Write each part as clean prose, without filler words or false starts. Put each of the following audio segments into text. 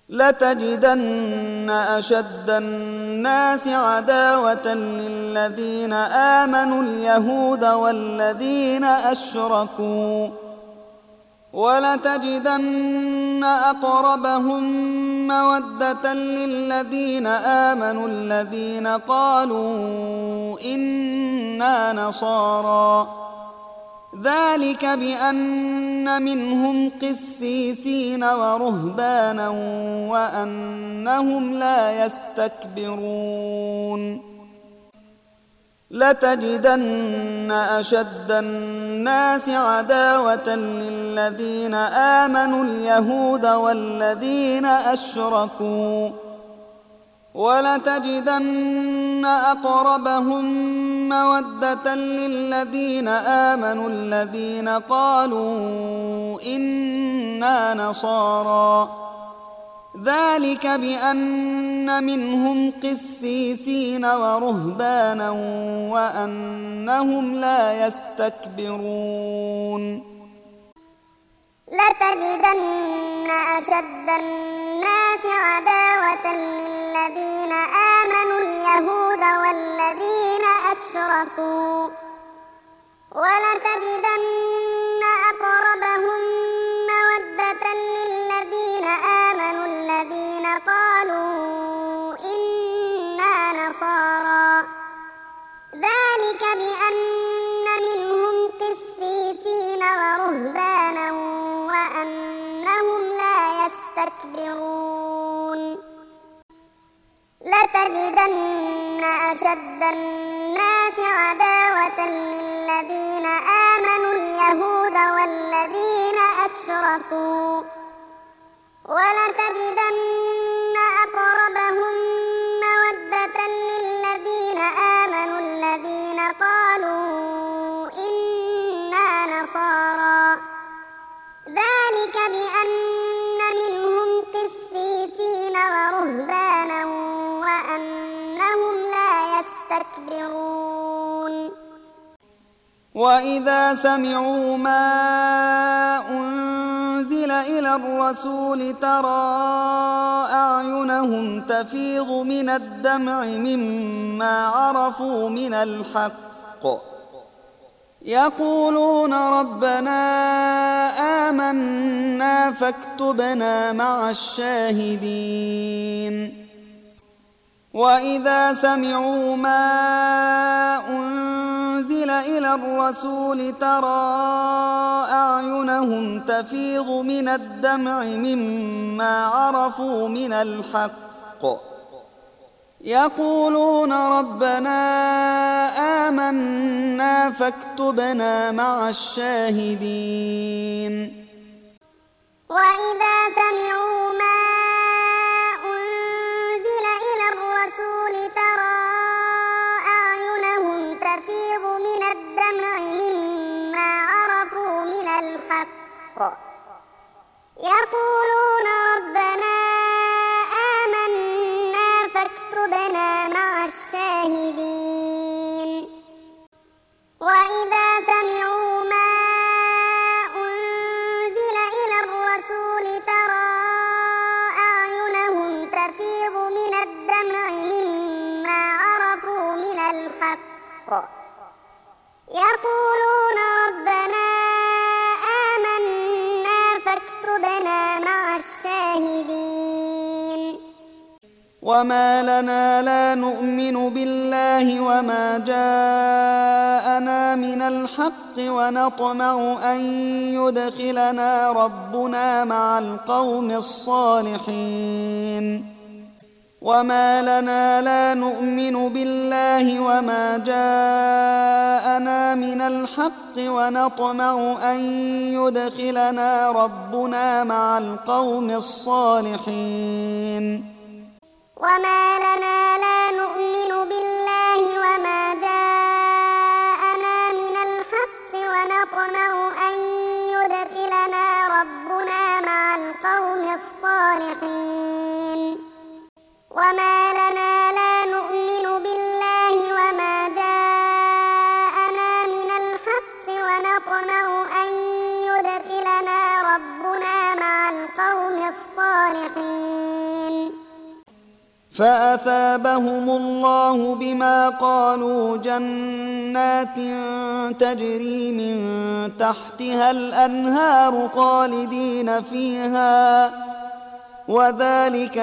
لتجدن أشد الناس عداوة للذين آمنوا اليهود والذين أشركوا ولتجدن أقربهم مودة للذين آمنوا الذين قالوا إنا نصارى ذلك بأن منهم قسيسين ورهبانا وأنهم لا يستكبرون لتجدن أشد الناس عداوة للذين آمنوا اليهود والذين أشركوا ولتجدن أقربهم مودة للذين آمنوا الذين قالوا إنا نصارى ذلك بأن منهم قسيسين ورهبانا وأنهم لا يستكبرون لتجدن أشد الناس عداوة للذين آمنوا اليهود والذين أشركوا ولتجدن أقربهم مودة للذين آمنوا الذين قالوا إنا نصارى ذلك بأن منهم قسيسين ورهبانا وأنهم لا يستكبرون لتجدن أشد الناس عداوة للذين آمنوا اليهود والذين أشركوا ولتجدن أقربهم مودة للذين آمنوا الذين قالوا إنا نصارى ذلك بأن منهم قسيسين ورهبانا وأنهم لا يستكبرون وإذا سمعوا ما أنزل إلى الرسول ترى أعينهم تفيض من الدمع مما عرفوا من الحق يقولون ربنا آمنا فاكتبنا مع الشاهدين وإذا سمعوا ما أنزل إلى الرسول ترى أعينهم تفيض من الدمع مما عرفوا من الحق يقولون ربنا آمنا فاكتبنا مع الشاهدين وإذا سمعوا ما أنزل إلى الرسول ترى أعينهم تفيض من الدمع مما عرفوا من الحق يقولون ربنا آمنا فاكتبنا مع الشاهدين وإذا سمعوا ما أنزل إلى الرسول ترى أعينهم تفيض من الدمع مما عرفوا من الحق يقولون ربنا آمنا فاكتبنا مع الشاهدين وما لنا لا نؤمن بالله وما جاءنا من الحق ونطمع أن يدخلنا ربنا مع القوم الصالحين وما لنا لا نؤمن بالله وما جاءنا من الحق ونطمع أن يدخلنا ربنا مع القوم الصالحين وما لنا لا نؤمن بالله وما جاءنا من الحق ونطمع أن يدخلنا ربنا مع القوم الصالحين وما لنا لا نؤمن بالله وما جاءنا من الحق ونطمع أن يدخلنا ربنا مع القوم الصالحين فأثابهم الله بما قالوا جنات تجري من تحتها الأنهار خالدين فيها وذلك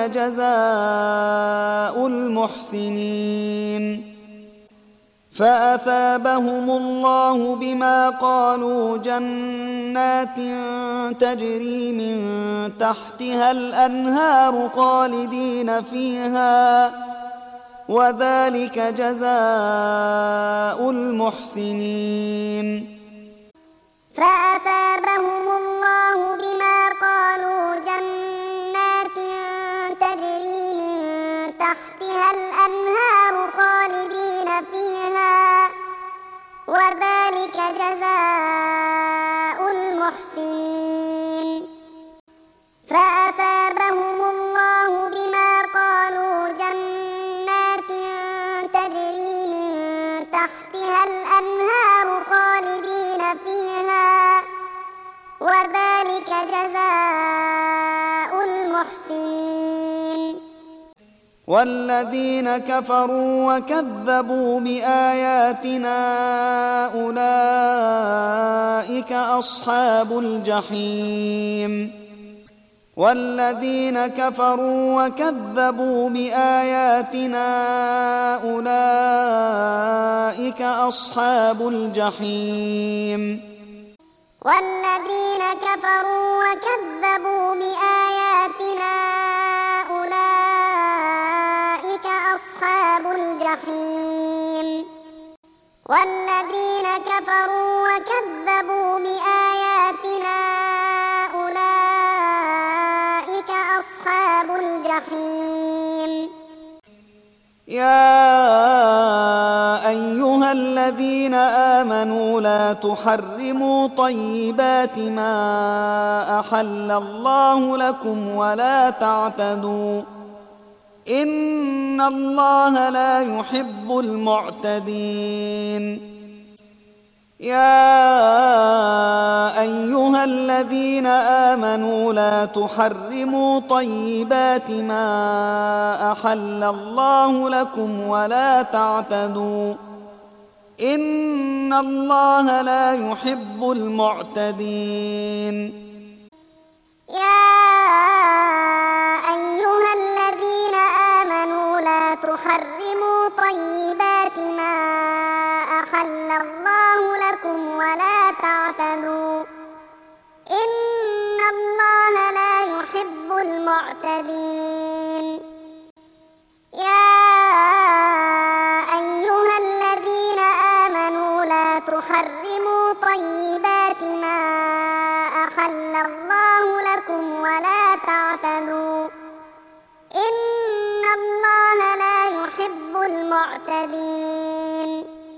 جزاء المحسنين فأثابهم الله بما قالوا جنات تجري من تحتها الأنهار خالدين فيها وذلك جزاء المحسنين فأثابهم الله بما قالوا جنات تجري من تحتها الأنهار خالدين فيها وذلك جزاء المحسنين فأثابهم الله بما قالوا جنات تجري من تحتها الأنهار خالدين فيها وذلك جزاء المحسنين والذين كفروا وكذبوا بآياتنا أولئك أصحاب الجحيم والذين كفروا وكذبوا بآياتنا أولئك أصحاب الجحيم والذين كفروا وكذبوا بآياتنا أولئك أصحاب الجحيم والذين كفروا وكذبوا بآياتنا أولئك أصحاب الجحيم يا أيها الذين آمنوا لا تحرموا طيبات ما أحل الله لكم ولا تعتدوا إن الله لا يحب المعتدين يا أيها الذين آمنوا لا تحرموا طيبات ما أحل الله لكم ولا تعتدوا إن الله لا يحب المعتدين يا أيها الذين آمنوا لا تحرموا طيبات ما أحل الله لكم ولا تعتدوا إن الله لا يحب المعتدين يا أيها الذين آمنوا لا تحرموا طيبات ما أحل الله لكم ولا تعتدوا إن الله لا يحب المعتدين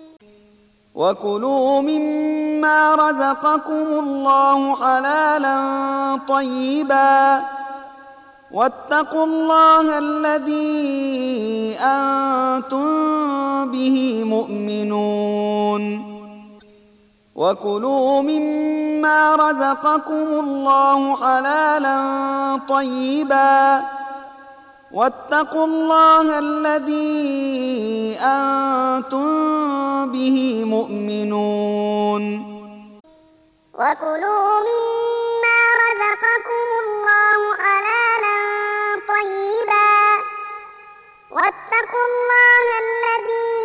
وكلوا مما رزقكم الله حلالا طيبا واتقوا الله الذي أنتم به مؤمنون وكلوا مما رزقكم الله حلالا طيبا واتقوا الله الذي أنتم به مؤمنون وكلوا مما رزقكم الله حلالا طيبا واتقوا الله الذي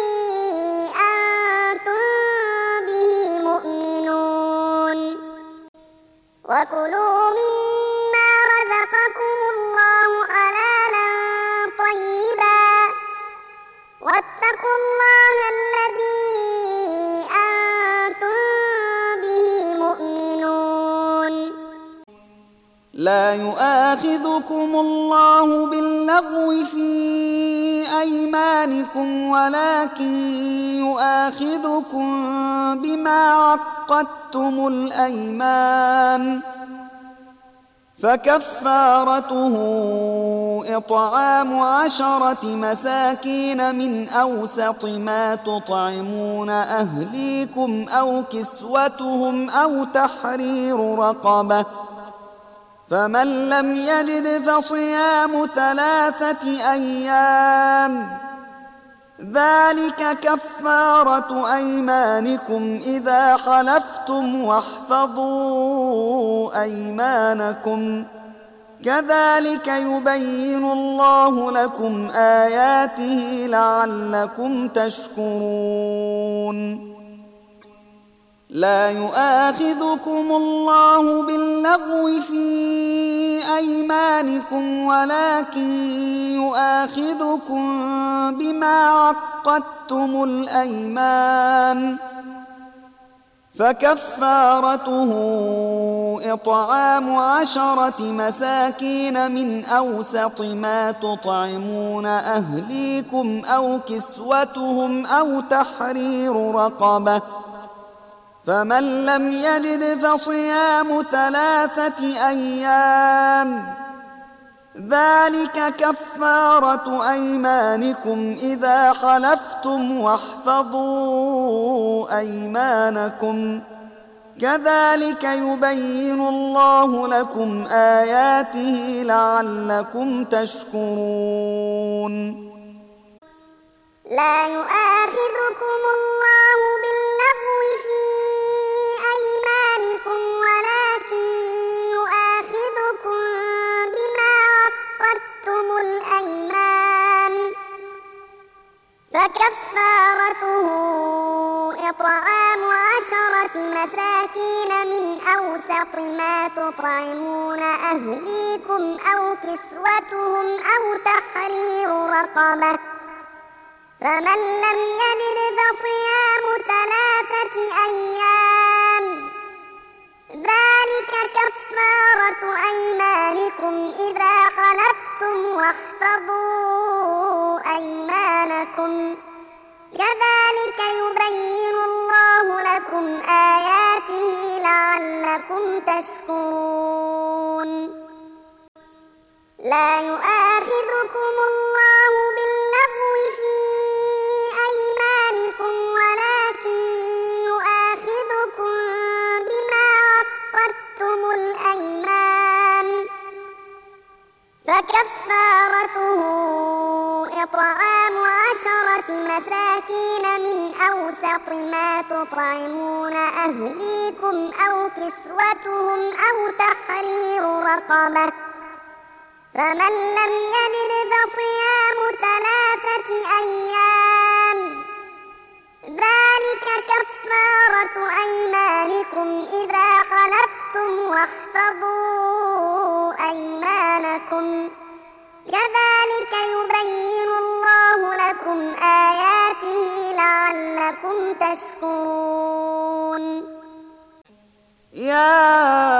أنتم به مؤمنون وكلوا مما رزقكم الله حلالا طيبا واتقوا الله الذي أنتم به مؤمنون لا يؤاخذكم الله باللغو في أيمانكم ولكن يؤاخذكم بما عقدتم الأيمان فكفارته إطعام 10 مساكين من أوسط ما تطعمون أهليكم أو كسوتهم أو تحرير رقبة فمن لم يجد فصيام 3 أيام ذلك كفارة أيمانكم إذا حلفتم واحفظوا أيمانكم كذلك يبين الله لكم آياته لعلكم تشكرون لا يؤاخذكم الله باللغو في أيمانكم ولكن يؤاخذكم بما عقدتم الأيمان فكفارته إطعام 10 مساكين من أوسط ما تطعمون أهليكم أو كسوتهم أو تحرير رقبة فمن لم يجد فصيام 3 أيام ذلك كفارة أيمانكم إذا حلفتم واحفظوا أيمانكم كذلك يبين الله لكم آياته لعلكم تشكرون لا يؤاخذكم الله باللغو في أيمانكم ولكن يؤاخذكم بما عقدتم الأيمان فكفارته إطعام 10 مساكين من أوسط ما تطعمون أهليكم أو كسوتهم أو تحرير رقبة فمن لم يجد فصيام 3 أيام ذلك كفارة أيمانكم إذا حلفتم واحفظوا أيمانكم كذلك يبين الله لكم آياته لعلكم تشكرون لا يؤاخذكم الله باللغو في أيمانكم ولكن يؤاخذكم بما عقدتم الأيمان فكفارته إطعام 10 مساكين من أوسط ما تطعمون أهليكم أو كسوتهم أو تحرير رقبة فمن لم يجد فصيام 3 أيام ذلك كفارة أيمانكم إذا حلفتم واحفظوا أيمانكم كذلك يبين الله لكم آياته لعلكم تشكرون يا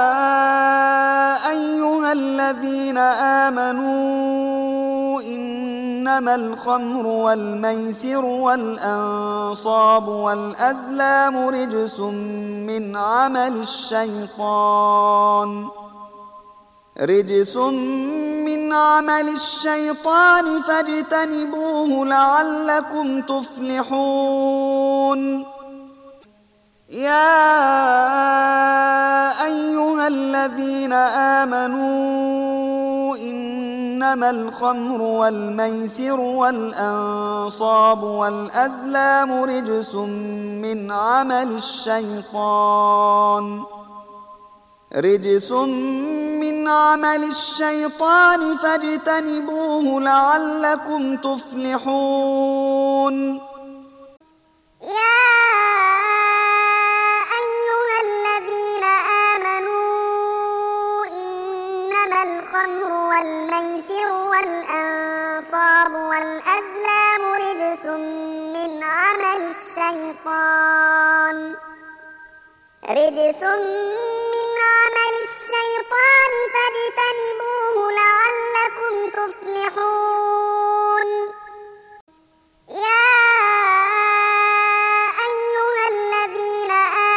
أيها الذين آمنوا إنما الخمر والميسر والأنصاب والأزلام رجس من عمل الشيطان فاجتنبوه لعلكم تفلحون يا أيها الذين آمنوا إنما الخمر والميسر والأنصاب والأزلام رجس من عمل الشيطان فاجتنبوه لعلكم تفلحون يا أيها الذين آمنوا إنما الخمر والميسر والأنصاب والأزلام رجس من عمل الشيطان فاجتنبوه لعلكم تفلحون يا أيها الذين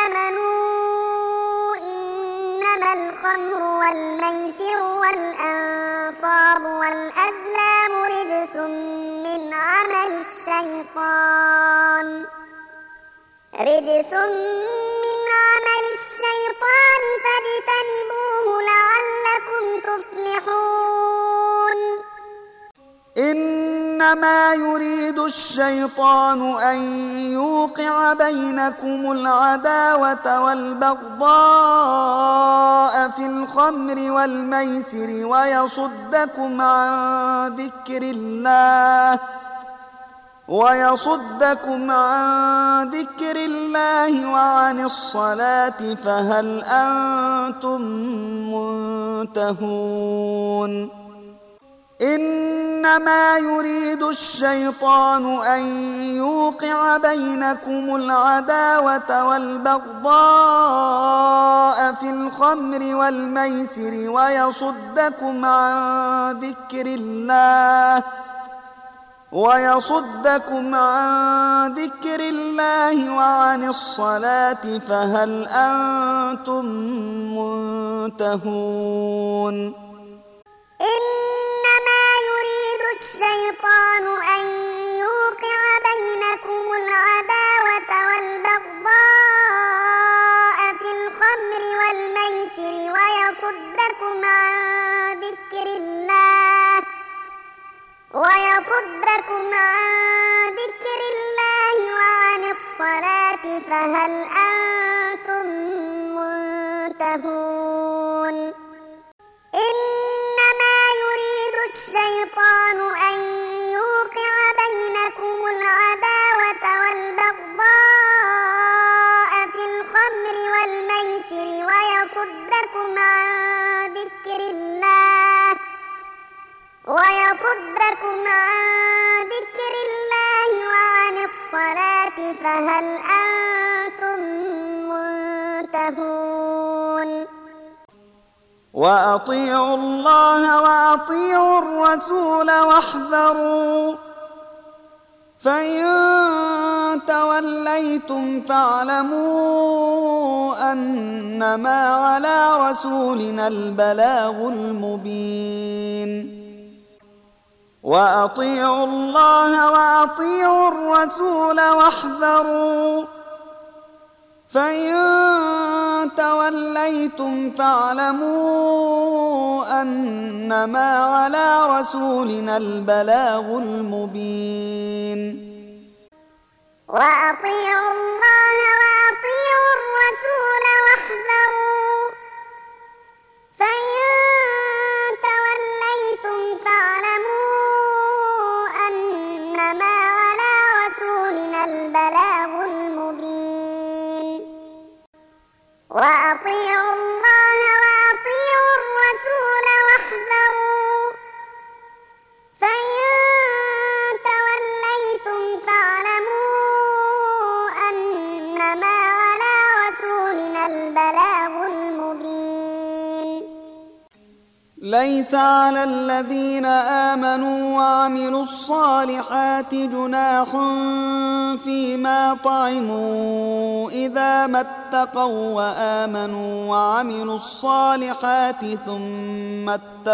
آمنوا إنما الخمر والميسر والأنصاب والأزلام رجس من عمل الشيطان فاجتنبوه لعلكم المفلحون إنما يريد الشيطان أن يوقع بينكم العداوة والبغضاء في الخمر والميسر ويصدكم عن ذكر الله وعن الصلاة فهل أنتم منتهون إنما يريد الشيطان أن يوقع بينكم العداوة والبغضاء في الخمر والميسر ويصدكم عن ذكر الله وعن الصلاة فهل أنتم منتهون إنما يريد الشيطان أن يوقع بينكم العداوة والبغضاء في الخمر والميسر ويصدكم عن ذكر الله وعن الصلاة فهل أنتم منتهون إنما يريد الشيطان أن يوقع بينكم العداوة والبغضاء في الخمر والميسر ويصدكم عن ذكر الله وعن الصلاة فهل أنتم منتهون وأطيعوا الله وأطيعوا الرسول واحذروا فإن توليتم فاعلموا أنما على رسولنا البلاغ المبين وأطيعوا الله وأطيعوا الرسول واحذروا فإن توليتم فاعلموا أنما على رسولنا البلاغ المبين وأطيعوا الله وأطيعوا الرسول واحذروا فإن توليتم فاعلموا أنما على رسولنا البلاغ المبين وأطيعوا الله وأطيعوا الرسول واحذروا فإن توليتم فاعلموا أنما على رسولنا البلاغ المبين ليس على الذين آمنوا وعملوا الصالحات جناح فيما طعموا إذا ما اتقوا وآمنوا وعملوا الصالحات ثم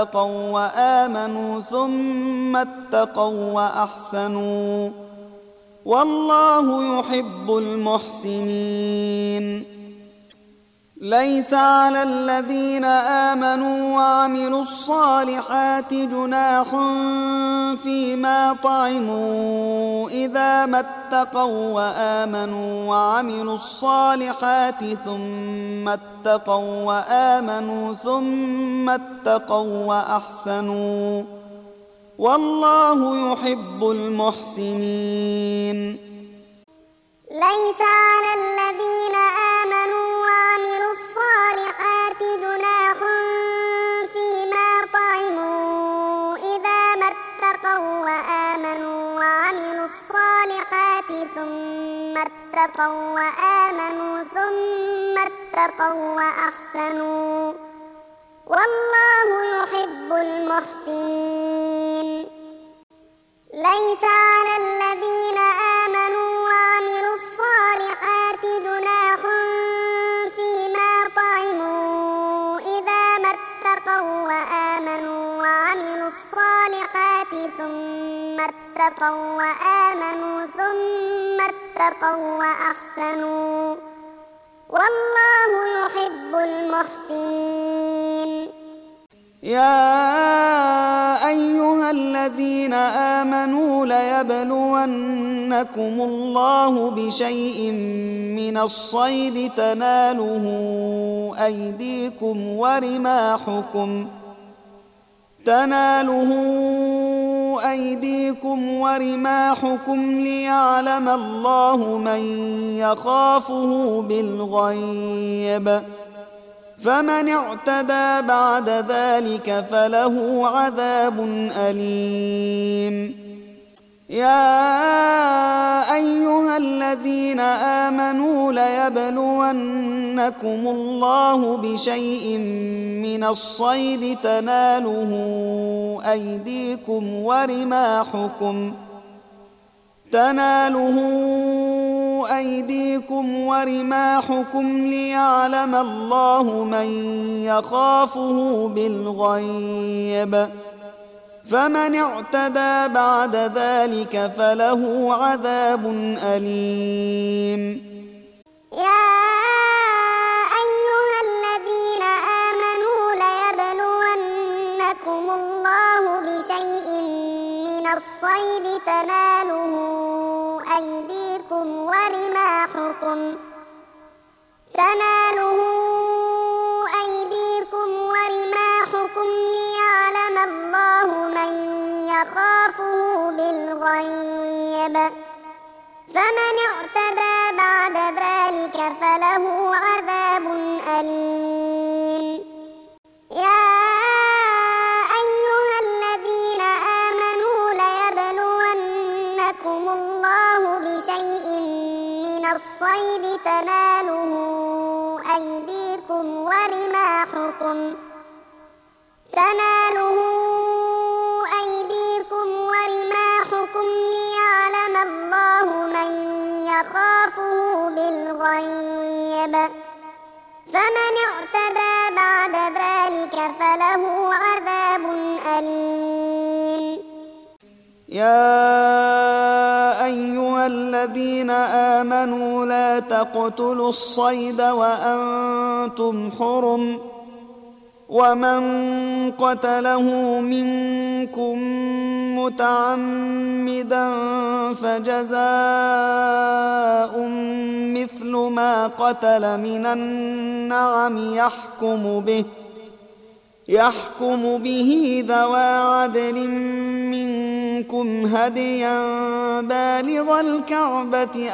اتقوا وأحسنوا والله يحب المحسنين ليس على الذين آمنوا وعملوا الصالحات جناح فيما طعموا إذا ما اتقوا وآمنوا وعملوا الصالحات ثم اتقوا وأحسنوا والله يحب المحسنين ليس على الذين آمنوا وعملوا الصالحات جناح فيما طعموا إذا ما اتقوا وآمنوا وعملوا الصالحات ثم اتقوا وأحسنوا والله يحب المحسنين ليس على الذين آمنوا وعملوا الصالحات جناح فيما طعموا إذا ما اتقوا وآمنوا وعملوا الصالحات ثم اتقوا وأحسنوا والله يحب المحسنين يا أيها الذين آمنوا ليبلونكم الله بشيء من الصيد تناله أيديكم ورماحكم ليعلم الله من يخافه بالغيب فمن اعتدى بعد ذلك فله عذاب أليم يا أيها الذين آمنوا ليبلونكم الله بشيء من الصيد تناله أيديكم ورماحكم ليعلم الله من يخافه بالغيب فمن اعتدى بعد ذلك فله عذاب أليم يا أيها الذين آمنوا ليبلونكم الله بشيء من الصيد تناله أيديكم ورماحكم ليعلم الله من يخافه بالغيب فمن اعتدى بعد ذلك فله عذاب أليم يا أيها الذين آمنوا ليبلونكم الله بشيء من الصيد تناله أيديكم ورماحكم ليعلم الله من يخافه بالغيب فمن اعتدى بعد ذلك فله عذاب أليم يا أيها الذين آمنوا لا تقتلوا الصيد وأنتم حرم ومن قتله منكم متعمدا فجزاء مثل ما قتل من النعم يحكم به ذوى عدل منكم هديا بالغ الكعبة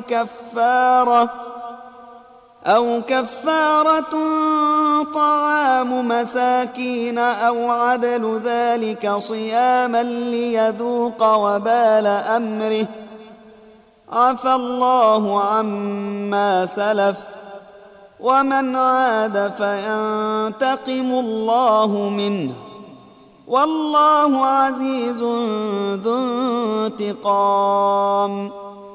أو كفارة طعام مساكين أو عدل ذلك صياما ليذوق وبال أمره عفى الله عما سلف ومن عاد فينتقم الله منه والله عزيز ذو انتقام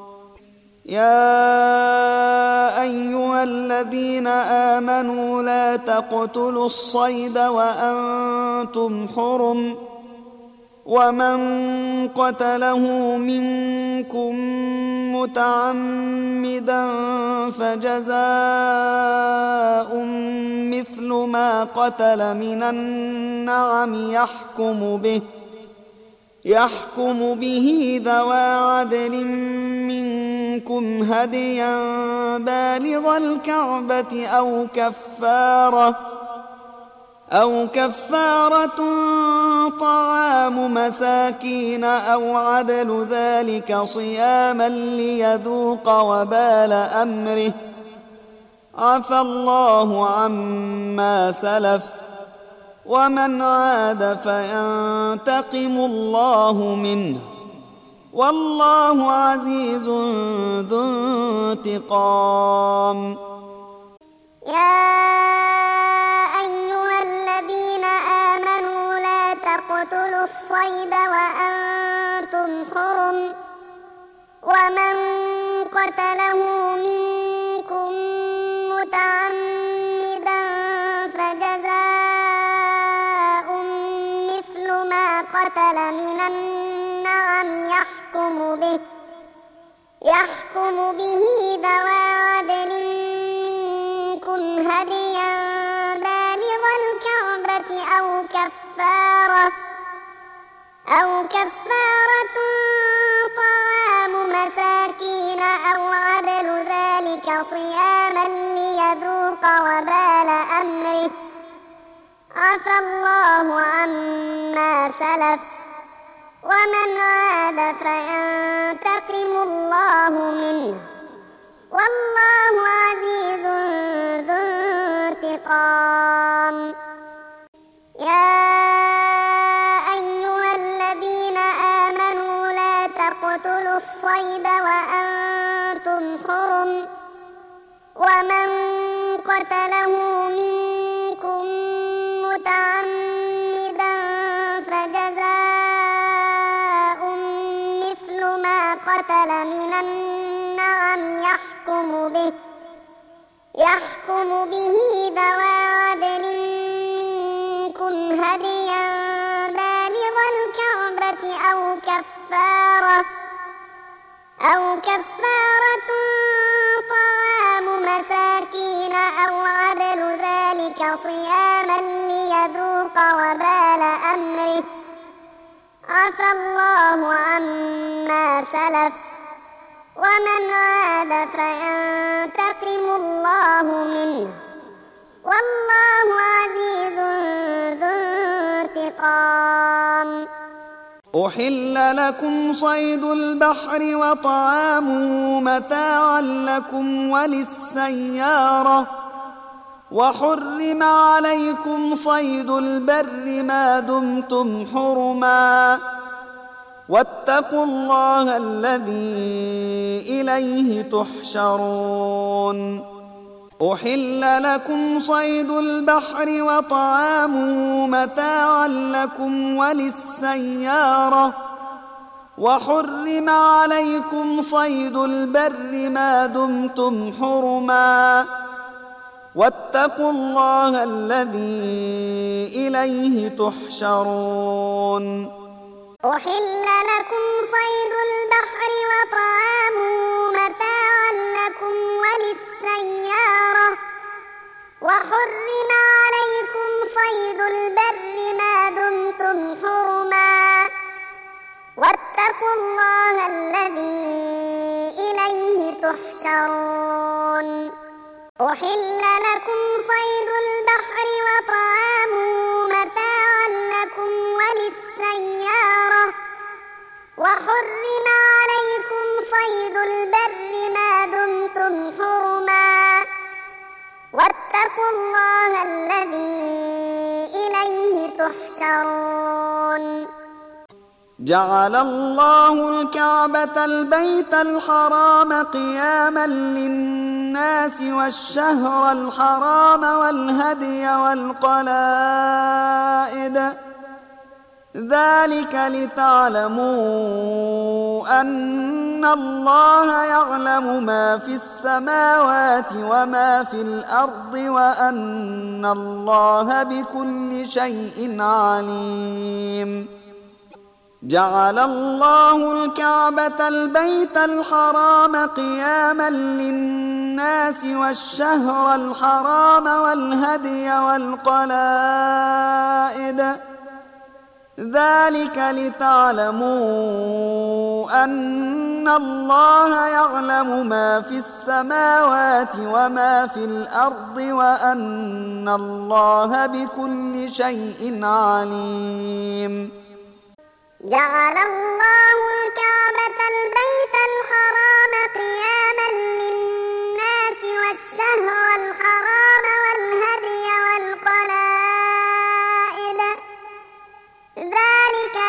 يا أيها الذين آمنوا لا تقتلوا الصيد وأنتم حرم ومن قتله منكم متعمدا فجزاء مثل ما قتل من النعم يحكم به ذوى عدل منكم هديا بالغ الكعبة أو كفارة طعام مساكين أو عدل ذلك صياما ليذوق وبال أمره عفى الله عما سلف ومن عاد فينتقم الله منه والله عزيز ذو انتقام يا أيها الذين آمنوا لا تقتلوا الصيد وأنتم حرم ومن قتله منكم متعمدا فجزاء مثل ما قتل من النعم يحكم به ذوى عدل منكم هديا بالغ الكعبة أو كفارة طعام مساكين أو عدل ذلك صياما ليذوق وبال أمره، عفى الله عما سلف، ومن عاد فينتقم الله منه، والله عزيز ذو انتقام. يا أيها الذين آمنوا لا تقتلوا الصيد وأنتم حرم، ومن قتله منكم متعمدا فجزاء مثل ما قتل من النعم يحكم به ذوى عدل منكم هديا بالغ الكعبة أو كفارة طعام مساكين أو عدل ذلك صياما ليذوق وبال أمره، عفى الله عما سلف، ومن عاد فينتقم الله منه، والله عزيز ذو انتقام. أحل لكم صيد البحر وطعامه متاعا لكم وللسيارة، وحرم عليكم صيد البر ما دمتم حرما، واتقوا الله الذي إليه تحشرون. أحل لكم صيد البحر وطعامه متاعا لكم وللسيارة، وحرم عليكم صيد البر ما دمتم حرما، واتقوا الله الذي إليه تحشرون. أحل لكم صيد البحر وطعامه متاعا لكم وللسيارة، وحرم عليكم صيد البر ما دمتم حرما، واتقوا الله الذي إليه تحشرون. أحل لكم صيد البحر وطعامه متاعا لكم وللسيارة، وحرم عليكم صيد البر ما دمتم حرما، واتقوا الله الذي إليه تحشرون. جعل الله الكعبة البيت الحرام قياما للناس والشهر الحرام والهدي والقلائد، ذلك لتعلموا أن الله يعلم ما في السماوات وما في الأرض، وأن الله بكل شيء عليم. جعل الله الكعبة البيت الحرام قياما للناس والشهر الحرام والهدي والقلائد، ذلك لتعلموا أن الله يعلم ما في السماوات وما في الأرض، وأن الله بكل شيء عليم. جعل الله الكعبة البيت الحرام قياما للناس والشهر الحرام والهدي والقلائد، ذلك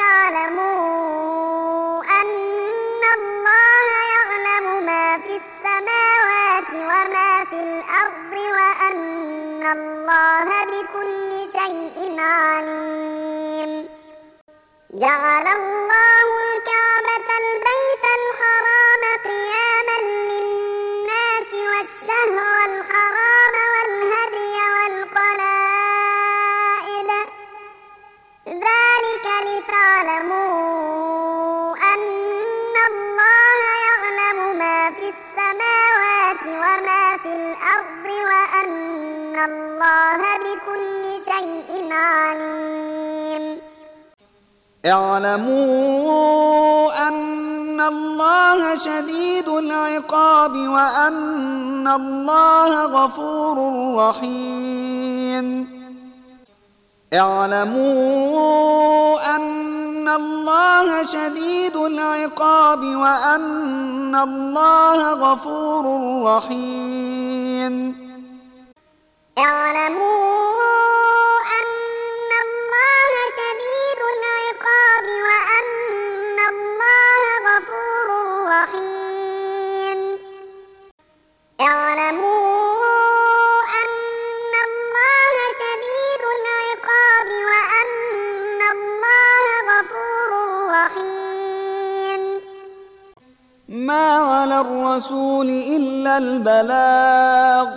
لتعلموا أن الله يعلم ما في السماوات وما في الأرض، وأن الله بكل شيء عليم. جعل الله الكعبة البيت الحرام قياما للناس والشهر الحرام والهدي والقلائد، ذلك لتعلموا أن الله يعلم ما في السماوات وما في الأرض، وأن الله بكل شيء عليم. اعلموا أن الله شديد العقاب وأن الله غفور رحيم. اعلموا أن الله شديد العقاب وأن الله غفور رحيم. اعلموا أن الله شديد العقاب وأن الله غفور رحيم. اعلموا أن الله شديد العقاب وأن الله غفور رحيم. ما على الرسول إلا البلاغ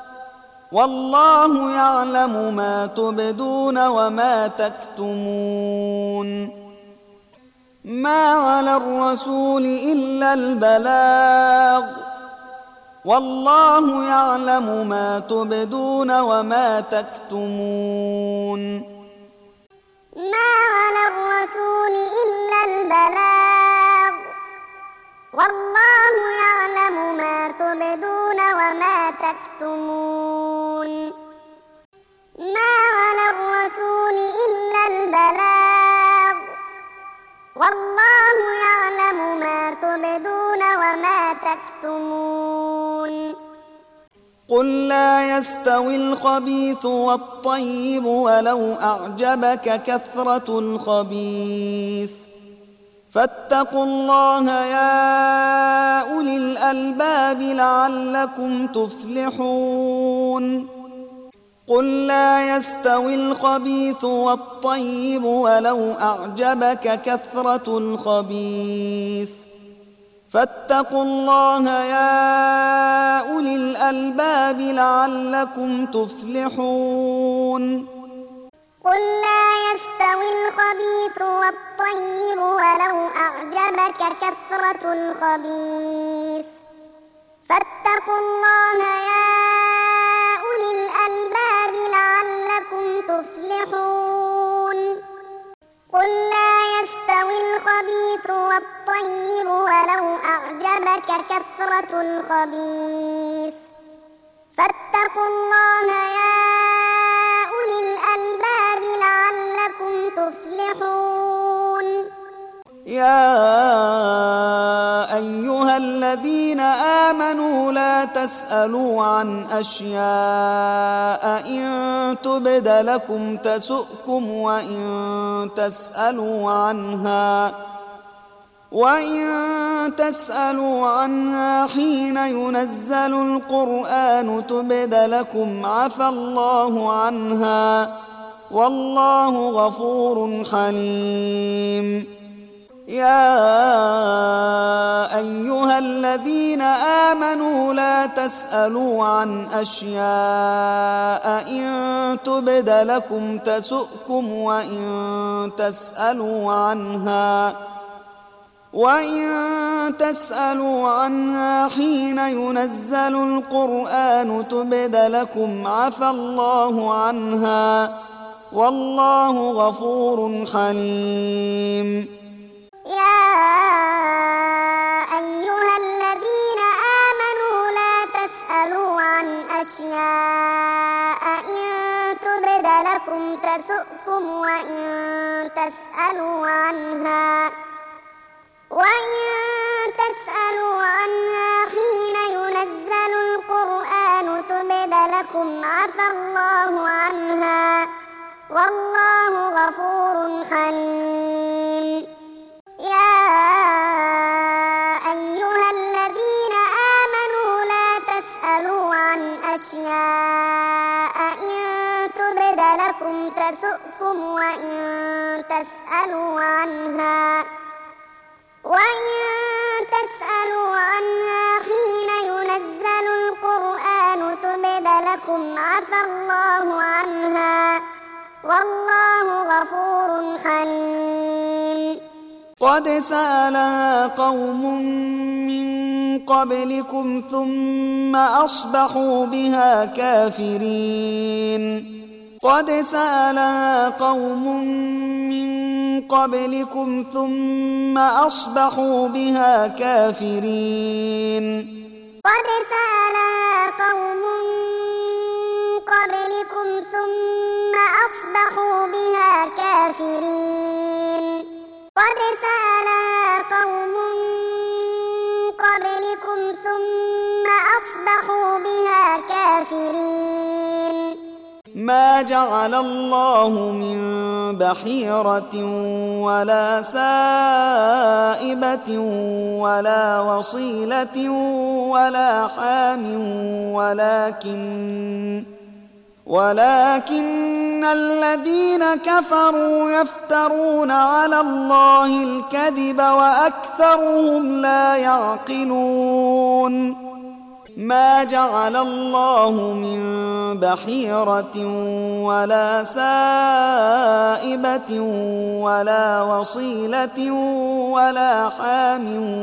والله يعلم ما تبدون وما تكتمون. ما على الرسول إلا البلاغ والله يعلم ما تبدون وما تكتمون. ما على الرسول إلا البلاغ والله يعلم ما تبدون وما تكتمون. ما على الرسول إلا البلاغ والله يعلم ما تبدون وما تكتمون. قل لا يستوي الخبيث والطيب ولو أعجبك كثرة الخبيث فاتقوا الله يا أولي الألباب لعلكم تفلحون. قل لا يستوي الخبيث والطيب ولو أعجبك كثرة الخبيث فاتقوا الله يا أولي الألباب لعلكم تفلحون. قل لا يستوي الخبيث والطيب ولو أعجبك كثرة الخبيث فاتقوا الله يا أولي الألباب لعلكم تفلحون. قل لا يستوي الخبيث والطيب ولو أعجبك كثرة الخبيث فاتقوا الله يا أولي الألباب لعلكم تفلحون. يا أيها الذين آمنوا لا تسألوا عن أشياء إن تبد لكم تسؤكم وإن تسألوا عنها حين ينزل القرآن تبد لكم عفى الله عنها والله غفور حليم. يا أيها الذين آمنوا لا تسألوا عن أشياء إن تبد لكم تسؤكم وإن تسألوا عنها حين ينزل القرآن تبد لكم عفى الله عنها والله غفور حليم. يا أيها الذين آمنوا لا تسألوا عن أشياء إن تبد لكم تسؤكم وإن تسألوا عنها حين ينزل القرآن تبد لكم عفى الله عنها والله غفور حليم. يا أيها الذين آمنوا لا تسألوا عن أشياء إن تبد لكم تسؤكم وإن تسألوا عنها حين ينزل القرآن تبد لكم عفى الله عنها والله غفور حليم. قد سألها قوم من قبلكم ثم أصبحوا بها كافرين. قد سألها قوم من قبلكم ثم أصبحوا بها كافرين قد سألها قوم من قبلكم ثم أصبحوا بها كافرين قد سألها قوم من قبلكم ثم أصبحوا بها كافرين ما جعل الله من بحيرة ولا سائبة ولا وصيلة ولا حام ولكن الذين كفروا يفترون على الله الكذب وأكثرهم لا يعقلون ما جعل الله من بحيرة ولا سائبة ولا وصيلة ولا حام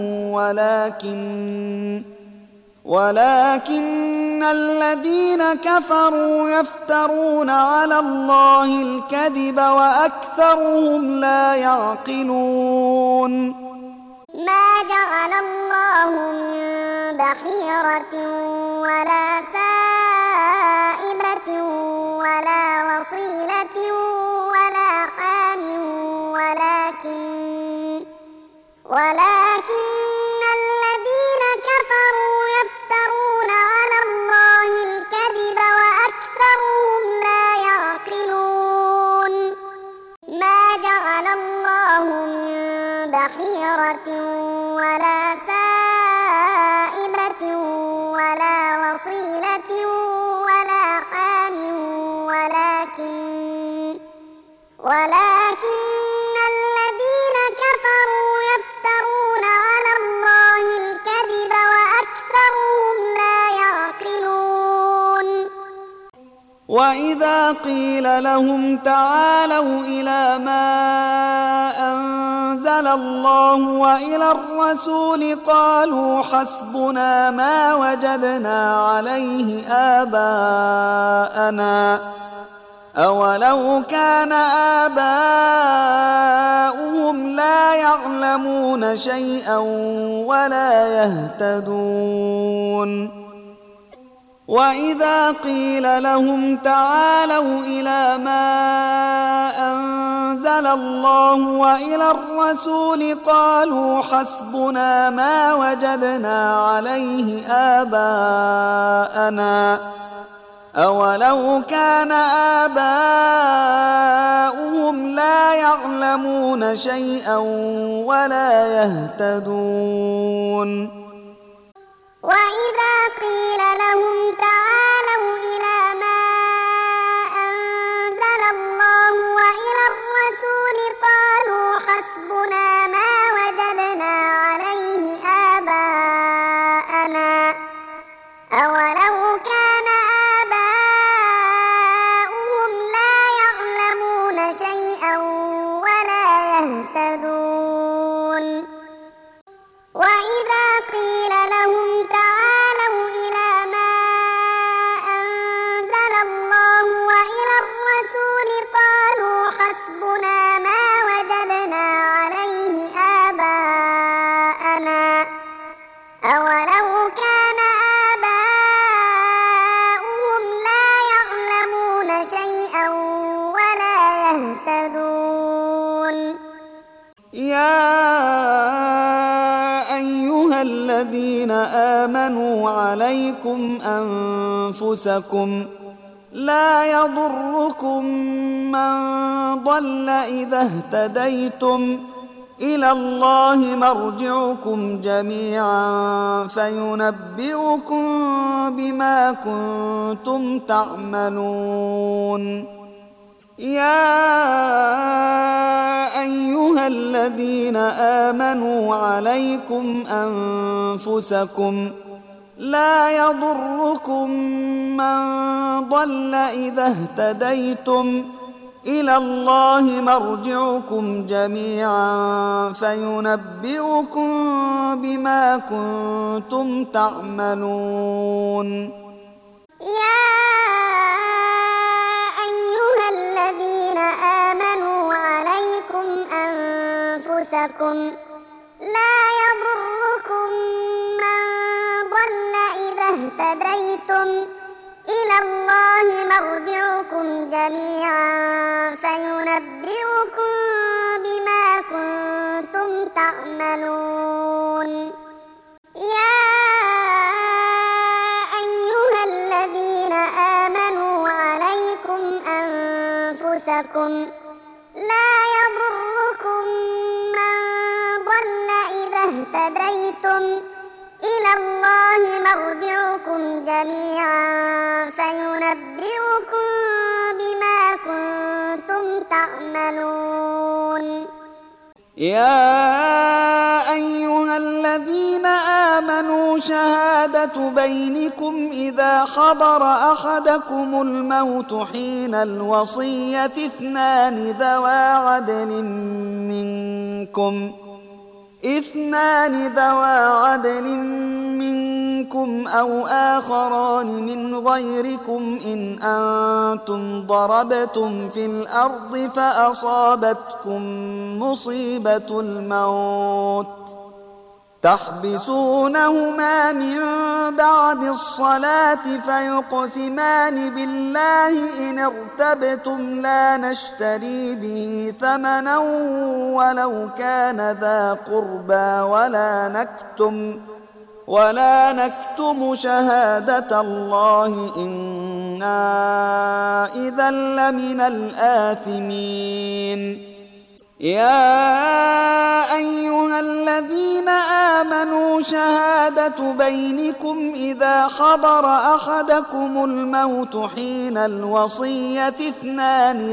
ولكن الذين كفروا يفترون على الله الكذب وأكثرهم لا يعقلون ما جعل الله من بحيرة ولا سائبة ولا وصيلة ولا حام ولكن الذين كفروا يفترون على الله الكذب وأكثرهم لا يعقلون ما جعل الله من بحيرة ولا سائبة ولا وصيلة ولا حام ولكن الذين كفروا يفترون على الله الكذب وأكثرهم لا يعقلون وإذا قيل لهم تعالوا إلى ما أنزل الله وإلى الرسول قالوا حسبنا ما وجدنا عليه آباءنا أولو كان آباؤهم لا يعلمون شيئا ولا يهتدون وإذا قيل لهم تعالوا إلى ما أنزل الله وإلى الرسول قالوا حسبنا ما وجدنا عليه آباءنا أولو كان آباؤهم لا يعلمون شيئا ولا يهتدون وإذا قيل لهم تعالوا إلى ما أنزل الله وإلى الرسول قالوا حسبنا ما وجدنا عليه آباءنا أولو كان آباؤهم لا يعلمون شيئا ولا يهتدون وإذا قيل لهم تعالوا إلى ما أنزل الله وإلى الرسول قالوا حسبنا ما وجدنا عليه آباءنا أولو كان آباؤهم لا يعلمون شيئا ولا يهتدون يا أيها الذين آمنوا عليكم أنفسكم لا يضركم من ضل إذا اهتديتم إلى الله مرجعكم جميعا فينبئكم بما كنتم تعملون يا أيها الذين آمنوا عليكم أنفسكم لا يضركم من ضل إذا اهتديتم إلى الله مرجعكم جميعا فينبئكم بما كنتم تعملون يا أيها الذين آمنوا عليكم أنفسكم أنفسكم لا يضركم من ضل إذا اهتديتم إلى الله مرجعكم جميعا فينبئكم بما كنتم تعملون يا أيها الذين آمنوا عليكم أنفسكم لا يضركم من ضل إذا اهتديتم إلى الله مرجعكم جميعا فينبئكم بما كنتم تعملون يا أيها الذين آمنوا شهادة بينكم إذا حضر أحدكم الموت حين الوصية اثنان ذوى عدل منكم أو آخران من غيركم إن أنتم ضربتم في الأرض فأصابتكم مصيبة الموت تحبسونهما من بعد الصلاة فيقسمان بالله إن ارتبتم لا نشتري به ثمنا ولو كان ذا قربى ولا نكتم شهادة الله إنا إذا لمن الآثمين يا أيها الذين آمنوا شهادة بينكم إذا حضر أحدكم الموت حين الوصية اثنان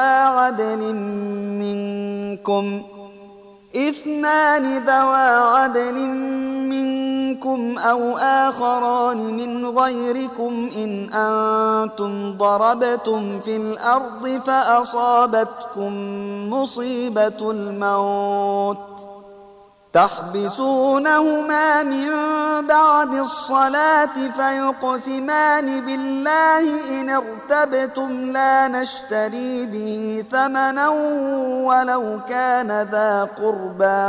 ذوى عدل منكم أو آخران من غيركم إن أنتم ضربتم في الأرض فأصابتكم مصيبة الموت تحبسونهما من بعد الصلاة فيقسمان بالله إن ارتبتم لا نشتري به ثمنا ولو كان ذا قربى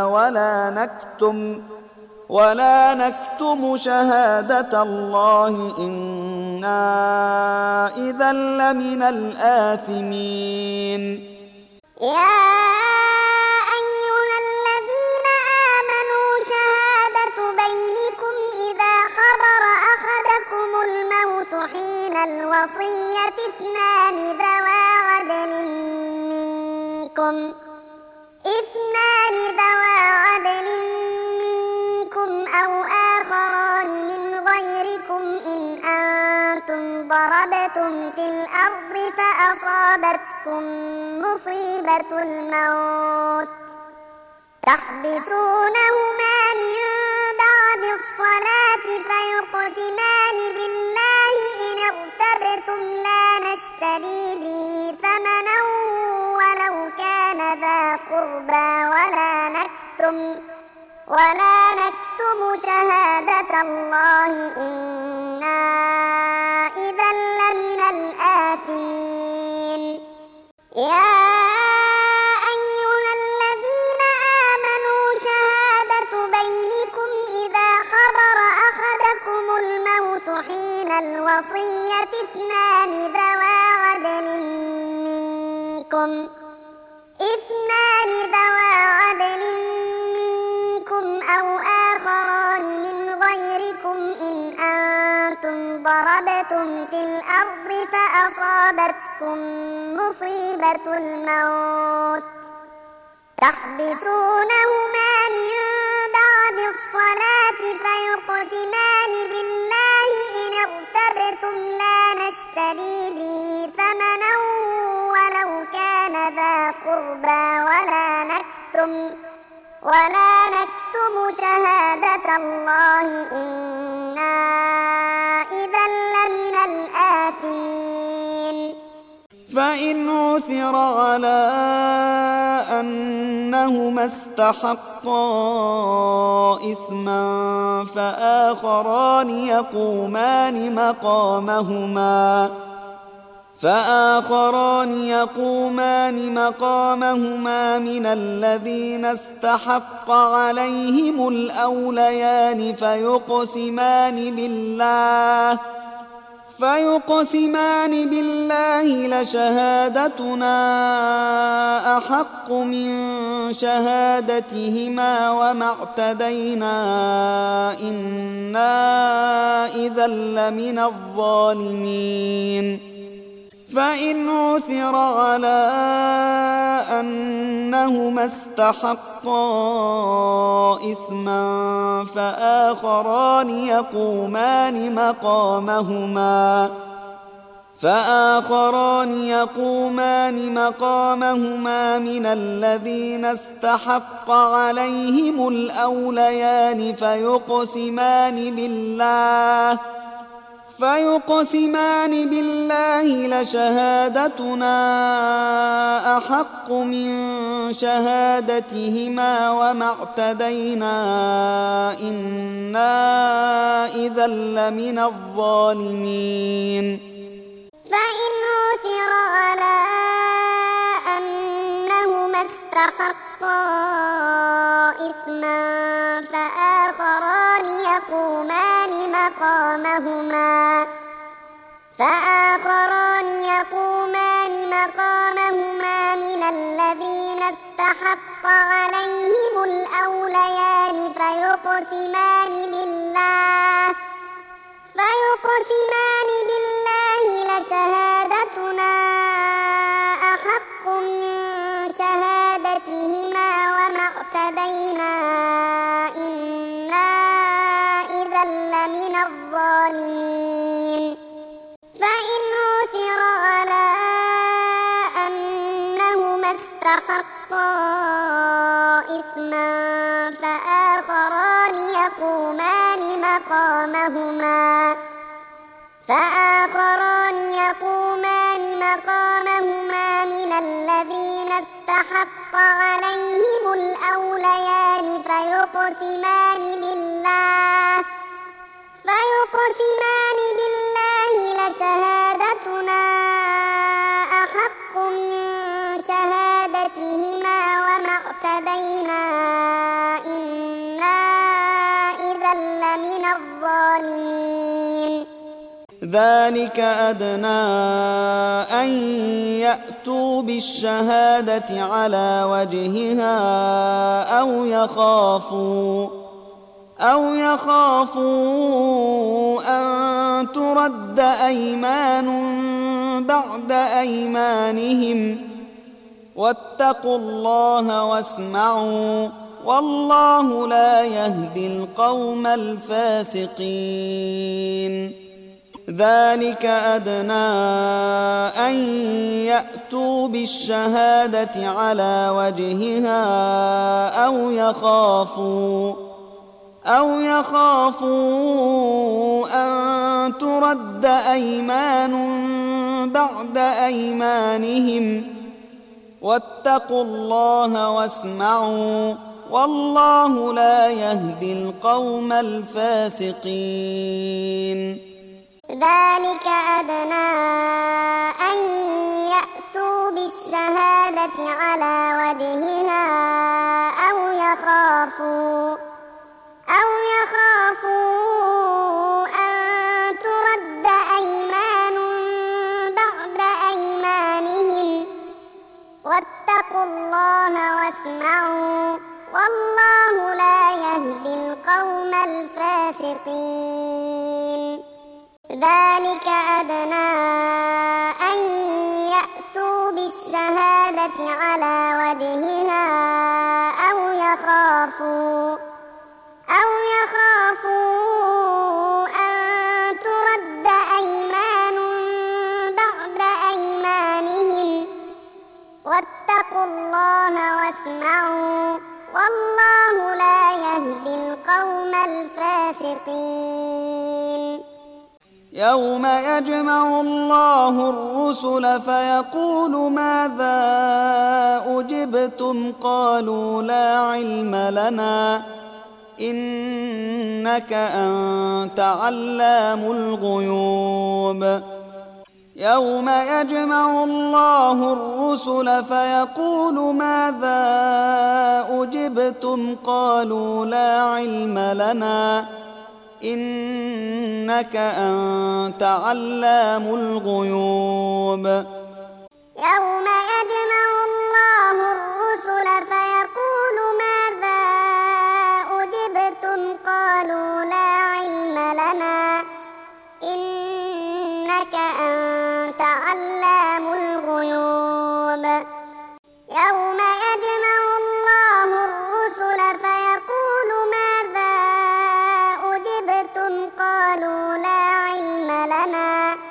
ولا نكتم شهادة الله إنا إذا لمن الآثمين يا أيها الذين آمنوا شهادة بينكم إذا حضر أحدكم الموت حين الوصية اثنان ذوى عدل منكم أو آخران من غيركم إن أنتم ضربتم في الأرض فأصابتكم مصيبة الموت تحبسونهما من بعد الصلاة فيقسمان بالله إن ارتبتم لا نشتري به ثمنا ولو كان ذا قربى ولا نكتم شهادة الله إنا إذا لمن الآثمين يا أيها الذين آمنوا شهادة بينكم إذا حضر أحدكم الموت حين الوصية اثنان ذوى عدل منكم أو آخران من غيركم إن أنتم ضربتم في الأرض فأصابتكم مصيبة الموت تحبسونهما من بعد الصلاة فيقسمان بالله إن ارتبتم لا نشتري به ثمنا ولو كان ذا قربى ولا نكتم شهادة الله إنا إذا لمن الآثمين فإن عثر على أنهما استحقا إثما فآخران يقومان مقامهما من الذين استحق عليهم الأوليان فيقسمان بالله لشهادتنا أحق من شهادتهما وما اعتدينا إنا إذا لمن الظالمين. فإن عثر على أنهما استحقا إثما فآخران يقومان مقامهما من الذين استحق عليهم الأوليان فيقسمان بالله لشهادتنا أحق من شهادتهما وما اعتدينا إنا إذا لمن الظالمين. فإن عثر على أنهما استحقا إثما فآخران يقومان مقامهما من الذين استحق عليهم الأوليان فيقسمان بالله لشهادتنا أحق من شهادتهما وما اعتدينا إنا إذا لمن الظالمين. فإن عثر على أنهما استحقا إثما فآخران يقومان مقامهما من الذين استحق عليهم الأوليان فيقسمان بالله لشهادتنا أحق من شهادتهما وما اعتدينا إنا إذا لمن الظالمين. ذلك أدنى أن يأتوا بالشهادة على وجهها أو يخافوا أن ترد أيمان بعد أيمانهم واتقوا الله واسمعوا والله لا يهدي القوم الفاسقين. ذلك أدنى أن يأتوا بالشهادة على وجهها أو يخافوا أن ترد أيمان بعد أيمانهم واتقوا الله واسمعوا والله لا يهدي القوم الفاسقين. ذلك أدنى أن يأتوا بالشهادة على وجهها أو يخافوا أن ترد أيمان بعد أيمانهم واتقوا الله واسمعوا والله لا يهدي القوم الفاسقين. ذلك أدنى أن يأتوا بالشهادة على وجهها أو يخافوا أن ترد أيمان بعد أيمانهم واتقوا الله واسمعوا والله لا يهدي القوم الفاسقين. يوم يجمع الله الرسل فيقول ماذا أجبتم قالوا لا علم لنا إنك أنت علام الغيوب. يوم يجمع الله الرسل فيقول ماذا أجبتم قالوا لا علم لنا إنك أنت علام الغيوب يوم يجمع الله الرسل فيقول ماذا أجبتم قالوا لا علم لنا إنك أنت علام الغيوب يوم يجمع الله الرسل فيقول ماذا أجبتم قالوا لا علم لنا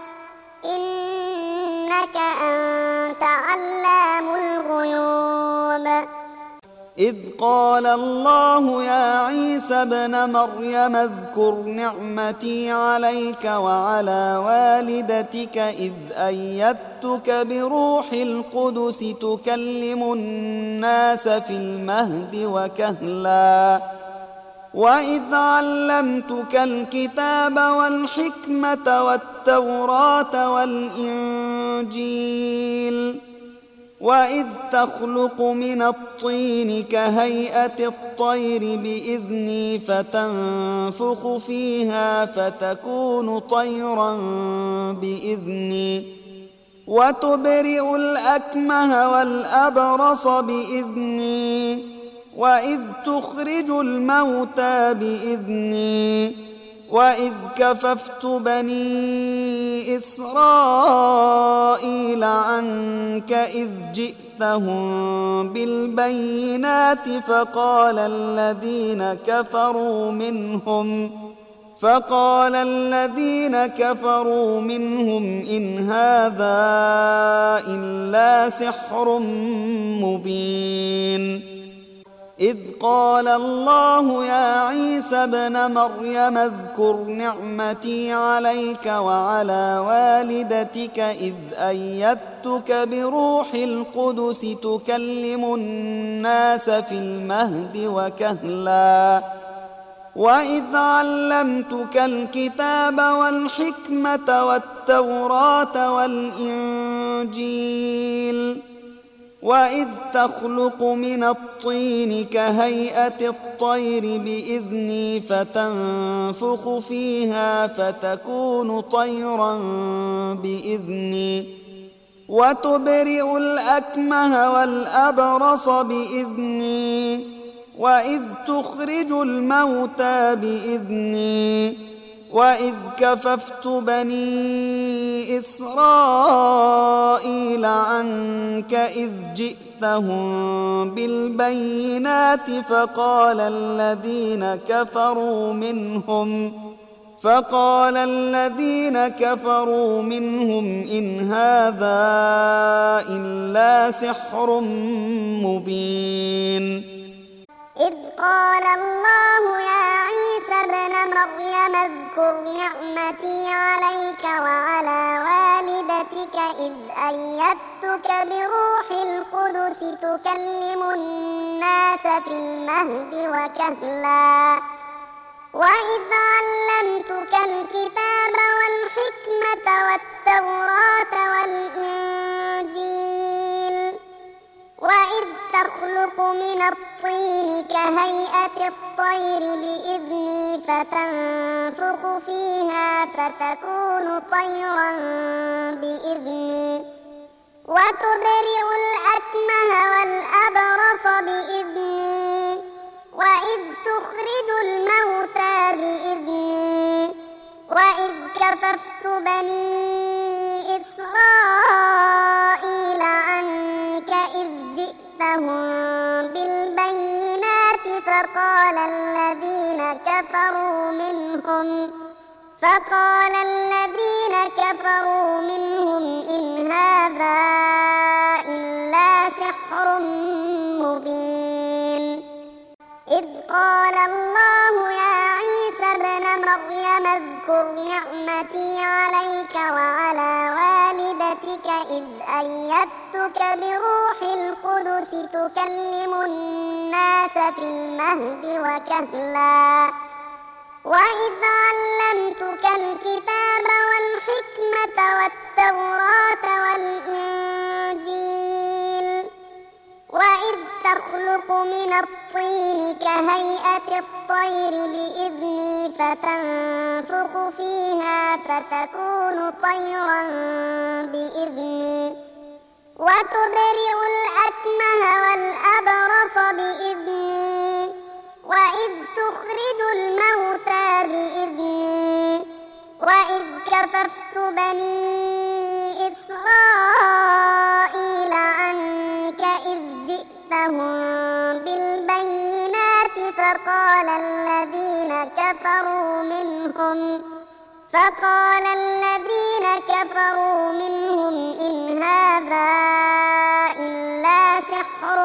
إنك أنت علام الغيوب إذ قال الله يا عيسى ابن مريم اذكر نعمتي عليك وعلى والدتك إذ أيدتك بروح القدس تكلم الناس في المهد وكهلا وإذ علمتك الكتاب والحكمة والتوراة والإنجيل وإذ تخلق من الطين كهيئة الطير بإذني فتنفخ فيها فتكون طيرا بإذني وتبرئ الأكمه والأبرص بإذني وإذ تخرج الموتى بإذني وإذ كففت بني إسرائيل عنك إذ جئتهم بالبينات فقال الذين كفروا منهم إن هذا إلا سحر مبين إذ قال الله يا عيسى ابن مريم اذكر نعمتي عليك وعلى والدتك إذ أيدتك بروح القدس تكلم الناس في المهد وكهلا وإذ علمتك الكتاب والحكمة والتوراة والإنجيل وإذ تخلق من الطين كهيئة الطير بإذني فتنفخ فيها فتكون طيرا بإذني وتبرئ الأكمه والأبرص بإذني وإذ تخرج الموتى بإذني وإذ كففت بني إسرائيل عنك إذ جئتهم بالبينات فقال الذين كفروا منهم إن هذا إلا سحر مبين إذ قال الله يا عيسى ابن مريم اذكر نعمتي عليك وعلى والدتك إذ أيدتك بروح القدس تكلم الناس في المهد وكهلا وإذ علمتك الكتاب والحكمة والتوراة والإنجيل وإذ تخلق من الطين كهيئة الطير بإذني فتنفخ فيها فتكون طيرا بإذني وتبرئ الأكمه والأبرص بإذني وإذ تخرج الموتى بإذني وإذ كففت بني إسرائيل عنك إذ جئتهم بالبينات فقال الذين كفروا منهم إن هذا إلا سحر مبين إذ قال الله يا عيسى ابن مريم اذكر نعمتي عليك وعلى والدتك إذ أيدتك بروح القدس تكلم الناس في المهد وكهلا وإذ علمتك الكتاب والحكمة والتوراة والإنجيل وإذ تخلق من الطين كهيئة الطير بإذني فتنفخ فيها فتكون طيرا بإذني وتبرئ الأكمه والأبرص بإذني وإذ تخرج الموتى بإذني وإذ كففت بني إسرائيل عنك إذ جئتهم بالبينات فقال الذين كفروا منهم إن هذا إلا سحر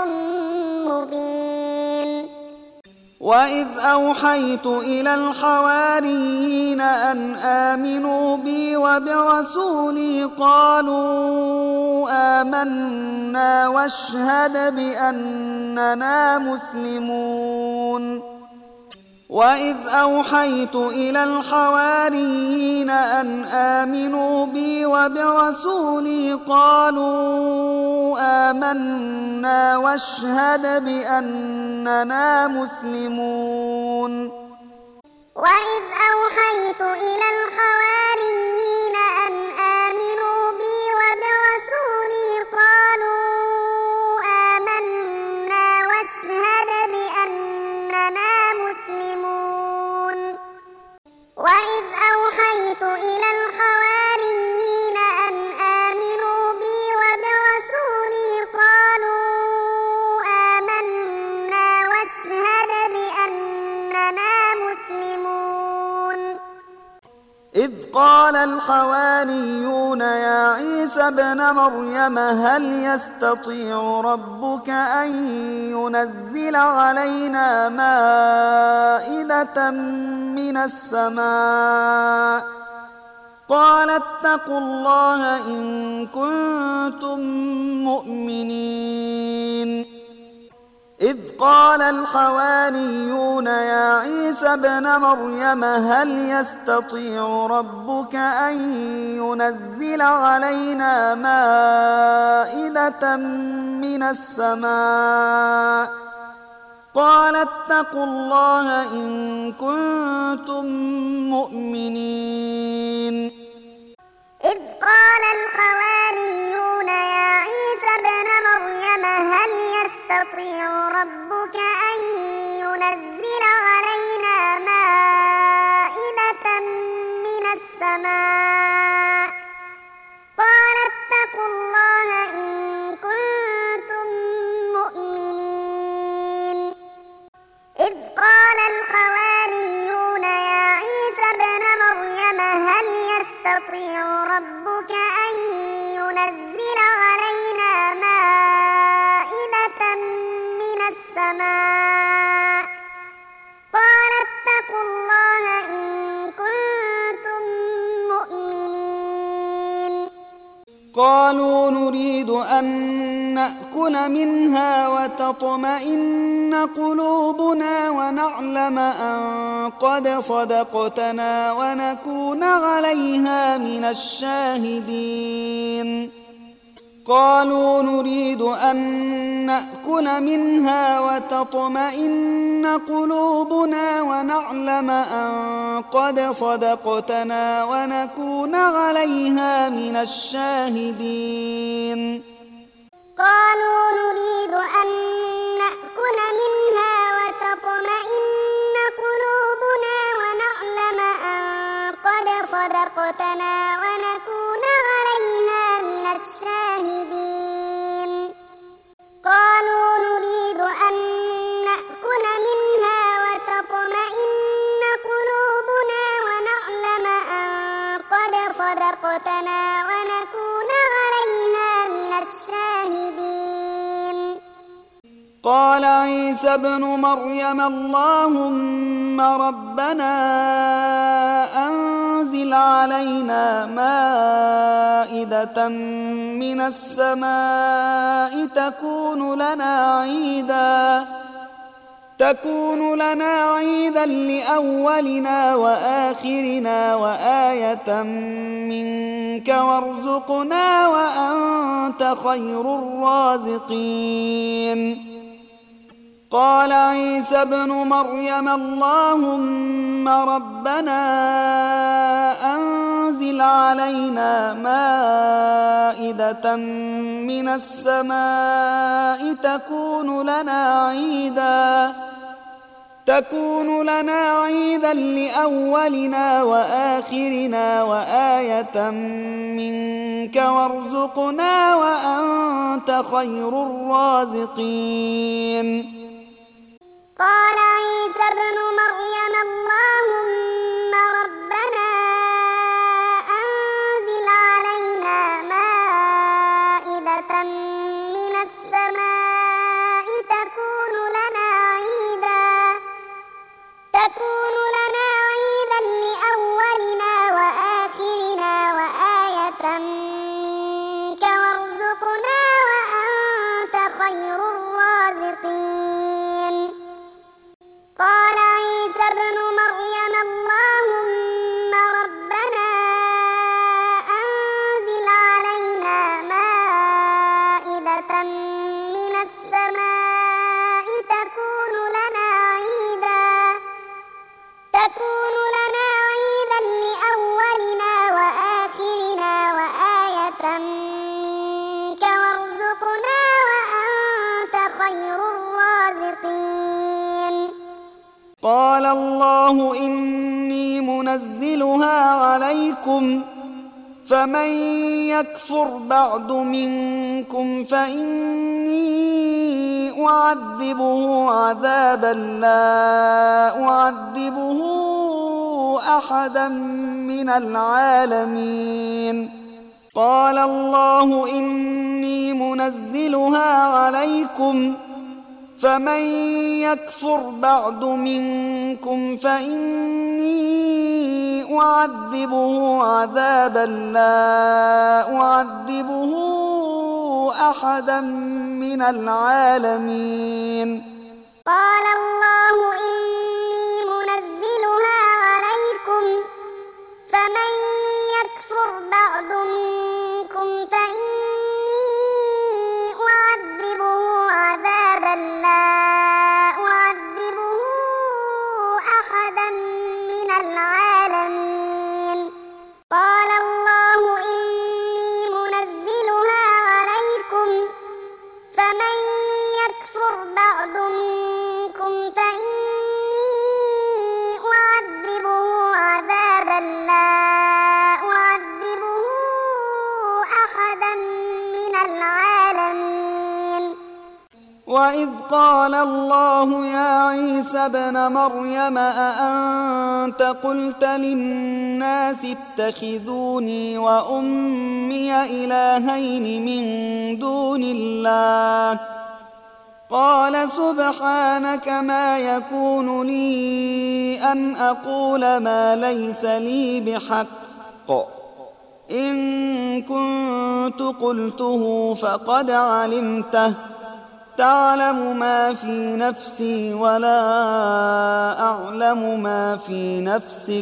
مبين وإذ أوحيت إلى الحواريين أن آمنوا بي وبرسولي قالوا آمنا واشهد بأننا مسلمون وإذ أوحيت إلى الحواريين أن آمنوا بي وبرسولي قالوا آمنا واشهد بأننا مسلمون وإذ أوحيت إلى الحواريين أن آمنوا بي وبرسولي قالوا آمنا واشهد بأننا مسلمون وإذ أوحيت إلى الحواريين أن آمنوا بي وبرسولي قالوا آمنا واشهد بأننا مسلمون إذ قال الحواريون يا عيسى ابن مريم هل يستطيع ربك أن ينزل علينا مائدة من السماء قال اتقوا الله إن كنتم مؤمنين إذ قال الحواريون يا عيسى ابن مريم هل يستطيع ربك أن ينزل علينا مائدة من السماء قال اتقوا الله إن كنتم مؤمنين إذ قال الحواريون يا عيسى ابن مريم هل يستطيع ربك أن ينزل علينا مائدة من السماء قال اتقوا الله إن كنتم مؤمنين إذ قال الحواريون يا عيسى ابن مريم هل يستطيع ربك أن ينزل علينا مائدة من السماء قال اتقوا الله إن كنتم مؤمنين قالوا نريد أن نأكل منها وتطمئن قلوبنا ونعلم أن قد صدقتنا ونكون عليها من الشاهدين قالوا نريد أن نأكل منها وتطمئن قلوبنا ونعلم أن قد صدقتنا ونكون عليها من الشاهدين قالوا نريد أن نأكل منها وتطمئن قلوبنا ونعلم أن قد صدقتنا ونكون عليها من الشاهدين قالوا نريد أن نأكل منها وتطمئن قلوبنا ونعلم أن قد صدقتنا ونكون عليها من الشاهدين قال عيسى ابن مريم اللهم ربنا أنزل علينا مائدة من السماء تكون لنا عيدا لأولنا وآخرنا وآية منك وارزقنا وأنت خير الرازقين. قال عيسى ابن مريم اللهم ربنا أنزل علينا مائدة من السماء تكون لنا عيدا لأولنا وآخرنا وآية منك وارزقنا وأنت خير الرازقين. قال عيسى ابن مريم اللهم ربنا أنزل علينا مائدة من السماء تكون لنا عيدا لأولنا وآخرنا وآية منك وارزقنا وأنت خير الرازقين. قال عيسى ابن مريم اللهم ربنا أنزل علينا مائدة من السماء تكون لنا عيدا لأولنا وآخرنا وآية منك وارزقنا وأنت خير الرازقين. قال الله إني منزلها عليكم فمن يكفر بعد منكم فإني أعذبه عذابا لا أعذبه أحدا من العالمين. قال الله إني منزلها عليكم فمن يكفر بعد منكم فإني أعذبه عذابا لا أعذبه أحدا من العالمين. قال الله إني منزلها عليكم فمن يكفر بعد منكم فإني أعذبه عذابا لا أعذبه أحدا من العالمين. قال الله إني منزلها عليكم فمن يكفر بعد منكم فإني أعذبه عذابا لا أعذبه أحدا من العالمين. وإذ قال الله يا عيسى ابن مريم أأنت قلت للناس اتخذوني وأمي إلهين من دون الله قال سبحانك ما يكون لي أن أقول ما ليس لي بحق إن كنت قلته فقد علمته تعلم ما في نفسي ولا أعلم ما في نفسك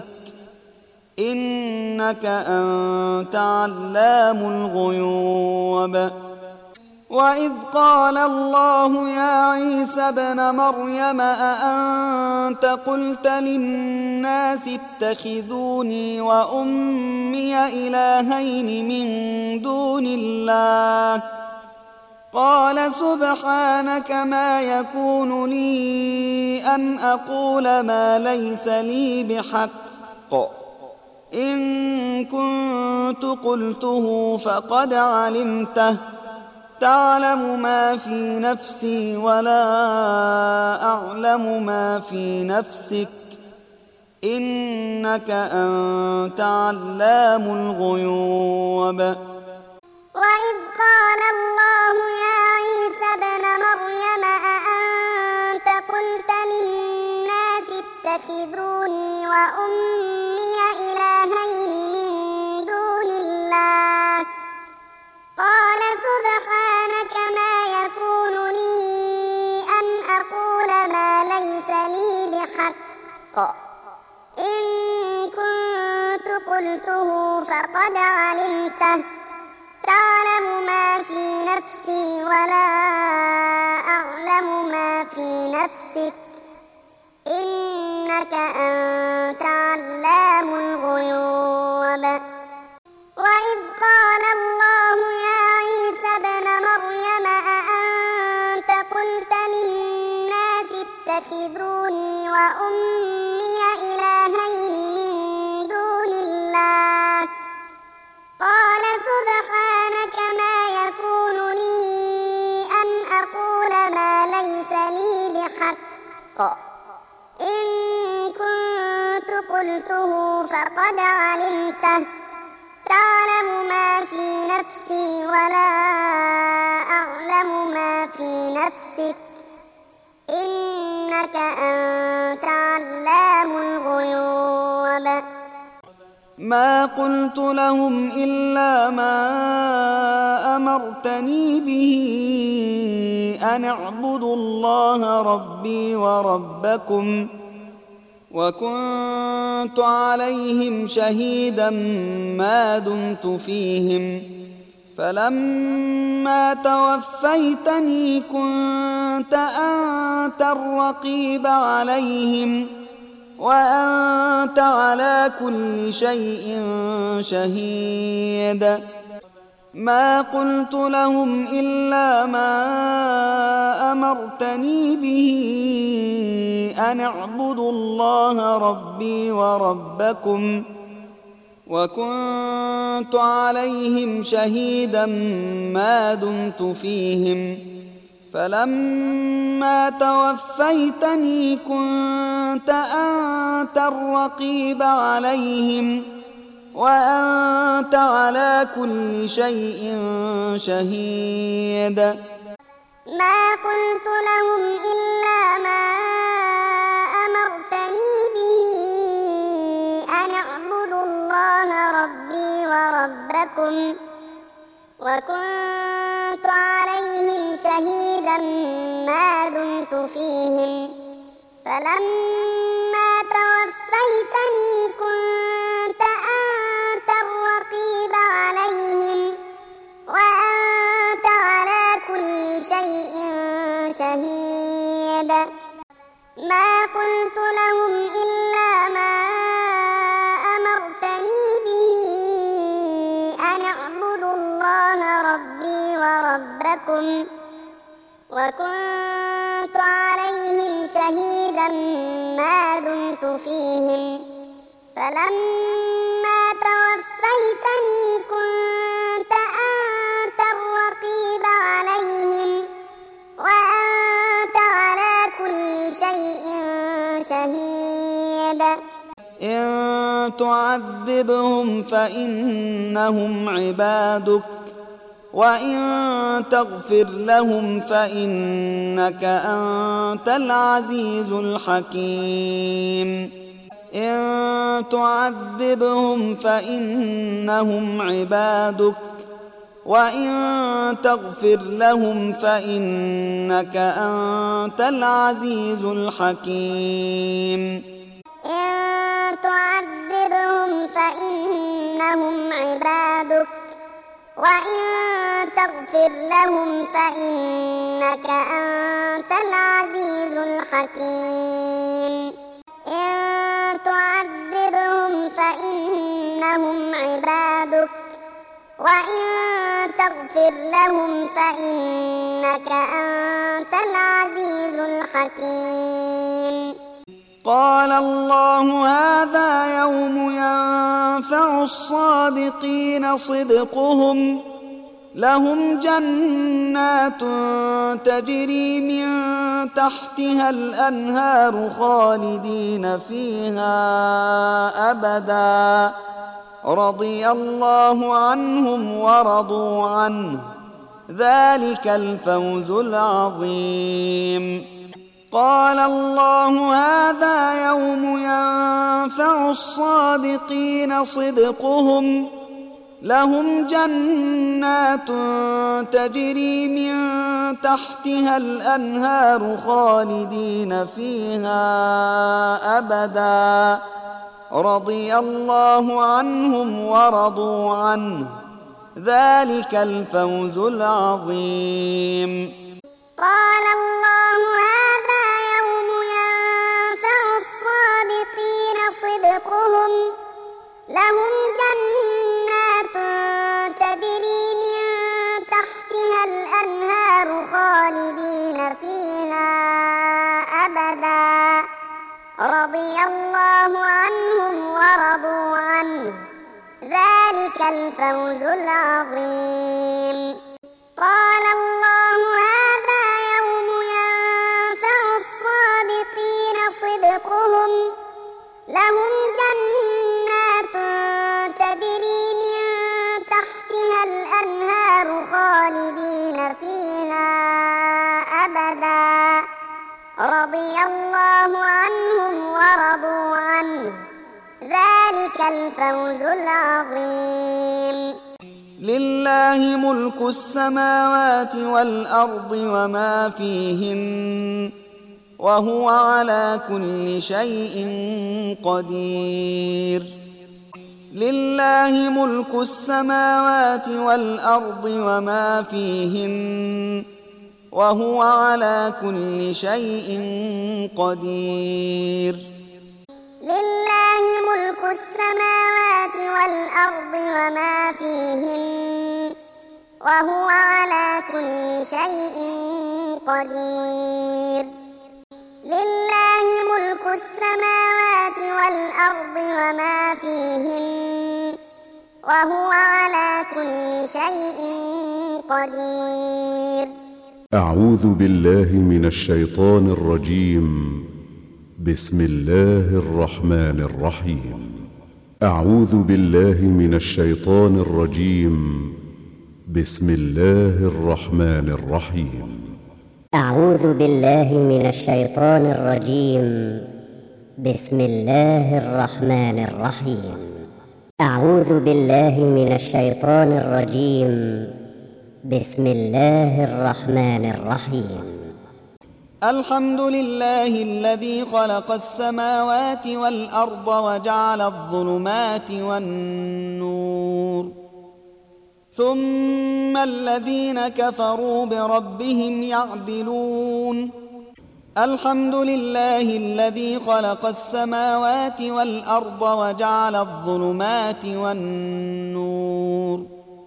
إنك أنت علام الغيوب. وإذ قال الله يا عيسى ابن مريم أأنت قلت للناس اتخذوني وأمي إلهين من دون الله قال سبحانك ما يكون لي أن أقول ما ليس لي بحق إن كنت قلته فقد علمته تعلم ما في نفسي ولا أعلم ما في نفسك إنك أنت علام الغيوب. وإذ قال الله يا عيسى ابن مريم أأنت قلت للناس اتخذوني وأمي إلهين من دون الله قال سبحانك ما يكون لي أن أقول ما ليس بحق إن كنت قلته فقد علمته تعلم ما في نفسي ولا أعلم ما في نفسك إنك أنت علام الغيوب وإذ قال الله يا عيسى ابن مريم أأنت قلت للناس اتخذوني وأمي إلهين من دون الله قال سبحانك ما يكون لي أن أقول ما ليس لي بحق إن كنت قلته فقد علمته تعلم ما في نفسي ولا أعلم ما في نفسك إنك أنت علام الغيوب ما قلت لهم إلا ما أمرتني به أن اعبدوا الله ربي وربكم وكنت عليهم شهيدا ما دمت فيهم فلما توفيتني كنت أنت الرقيب عليهم وأنت على كل شيء شهيد ما قلت لهم إلا ما أمرتني به أن اعبدوا الله ربي وربكم وكنت عليهم شهيدا ما دمت فيهم فلما توفيتني كنت أنت الرقيب عليهم وأنت على كل شيء شهيد ما قلت لهم إلا ما أمرتني به أن اعبدوا الله ربي وربكم وكنت عليهم شهيدا ما دمت فيهم فلما توفيتني كنت أنت الرقيب عليهم وأنت على كل شيء شهيد ما قلت لهم إلا ما أمرتني به أن اعبدوا الله ربي وربكم وكنت عليهم شهيدا ما دمت فيهم فلما توفيتني كنت أنت الرقيب عليهم وأنت على كل شيء شهيد إن تعذبهم فإنهم عبادك وإن تغفر لهم فإنك أنت العزيز الحكيم إن تعذبهم فإنهم عبادك وإن تغفر لهم فإنك أنت العزيز الحكيم إن تعذبهم فإنهم عبادك وإن تغفر لهم فإنك أنت العزيز الحكيم إن تعذبهم فإنهم عبادك وإن تغفر لهم فإنك أنت العزيز الحكيم قال الله هذا يوم ينفع الصادقين صدقهم لهم جنات تجري من تحتها الأنهار خالدين فيها أبدا رضي الله عنهم ورضوا عنه ذلك الفوز العظيم قال الله هذا يوم ينفع الصادقين صدقهم لهم جنات تجري من تحتها الأنهار خالدين فيها أبدا رضي الله عنهم ورضوا عنه ذلك الفوز العظيم. قال الله هذا يوم ينفع الصادقين صدقهم لهم جنات تجري من تحتها الأنهار خالدين فيها أبدا رضي الله عنهم ورضوا عنه ذلك الفوز العظيم. قال الله هذا يوم ينفع الصادقين صدقهم لهم جنات تجري من تحتها الأنهار خالدين فيها أبدا رضي الله عنهم ورضوا عنه ذلك الفوز العظيم. لله ملك السماوات والأرض وما فيهن وهو على كل شيء قدير. لله ملك السماوات والأرض وما فيهن وهو على كل شيء قدير. لله ملك السماوات والأرض وما فيهن وهو على كل شيء قدير. لله ملك السماوات والأرض وما فيهن وهو على كل شيء قدير. أعوذ بالله من الشيطان الرجيم. بسم الله الرحمن الرحيم. أعوذ بالله من الشيطان الرجيم. بسم الله الرحمن الرحيم. أعوذ بالله من الشيطان الرجيم. بسم الله الرحمن الرحيم. أعوذ بالله من الشيطان الرجيم. بسم الله الرحمن الرحيم. الحمد لله الذي خلق السماوات والأرض وجعل الظلمات والنور ثم الذين كفروا بربهم يعدلون. الحمد لله الذي خلق السماوات والأرض وجعل الظلمات والنور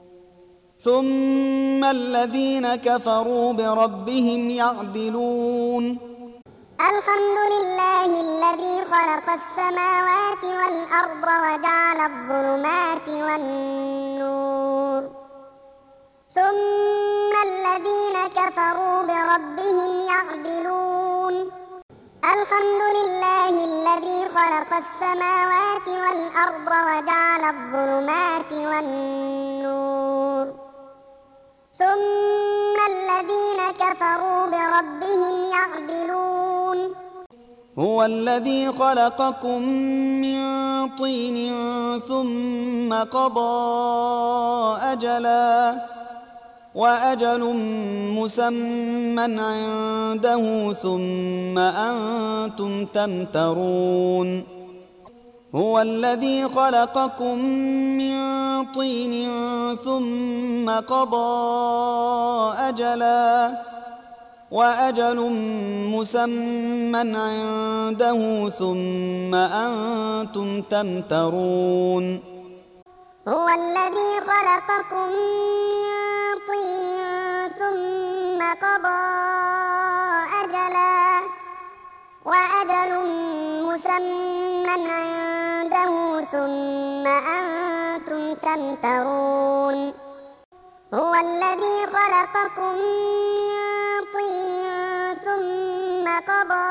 ثم الذين كفروا بربهم يعدلون. الحمد لله الذي خلق السماوات والأرض وجعل الظلمات والنور ثم الذين كفروا بربهم يعدلون. الحمد لله الذي خلق السماوات والأرض وجعل الظلمات والنور ثم الذين كفروا بربهم يعدلون. هو الذي خلقكم من طين ثم قضى أجلا وأجل مسمى عنده ثم أنتم تمترون. هو الذي خلقكم من طين ثم قضى أجلا وأجل مسمى عنده ثم أنتم تمترون. هو الذي خلقكم من طين ثم قضى أجلا وأجل مسمى عنده ثم أنتم تمترون. هو الذي خلقكم من طين ثم قضى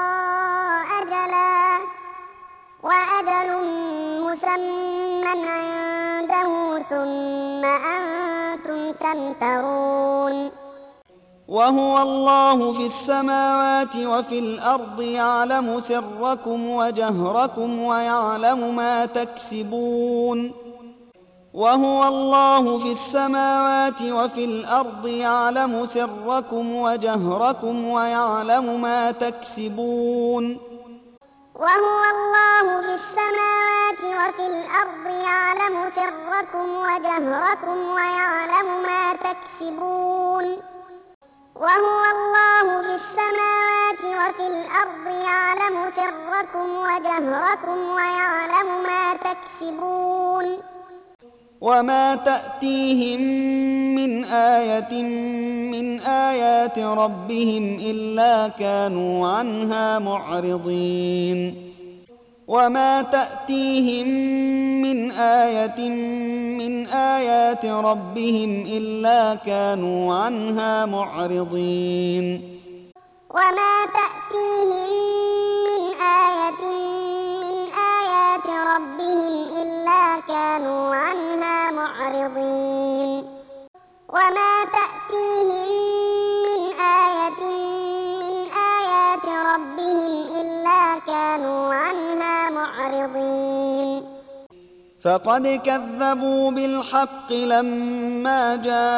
أجلا وأجل مسمى عنده ثم أنتم تمترون. وهو الله في السماوات وفي الأرض يعلم سركم وجهركم ويعلم ما تكسبون. وهو الله في السماوات وفي الأرض يعلم سركم وجهركم ويعلم ما تكسبون. وهو الله في السماوات وفي الأرض يعلم سركم وجهركم ويعلم ما تكسبون وهو الله في السماوات وفي الأرض يعلم سركم وجهركم ويعلم ما تكسبون وما تأتيهم من آية من آيات ربهم إلا كانوا عنها معرضين وما تأتيهم من آية من آيات ربهم إلا كانوا عنها معرضين وما تأتيهم من آية من آيات ربهم إلا كانوا عنها معرضين وما تأتيهم من آية من آيات ربهم إلا كانوا عنها معرضين فقد كذبوا بالحق لما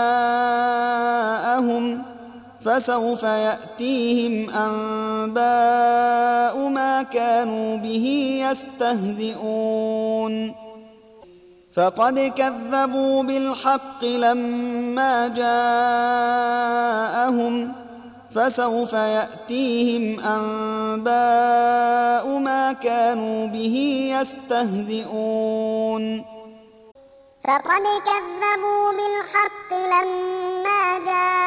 جاءهم فسوف يأتيهم أنباء ما كانوا به يستهزئون فقد كذبوا بالحق لما جاءهم فسوف يأتيهم أنباء ما كانوا به يستهزئون فقد كذبوا بالحق لما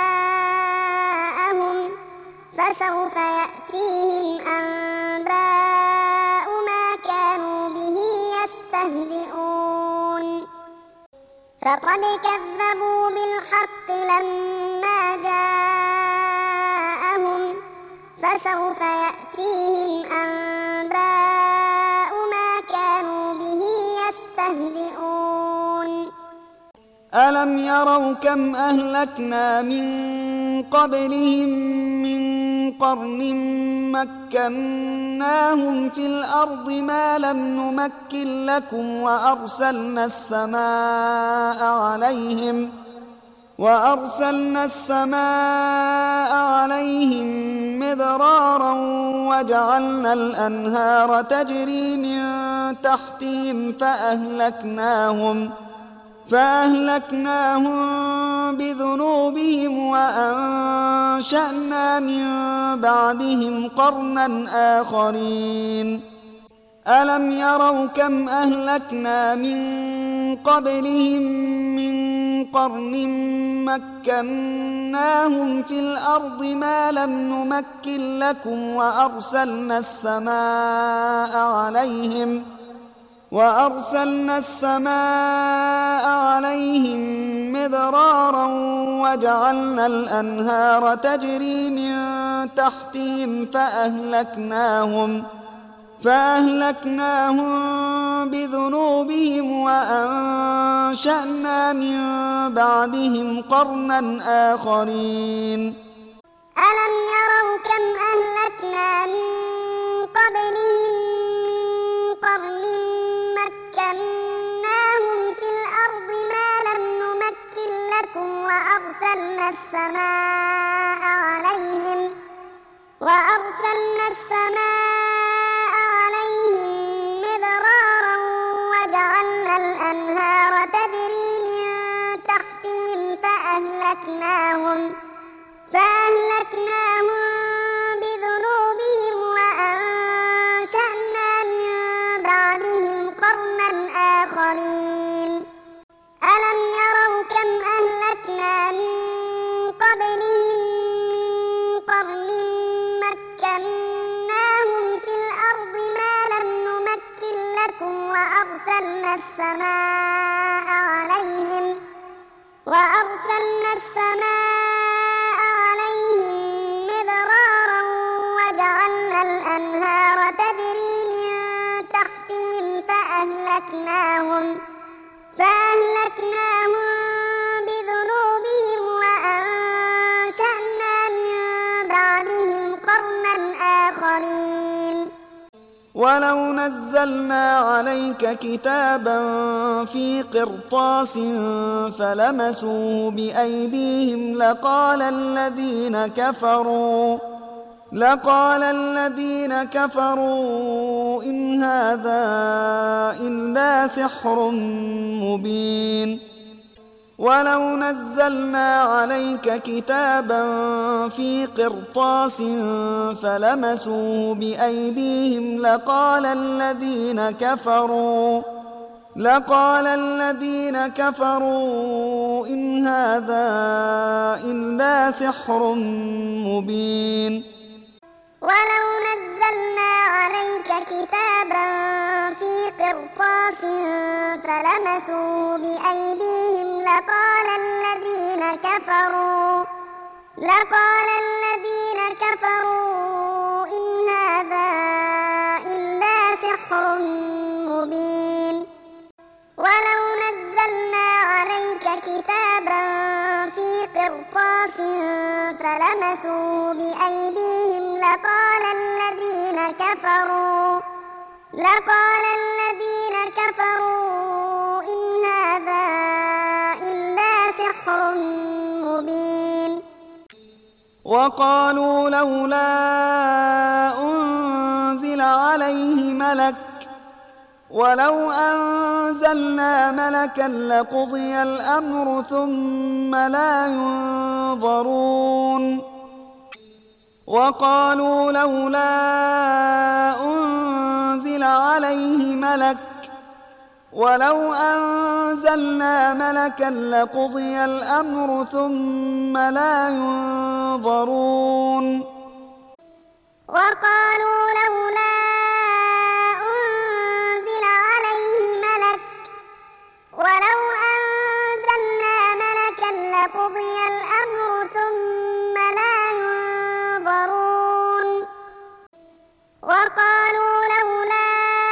جاءهم فسوف يأتيهم أنباء ما كانوا به يستهزئون فقد كذبوا بالحق لما جاءهم فسوف يأتيهم أنباء ما كانوا به يستهزئون ألم يروا كم أهلكنا من قبلهم من قرن مكناهم في الأرض ما لم نمكن لكم وأرسلنا السماء عليهم مدرارا وجعلنا الأنهار تجري من تحتهم فأهلكناهم بذنوبهم وأنشأنا من بعدهم قرنا آخرين ألم يروا كم أهلكنا من قبلهم من قرن مكناهم في الأرض ما لم نمكن لكم وأرسلنا السماء عليهم مدرارا وجعلنا الأنهار تجري من تحتهم فأهلكناهم بذنوبهم وأنشأنا من بعدهم قرنا آخرين ألم يروا كم أهلكنا من قبلهم من قرن مكناهم في الأرض ما لم نمكن لكم وأرسلنا السماء عليهم مدرارا وجعلنا الأنهار تجري من تحتهم فأهلكناهم بذنوبهم وأنشأنا من بعدهم قرنا آخرين ألم يروا كم أهلكنا من قبلهم من قرن مكناهم في الأرض ما لم نمكن لكم وأرسلنا السماء عليهم مدرارا وجعلنا الأنهار تجري من تحتهم فأهلكناهم بذنوبهم وأنشأنا من بعدهم قرنا آخرين ولو نزلنا عليك كتابا في قرطاس فلمسوه بأيديهم لقال الذين كفروا إن هذا إلا سحر مبين ولو نزلنا عليك كتابا في قرطاس فلمسوه بأيديهم لقال الذين كفروا إن هذا إلا سحر مبين ولو نزلنا عليك كتابا في قرطاس فلمسوه بأيديهم لقال الذين كفروا إن هذا إلا سحر مبين ولو نزلنا عليك كتابا في قرطاس فلمسوه بأيديهم لقال الذين كفروا إن هذا إلا سحر مبين وقالوا لولا أنزل عليه ملك ولو أنزلنا ملكا لقضي الأمر ثم لا ينظرون وقالوا لولا أنزل عليه ملك ولو أنزلنا ملكا لقضي الأمر ثم لا ينظرون وقالوا لولا أنزل عليه ملك ولو أنزلنا ملكا لقضي الأمر ثم لا ينظرون وقالوا لولا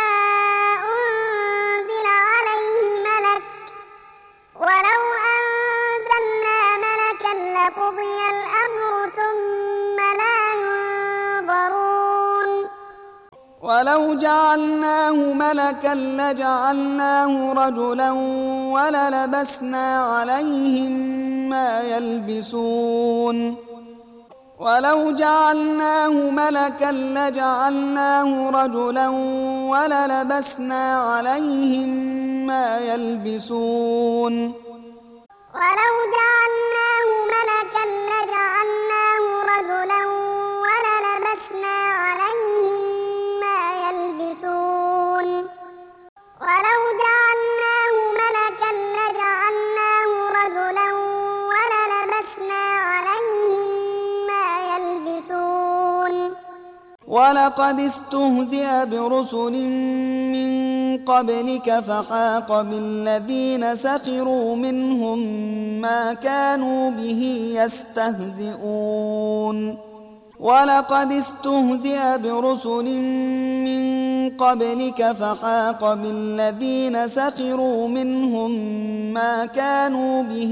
أنزل عليه ملك ولو أنزلنا ملكا لقضي الأمر ثم لا ينظرون ولو جعلناه ملكا لجعلناه رجلا وللبسنا عليهم ما يلبسون ولو جعلناه ملكا لجعلناه رجلا وللبسنا عليهم ما يلبسون ولو جعلناه ملكا لجعلناه رجلا وللبسنا عليهم ما يلبسون ولو جعلناه ملكا لجعلناه رجلا وللبسنا عليهم ما يلبسون ولقد استهزئ برسل من قبلك فحاق بالذين سخروا منهم ما كانوا به يستهزئون ولقد استهزئ برسل من قبلك فحاق بالذين سخروا منهم ما كانوا به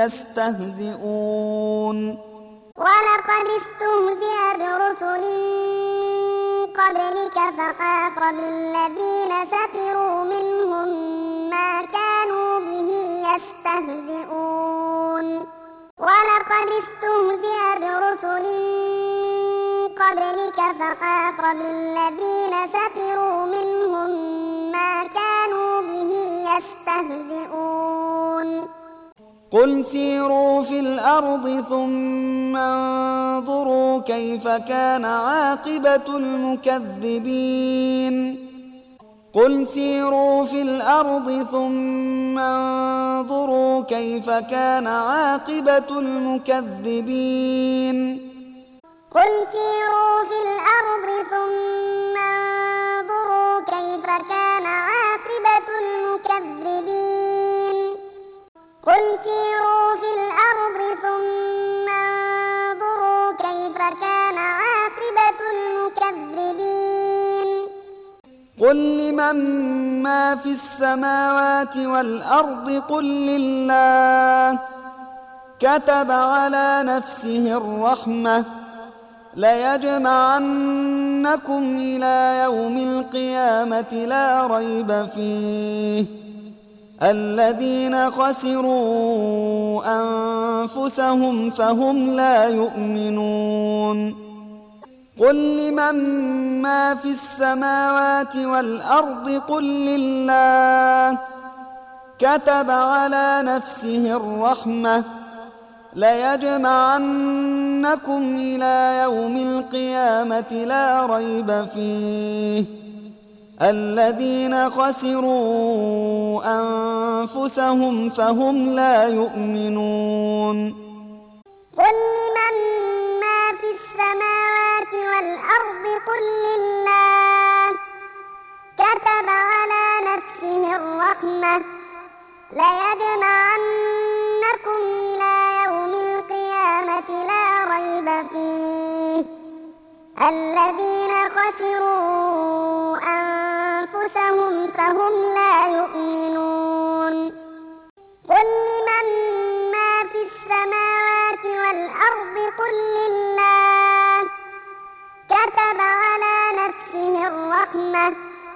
يستهزئون ولقد استهزئ برسل من قبلك فحاق بالذين سخروا منهم ما كانوا به يستهزئون ولقد استهزئ برسل من قبلك فحاق بالذين سخروا منهم ما كانوا به يستهزئون قل سيروا في الأرض ثم انظروا كيف كان عاقبة المكذبين قل سيروا في الأرض ثم انظروا كيف كان عاقبة المكذبين قل سيروا في الأرض ثم انظروا كيف كان عاقبة المكذبين قل سيروا في الأرض ثم انظروا كيف كان عاقبة المكذبين قل لمن ما في السماوات والأرض قل لله كتب على نفسه الرحمة ليجمعنكم إلى يوم القيامة لا ريب فيه الذين خسروا أنفسهم فهم لا يؤمنون قل لمن ما في السماوات والأرض قل لله كتب على نفسه الرحمة ليجمعنكم إلى يوم القيامة لا ريب فيه الذين خسروا أنفسهم فهم لا يؤمنون قل لمن ما في السماوات والأرض قل لله كتب على نفسه الرحمة ليجمعنكم إلى يوم القيامة لا ريب فيه الذين خسروا أنفسهم فهم لا يؤمنون قل لمن ما في السماوات والأرض قل لله كتب على نفسه الرحمة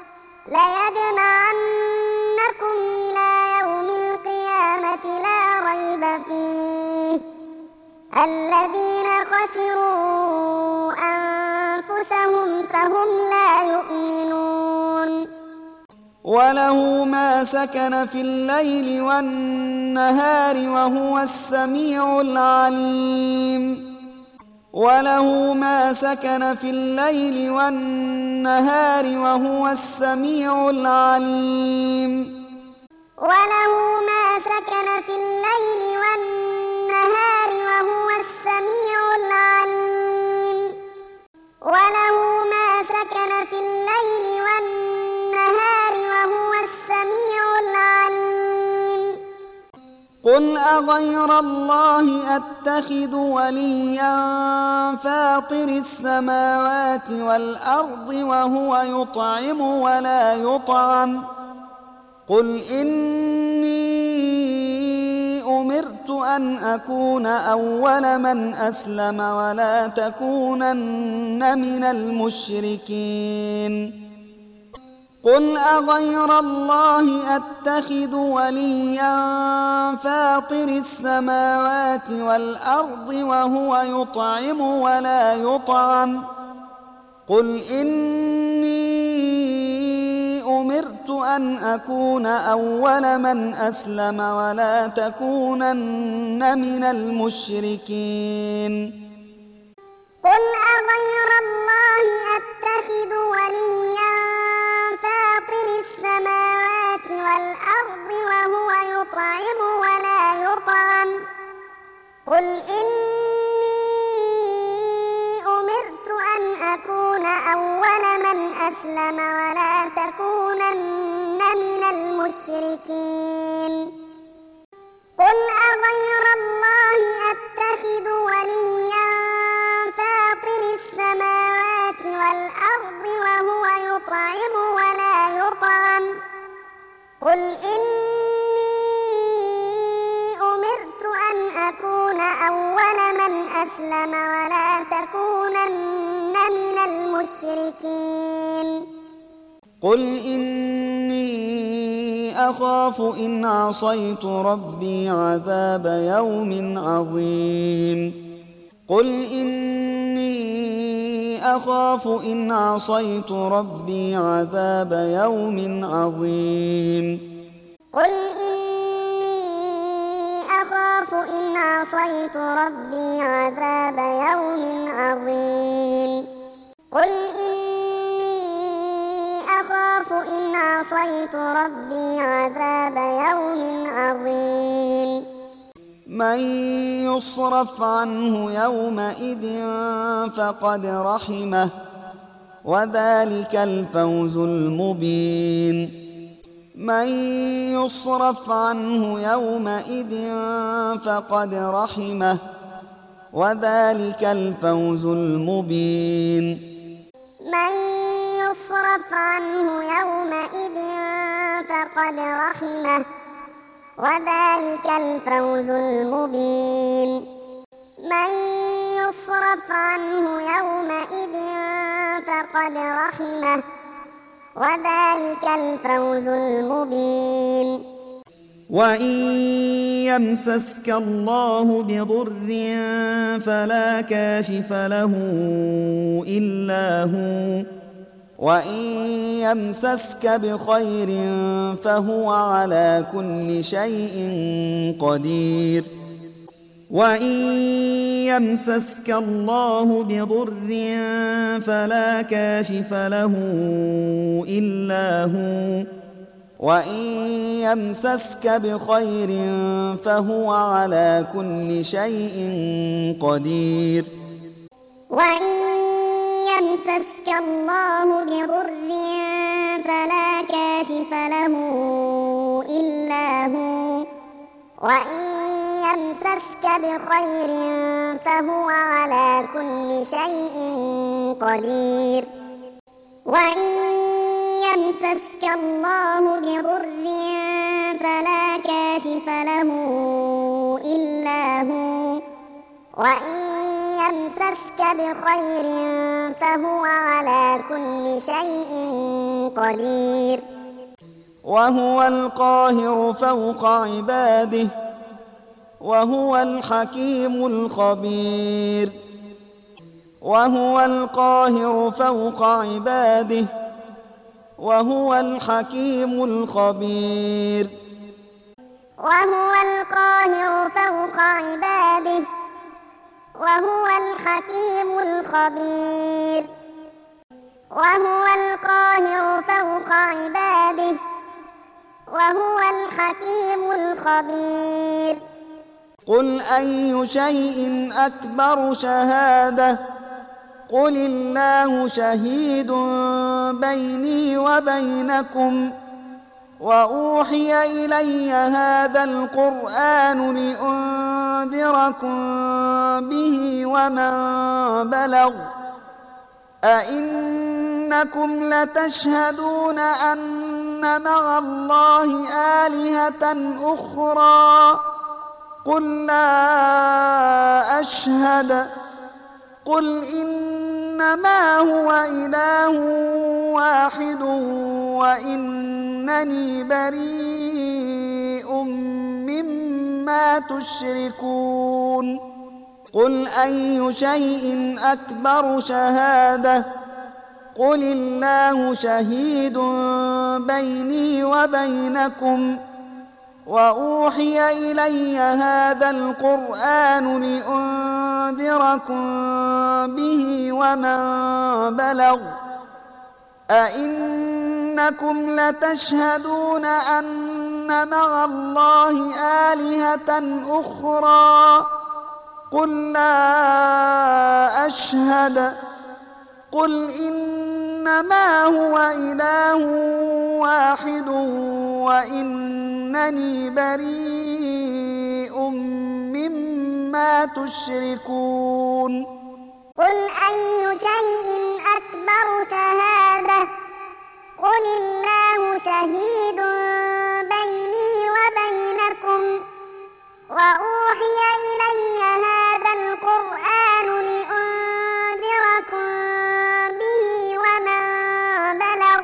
ليجمعنكم إلى يوم القيامة لا ريب فيه الذين خسروا أنفسهم فهم لا يؤمنون وله ما سكن في الليل والنهار وهو السميع العليم وله ما سكن في الليل والنهار وهو السميع العليم وله ما سكن في الليل والنهار وهو السميع العليم وله ما سكن في الليل والنهار وهو السميع العليم قل أغير الله أتخذ وليا فاطر السماوات والأرض وهو يطعم ولا يطعم قل إني أمرت أن أكون أول من أسلم ولا تكونن من المشركين قل أغير الله أتخذ وليا فاطر السماوات والأرض وهو يطعم ولا يطعم قل إني أمرت أن أكون أول من أسلم ولا تكونن من المشركين قل أغير الله أتخذ وليا فاطر السماوات والأرض وهو يطعم ولا يطعم قل إني أمرت أن أكون أول من أسلم ولا تكونن من المشركين قل أغير الله أتخذ وليا فاطر السماوات والأرض وهو يطعم ولا يطعم قل إني أمرت أن أكون أول من أسلم ولا تكونن من المشركين قل إني أخاف إن عصيت ربي عذاب يوم عظيم قل إني أخاف إن عصيت ربي عذاب يوم عظيم قل إني أخاف إن عصيت ربي عذاب يوم عظيم قل إني أخاف إن عصيت ربي عذاب يوم عظيم من يصرف عنه يومئذ فقد رحمه وذلك الفوز المبين من يصرف عنه يومئذ فقد رحمه وذلك الفوز المبين من يصرف عنه يومئذ فقد رحمه وذلك الفوز المبين من يصرف عنه يومئذ فقد رحمه وذلك الفوز المبين وإن يمسسك الله بضر فلا كاشف له إلا هو، وإن يمسسك بخير فهو على كل شيء قدير. وإن يمسسك الله بضر فلا كاشف له إلا هو، وإن يمسسك بخير فهو على كل شيء قدير. وإن يمسسك الله بضر فلا كاشف له إلا هو، وإن يمسسك بخير فهو على كل شيء قدير. وإن يمسسك الله بضر فلا كاشف له إلا هو، وإن يمسسك بخير فهو على كل شيء قدير. وهو القاهر فوق عباده وهو الحكيم الخبير. وهو القاهر فوق عباده وهو الحكيم الخبير. وهو القاهر فوق عباده وهو الحكيم الخبير. وهو القاهر فوق عباده وهو الحكيم الخبير. قل أي شيء أكبر شهادة قل الله شهيد بيني وبينكم وأوحي إلي هذا القرآن لأنذركم به ومن بلغ أئنكم لتشهدون أن مع الله آلهة أخرى قل لا أشهد قل إنما هو إله واحد وإنني بريء مما تشركون. قل أي شيء أكبر شهادة قل الله شهيد بيني وبينكم وأوحي إلي هذا القرآن لأنذركم به ومن بلغ أئنكم لتشهدون أن مع الله آلهة أخرى قل لا أشهد قل إنما هو إله واحد وإنني بريء مما تشركون. قل أي شيء أكبر شهادة قل الله شهيد بيني وبينكم وأوحي إلي هذا القرآن لأنذركم به ومن بلغ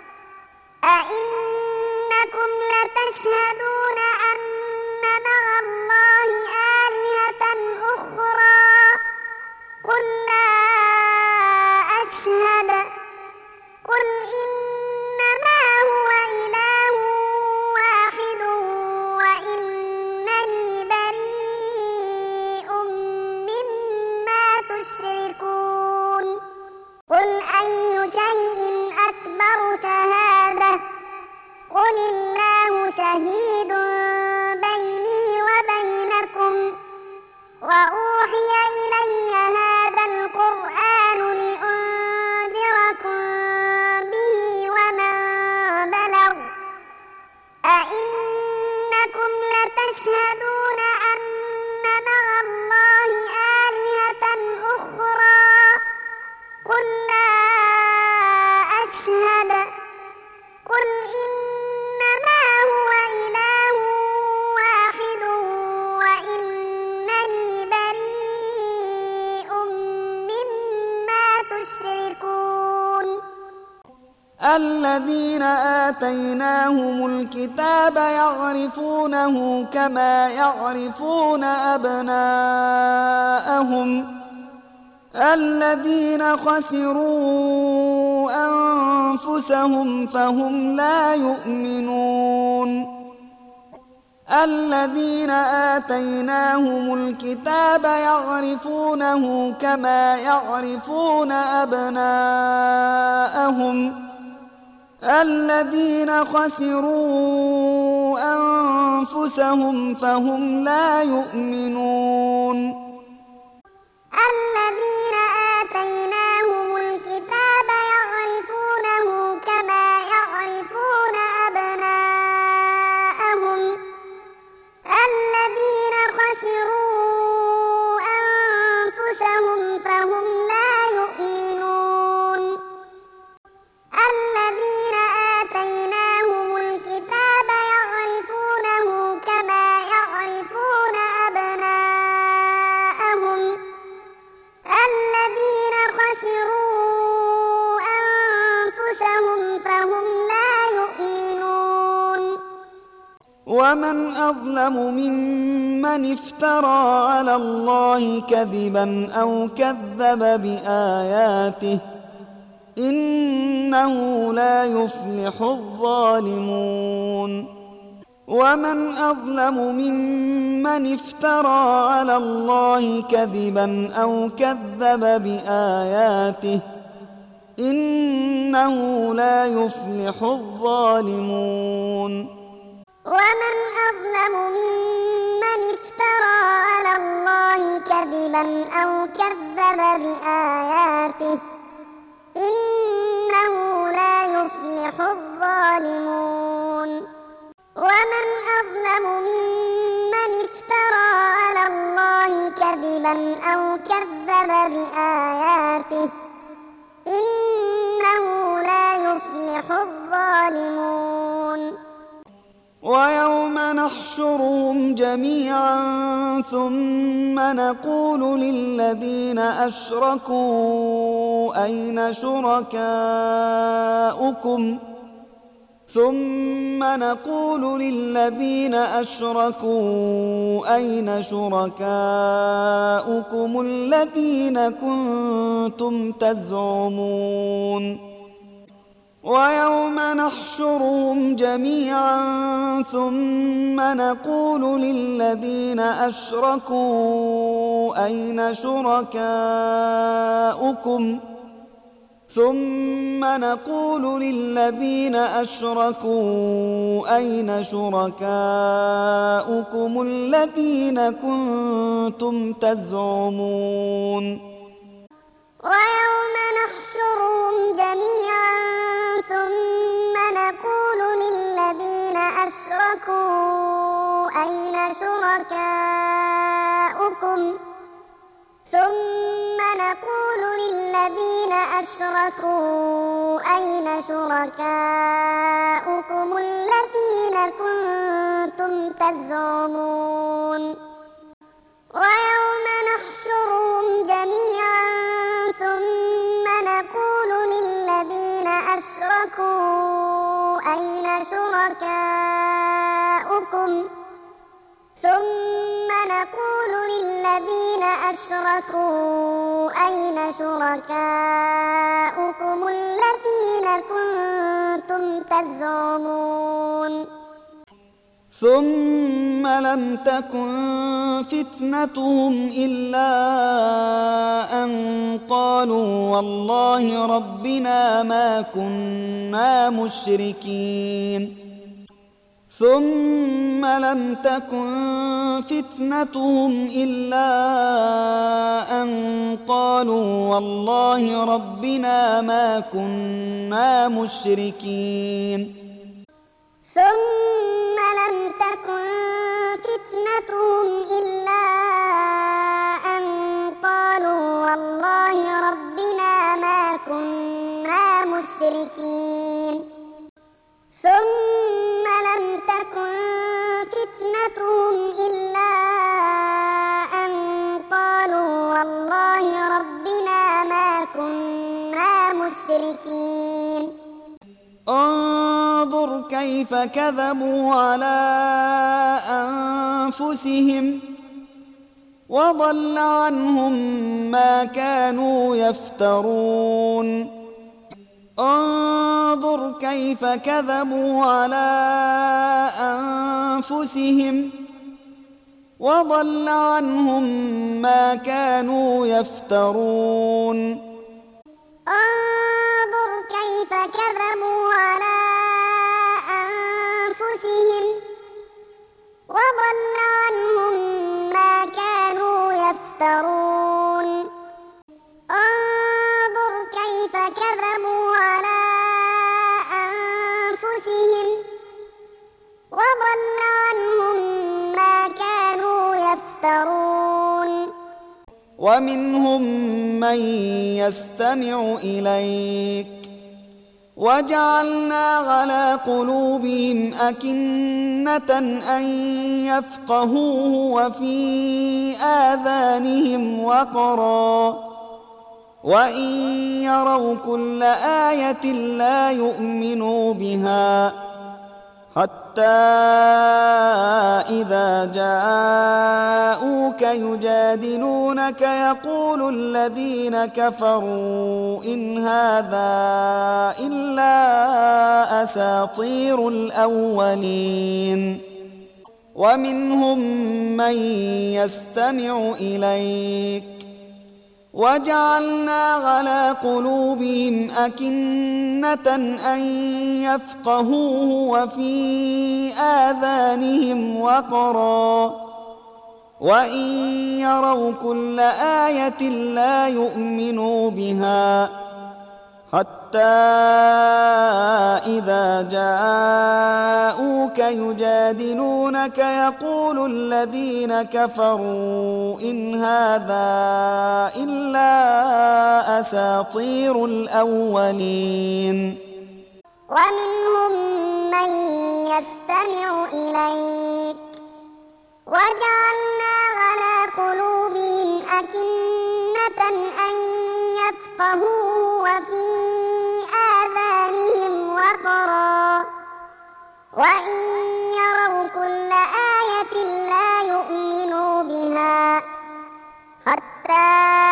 أئنكم لتشهدون أن مع الله آلهة أخرى قل لا أشهد قل إنما هو إله واحد وإنني بريء مما تشركون. قل أي شيء أكبر شهادة قل الله شهيد بيني وبينكم وأوحي إلي هذا القرآن لأنذركم به ومن بلغ أئنكم لتشهدون أن مع الله آلهة أخرى قل لا أشهد قل إنما هو إله واحد وإنني بريء مما تشركون. الذين آتيناهم الكتاب يعرفونه كما يعرفون أبناءهم الذين خسروا أنفسهم فهم لا يؤمنون الذين آتيناهم الكتاب يعرفونه كما يعرفون أبناءهم الذين خسروا أنفسهم فهم لا يؤمنون الذين آتيناهم الكتاب يعرفونه كما يعرفون أبناءهم الذين خسروا أنفسهم فهم لا يؤمنون الذين آتيناهم الكتاب يعرفونه كما يعرفون أبناءهم الذين خسروا أنفسهم فهم لا يؤمنون ومن أظلم ممن افترى على الله كذبا أو كذب بآياته إنه لا يفلح الظالمون ومن أظلم ممن افترى على الله كذبا أو كذب بآياته إنه لا يفلح الظالمون ومن أظلم ممن افترى على الله كذبا أو كذب بآياته إنه لا يفلح الظالمون ومن أظلم ممن افترى على الله كذبا أو كذب بآياته إنه لا يفلح الظالمون ويوم نحشرهم جميعا ثم نقول للذين أشركوا أين شركاؤكم الذين كنتم تزعمون ويوم نحشرهم جميعا ثم نقول للذين أشركوا أين شركاؤكم الذين كنتم تزعمون ويوم نحشرهم جميعا ثم نقول للذين أشركوا أين شركاؤكم الذين كنتم تزعمون ويوم نحشرهم جميعا ثم نقول للذين أشركوا أين شركاؤكم الذين كنتم تزعمون ثم لم تكن فتنتهم إلا أن قالوا والله ربنا ما كنا مشركين ثم لم تكن فتنتهم إلا أن قالوا والله ربنا ما كنا مشركين ثم لم تكن فتنتهم إلا أن قالوا والله ربنا ما كنا مشركين ثم لم تكن فتنتهم إلا أن قالوا والله ربنا ما كنا مشركين انظر كيف كذبوا على أنفسهم وضل عنهم ما كانوا يفترون انظر كيف كذبوا على أنفسهم وضل عنهم ما كانوا يفترون انظر كيف كذبوا على أنفسهم وضل عنهم ما كانوا يفترون انظر كيف كذبوا على أنفسهم وضل عنهم ما كانوا يفترون ومنهم من يستمع إليك وجعلنا على قلوبهم أكنة أن يفقهوه وفي آذانهم وقرا وإن يروا كل آية لا يؤمنوا بها حتى إذا جاءوك يجادلونك يقول الذين كفروا إن هذا إلا أساطير الأولين ومنهم من يستمع إليك وجعلنا على قلوبهم أكنة أن يفقهوه وفي آذانهم وقرا وإن يروا كل آية لا يؤمنوا بها حتى إذا جاءوك يجادلونك يقول الذين كفروا إن هذا إلا أساطير الأولين ومنهم من يستمع إليك وجعلنا على قلوبهم أكنة أن يفقهوه وفي آذانهم وقرا وإن يروا كل آية لا يؤمنوا بها حتى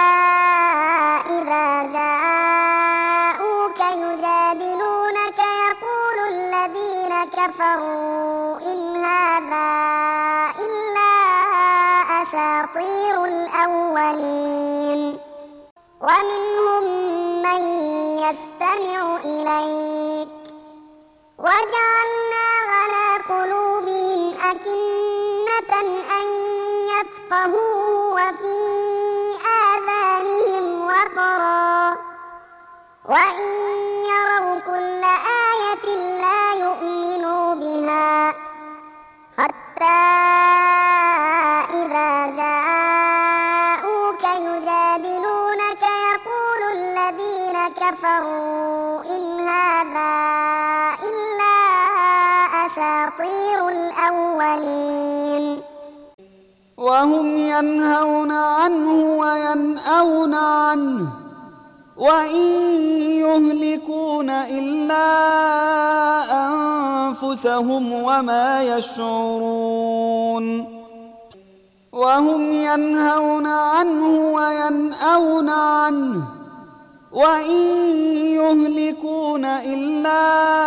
إذا جاءوك يجادلونك يقول الذين كفروا إن هذا إلا أساطير الأولين ومنهم من يستمع إليك وجعلنا على قلوبهم أكنة أن يفقهوه وفي آذانهم وقرا وإن يروا كل آية لا يؤمنوا بها حتى إذا جاءوك يجادلونك يقول الذين كفروا إن هذا إلا أساطير الأولين وهم ينهون عنه وينأون عنه وإن يهلكون إلا أنفسهم وما يشعرون وهم ينهون عنه وينأون عنه وإن يهلكون إلا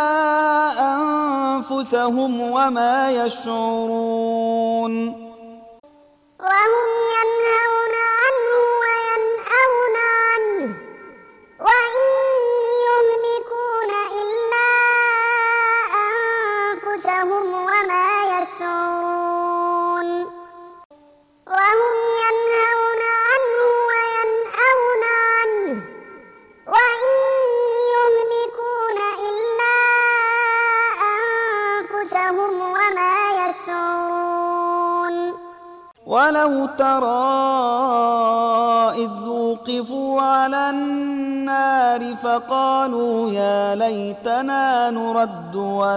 أنفسهم وما يشعرون وهم ينهون عنه وينأون عنه وإن يهلكون إلا أنفسهم وما يشعرون وهم ينهون عنه وينأون عنه وإن يهلكون إلا أنفسهم وما يشعرون ولو ترى إذ وقفوا على النار فقالوا يا ليتنا نرد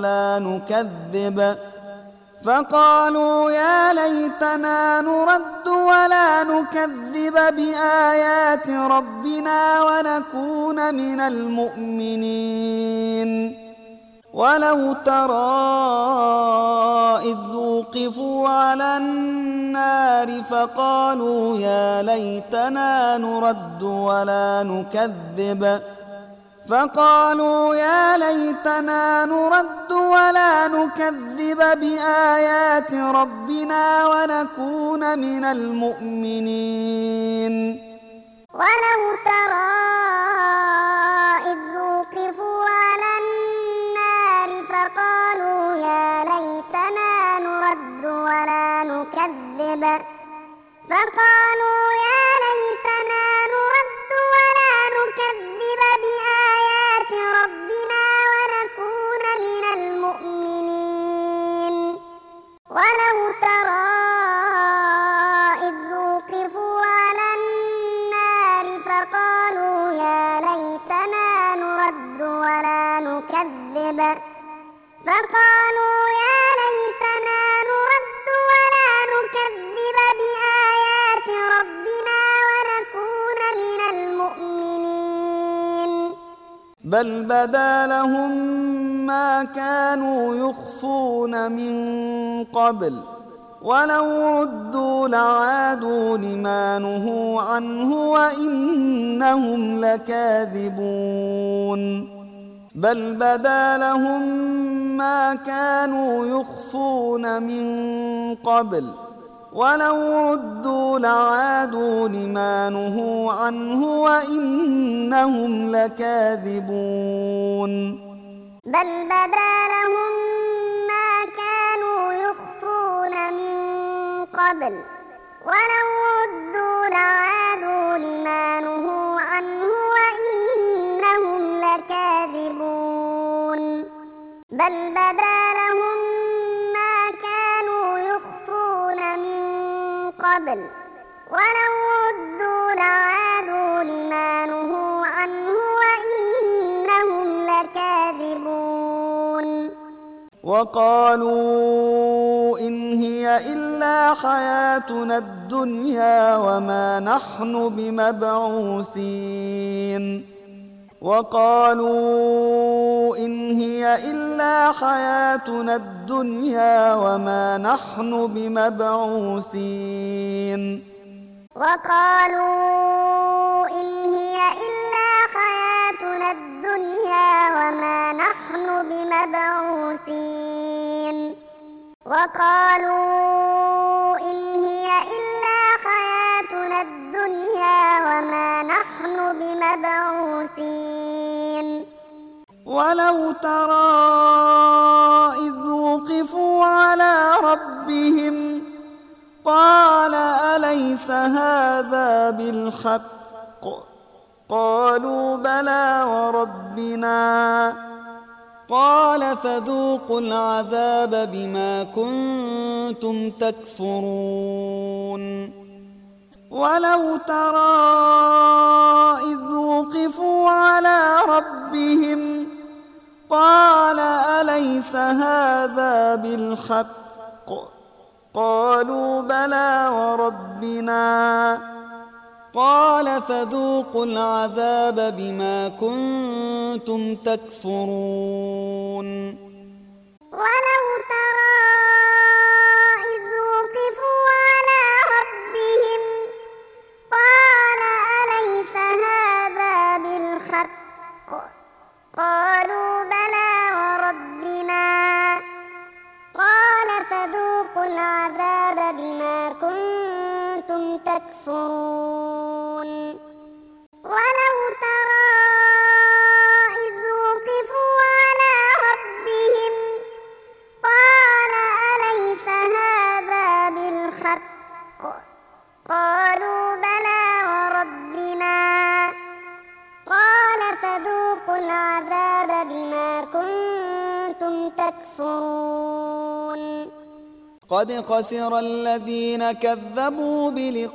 ولا نكذب بآيات ربنا ونكون من المؤمنين ولو ترى إذ وقفوا على النار فقالوا يا ليتنا نرد ولا نكذب بآيات ربنا ونكون من المؤمنين. ولو ترى إذ وقفوا على النار فقالوا يا ليتنا نرد ولا نكذب بآيات ربنا ونكون من المؤمنين. ولو ترى إذ وقفوا على النار فقالوا يا ليتنا نرد ولا نكذب بآيات ربنا ونكون من المؤمنين. بل بدا لهم ما كانوا يخفون من قبل ولو ردوا لعادوا لما نهوا عنه وإنهم لكاذبون. بل بدا لهم ما كانوا يخفون من قبل ولو ردوا لعادوا لما نهوا عنه وإنهم لكاذبون. بل بدا لهم ما كانوا يخفون من قبل ولو ردوا لعادوا لما نهوا عنه وإنهم لكاذبون. بل بدا لهم ما كانوا يخفون من قبل ولو ردوا لعادوا لما نهوا عنه وإنهم لكاذبون. وقالوا إن هي إلا حياتنا الدنيا وما نحن بمبعوثين. وقالوا إن هي إلا حياتنا الدنيا وما نحن بمبعوثين. وقالوا إن هي إلا حياتنا الدنيا وما نحن بمبعوثين. وقالوا إن هي إلا حياتنا الدنيا وما نحن بمبعوثين. ولو ترى إذ وقفوا على ربهم قال أليس هذا بالحق قالوا بلى وربنا قال فذوقوا العذاب بما كنتم تكفرون. ولو ترى إذ وقفوا على ربهم قال أليس هذا بالحق قالوا بلى وربنا قال فذوقوا العذاب بما كنتم تكفرون. ولو ترى إذ وقفوا على ربهم قال أليس هذا بالحق قالوا بلى وربنا قال فذوقوا العذاب بما كنتم تكفرون. ولو ترى إذ وقفوا على ربهم قال أليس هذا بالحق قالوا بلى وربنا قال فذوقوا العذاب بما كنتم تكفرون. قد خسر الذين كذبوا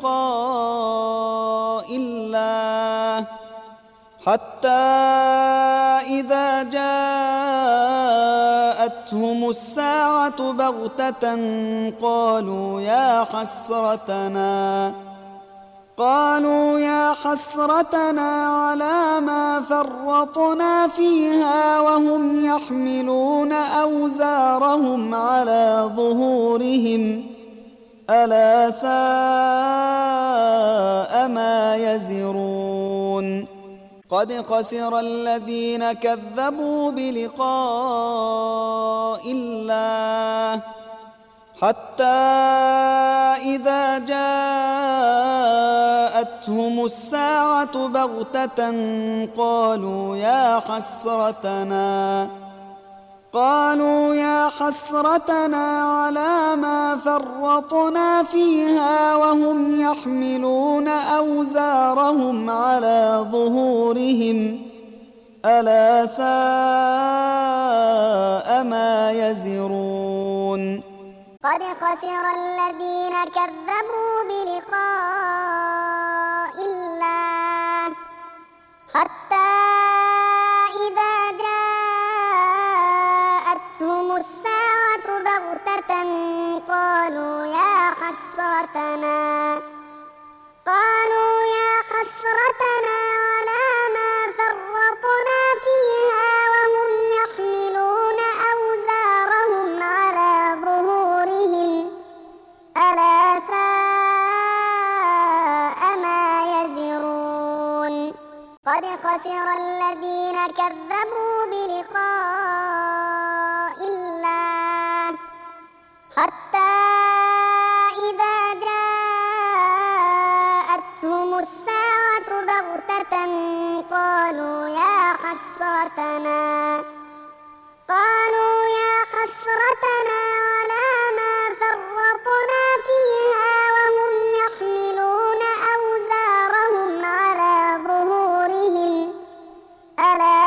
بلقاء الله حتى إذا جاءتهم الساعة بغتة قالوا يا حسرتنا على ما فرطنا فيها وهم يحملون أوزارهم على ظهورهم ألا ساء ما يزرون قد خسر الذين كذبوا بلقاء الله حتى إذا جاءتهم الساعة بغتة قالوا يا حسرتنا على ما فرطنا فيها وهم يحملون أوزارهم على ظهورهم ألا ساء ما يزرون قد خسر الذين كذبوا بلقاء الله حتى إذا جاءتهم الساعة بغتة قالوا يا حسرتنا على ما فرطنا فيها وهم يحملون أوزارهم على ظهورهم ألا ساء ما يزرون قد خسر الذين كذبوا بلقاء الله حتى إذا جاءتهم الساعة بغتة قالوا يا حسرتنا على ما فرطنا فيها وهم يحملون أوزارهم على ظهورهم ألا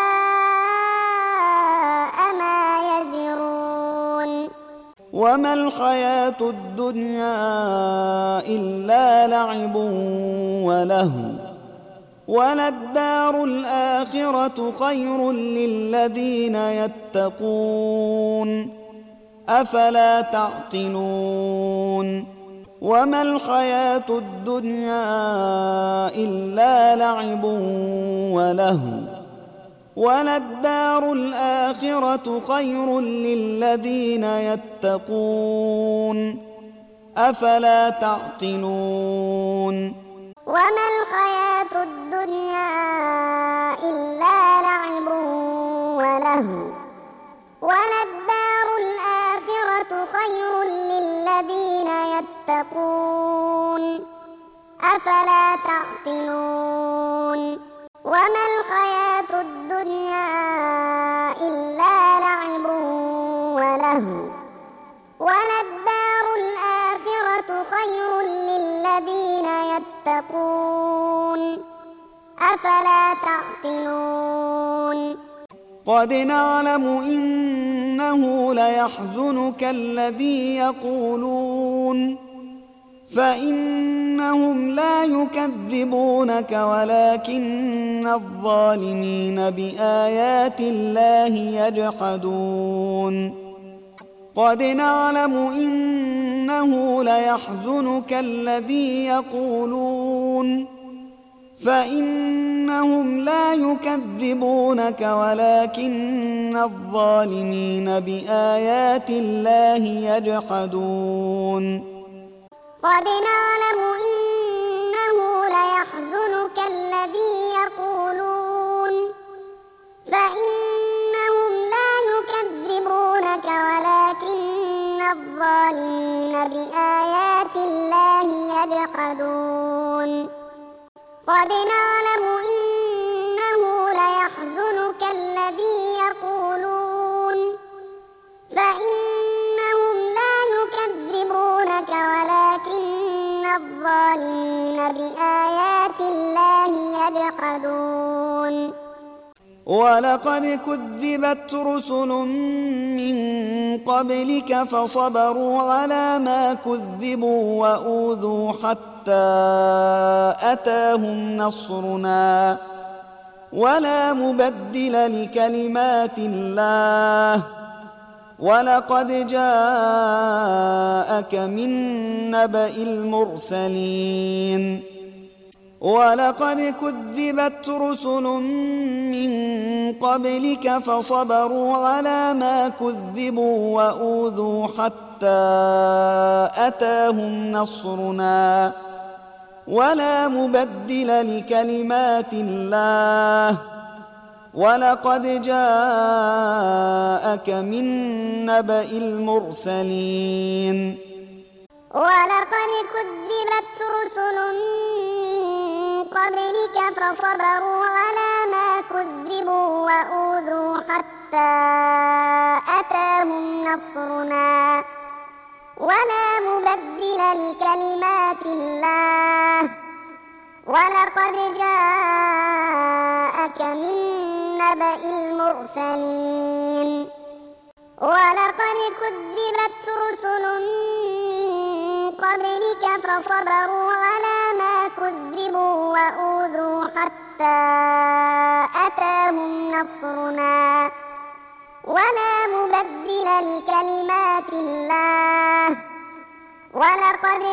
ساء ما يزرون وما الحياة الدنيا إلا لعب ولهو وللدار الآخرة خير للذين يتقون أفلا تعقلون وما الحياة الدنيا إلا لعب ولهو وللدار الآخرة خير للذين يتقون أفلا تعقلون وما الحياة الدنيا إلا لعب ولهو وللدار الآخرة خير للذين يتقون أفلا تعقلون وما الحياة الدنيا إلا لعب ولهو وللدار الآخرة خير للذين يتقون أفلا تعقلون قد نعلم إنه ليحزنك الذي يقولون فإنهم لا يكذبونك ولكن الظالمين بآيات الله يجحدون قد نعلم إنه ليحزنك الذي يقولون فإنهم لا يكذبونك ولكن الظالمين بآيات الله يجحدون قد نعلم إنه ليحزنك الذي يقولون فإنهم لا يكذبونك ولكن الظالمين بآيات الله يجحدون قد نعلم إنه ليحزنك الذي يقولون فإنهم لا يكذبونك ولكن الظالمين بآيات الله يجحدون ولقد كذبت رسل من قبلك فصبروا على ما كذبوا وأوذوا حتى أتاهم نصرنا ولا مبدل لكلمات الله ولقد جاءك من نبأ المرسلين ولقد كذبت رسل من قبلك فصبروا على ما كذبوا وأوذوا حتى أتاهم نصرنا ولا مبدل لكلمات الله ولقد جاءك من نبأ المرسلين ولقد كذبت رسل من قبلك فصبروا على ما كذبوا وأوذوا حتى أتاهم نصرنا ولا مبدل لكلمات الله ولقد جاءك من نبأ المرسلين ولقد كذبت رسل من قبلك فصبروا على ما كذبوا وأوذوا حتى أتاهم نصرنا ولا مبدل لكلمات الله ولقد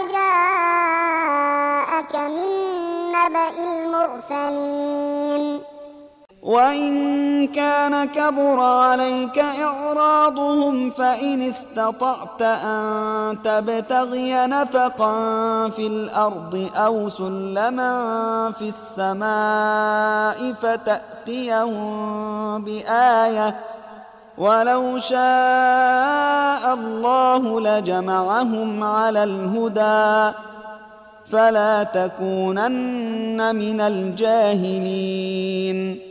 جاءك من نبأ المرسلين وإن كان كبر عليك إعراضهم فإن استطعت أن تبتغي نفقا في الأرض أو سلما في السماء فتأتيهم بآية ولو شاء الله لجمعهم على الهدى فلا تكونن من الجاهلين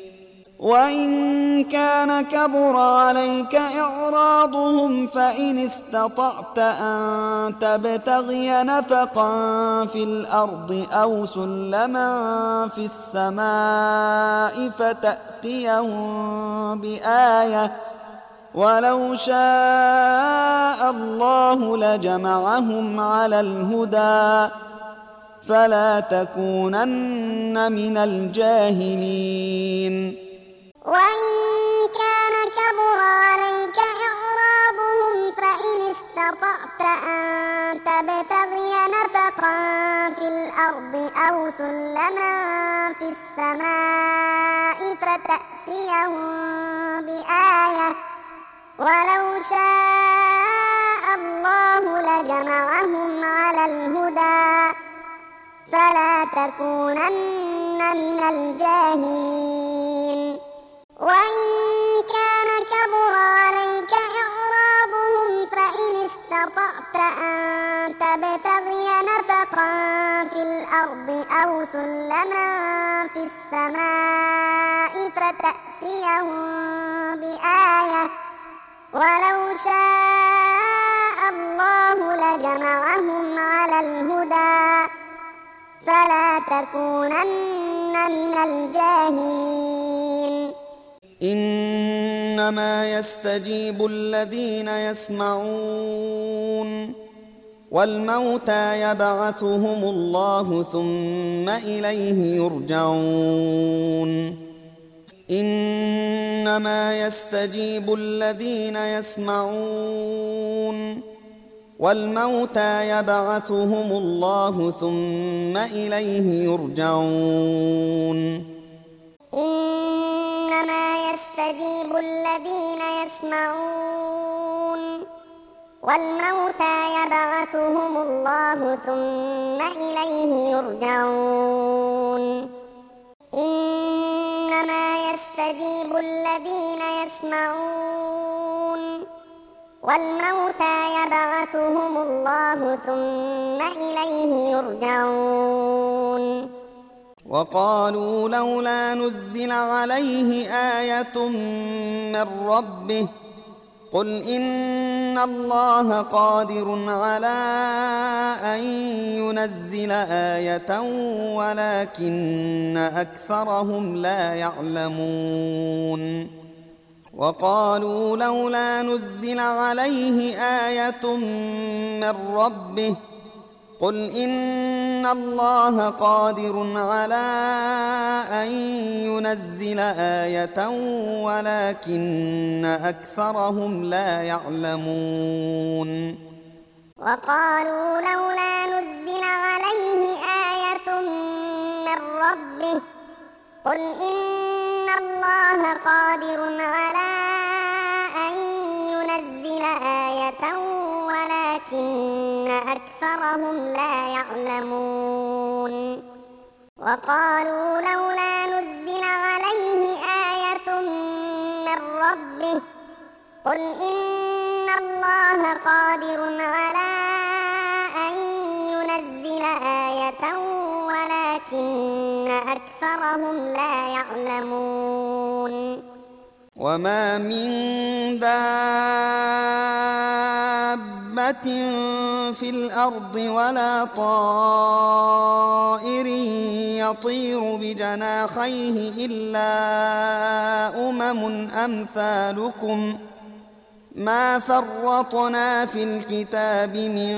وإن كان كبر عليك إعراضهم فإن استطعت أن تبتغي نفقا في الأرض أو سلما في السماء فتأتيهم بآية ولو شاء الله لجمعهم على الهدى فلا تكونن من الجاهلين وإن كان كبر عليك إعراضهم فإن استطعت أن تبتغي نفقا في الأرض أو سلما في السماء فتأتيهم بآية ولو شاء الله لجمعهم على الهدى فلا تكونن من الجاهلين وإن كان كبر عليك إعراضهم فإن استطعت أن تبتغي نفقا في الأرض أو سلما في السماء فتأتيهم بآية ولو شاء الله لجمعهم على الهدى فلا تكونن من الجاهلين إنما يستجيب الذين يسمعون والموتى يبعثهم الله ثم إليه يرجعون إنما يستجيب الذين يسمعون والموتى يبعثهم الله ثم إليه يرجعون إنما يستجيب الذين يسمعون والموتى يبعثهم الله ثم إليه يرجعون إنما يستجيب الذين يسمعون والموتى يبعثهم الله ثم إليه يرجعون وقالوا لولا نزل عليه آية من ربه قل إن الله قادر على أن ينزل آية ولكن أكثرهم لا يعلمون وقالوا لولا نزل عليه آية من ربه قل إن الله قادر على أن ينزل آية ولكن أكثرهم لا يعلمون وقالوا لولا نزل عليه آية من من ربه قل إن الله قادر على أن ينزل آية ولكن أكثرهم لا يعلمون وقالوا لولا نزل عليه آية من ربه قل إن الله قادر على أن ينزل آية ولكن أكثرهم لا يعلمون وما من دابة في الأرض ولا طائر يطير بجناحيه إلا أمثالكم ما فرطنا في الكتاب من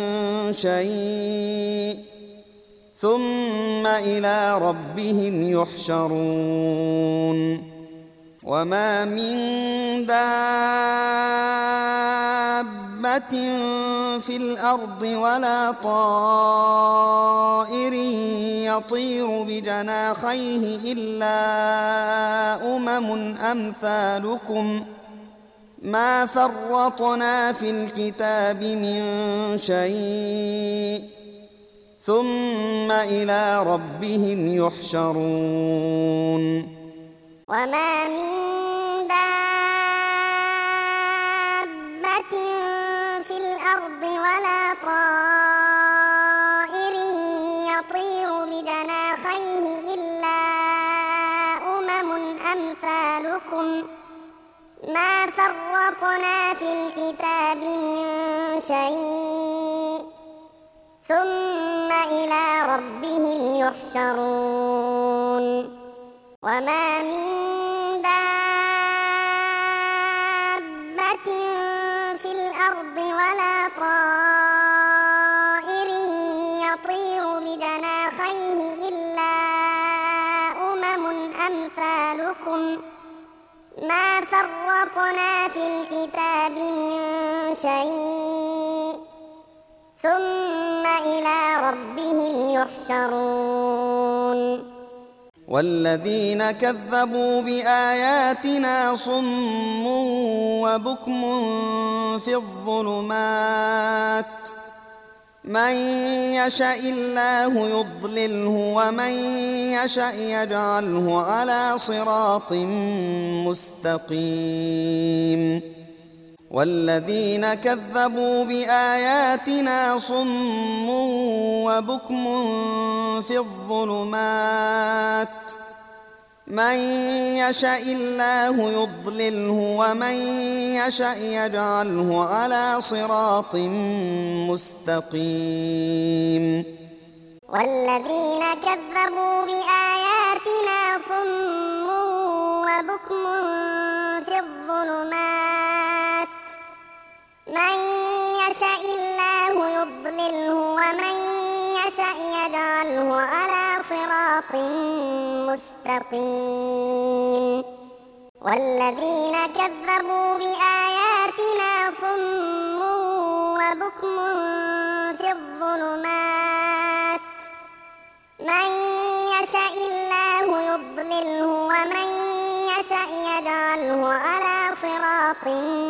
شيء ثم إلى ربهم يحشرون وما من دابة في الأرض ولا طائر يطير بجناحيه إلا أمثالكم ما فرطنا في الكتاب من شيء ثم إلى ربهم يحشرون وما من دابة في الأرض ولا طائر يطير بجناحيه إلا أمثالكم ما فرطنا في الكتاب من شيء ثم إلى ربهم يحشرون وما من دابة في الأرض ولا طائر يطير بجناحيه إلا أمثالكم ما فرطنا في الكتاب من شيء ثم إلى ربهم يحشرون والذين كذبوا بآياتنا صم وبكم في الظلمات من يشاء الله يضلله ومن يشاء يجعله على صراط مستقيم والذين كذبوا بآياتنا صم وبكم في الظلمات من يشاء الله يضلله ومن يشاء يجعله على صراط مستقيم والذين كذبوا بآياتنا صم وبكم في الظلمات من يشاء الله يضلله ومن يشاء يجعله على صراط مستقيم والذين كذبوا بآياتنا صم وبكم في الظلمات من يشاء الله يضلله ومن يشاء يجعله على صراط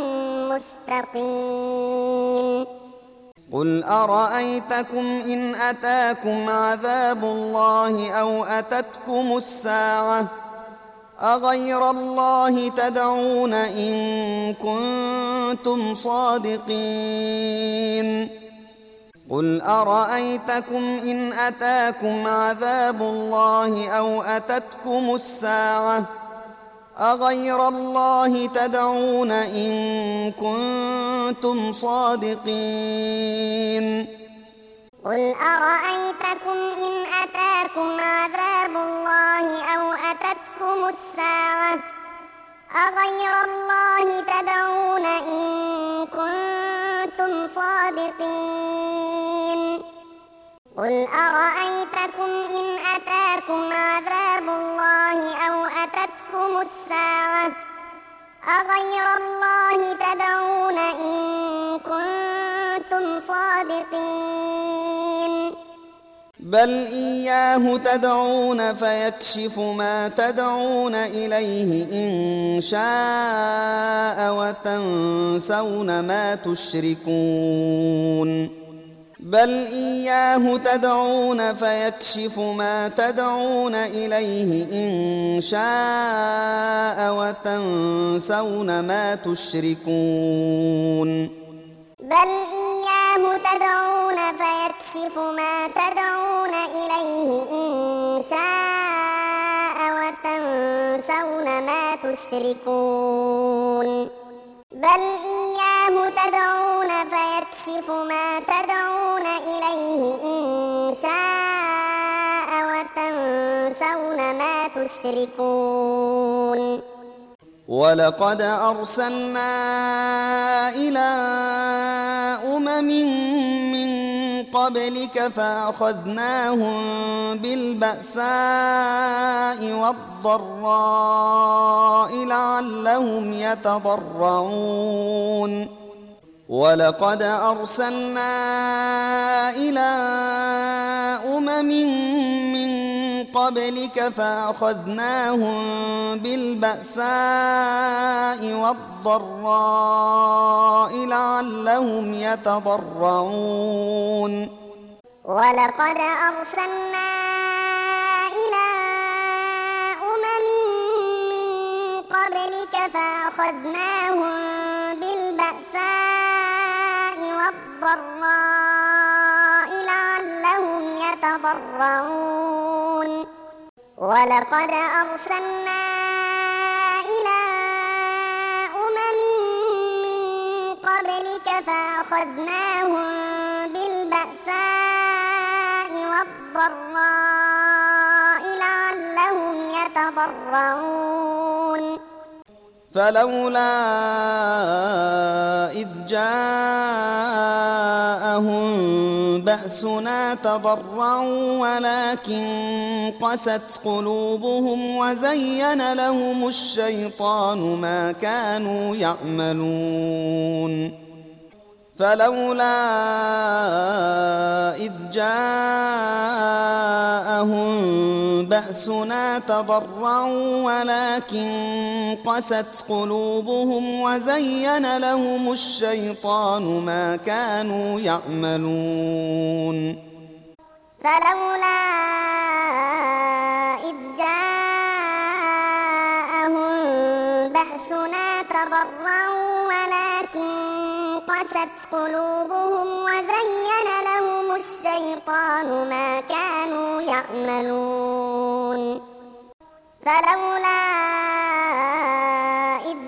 مستقيم قل أرأيتكم إن أتاكم عذاب الله أو أتتكم الساعة أغير الله تدعون إن كنتم صادقين قل أرأيتكم إن أتاكم عذاب الله أو أتتكم الساعة أغير الله تدعون إن كنتم صادقين قل أرأيتكم إن أتاكم عذاب الله أو أتتكم الساعة أغير الله تدعون إن كنتم صادقين قل أرأيتكم إن أتاكم عذاب الله أو أتتكم الساعة أغير الله تدعون إن كنتم صادقين بل إياه تدعون فيكشف ما تدعون إليه إن شاء وتنسون ما تشركون بل إياه تدعون فيكشف ما تدعون إليه إن شاء وتنسون ما تشركون بل إياه تدعون فيكشف ما تدعون إليه إن شاء وتنسون ما تشركون بل إياه تدعون فيكشف ما تدعون إليه إن شاء وتنسون ما تشركون ولقد أرسلنا إلى أمم من قبلك فأخذناهم بالبأساء والضراء لعلهم يتضرعون ولقد أرسلنا إلى أمم من قبلك فأخذناهم بالبأساء والضراء لعلهم يتضرعون ولقد أرسلنا إلى أمم من قبلك فأخذناهم بالبأساء والضراء لعلهم يتضرعون ولقد أرسلنا إلى أمم من قبلك فأخذناهم بالبأساء والضراء لعلهم يتضرعون فلولا إذ جاءهم بأسنا تضرعوا ولكن قست قلوبهم وزين لهم الشيطان ما كانوا يعملون فلولا إذ جاءهم بأسنا تضرعوا ولكن قست قلوبهم وزين لهم الشيطان ما كانوا يعملون فلولا إذ جاءهم بأسنا تضرعوا ولكن قست قلوبهم وزين لهم الشيطان ما كانوا يعملون فلولا إذ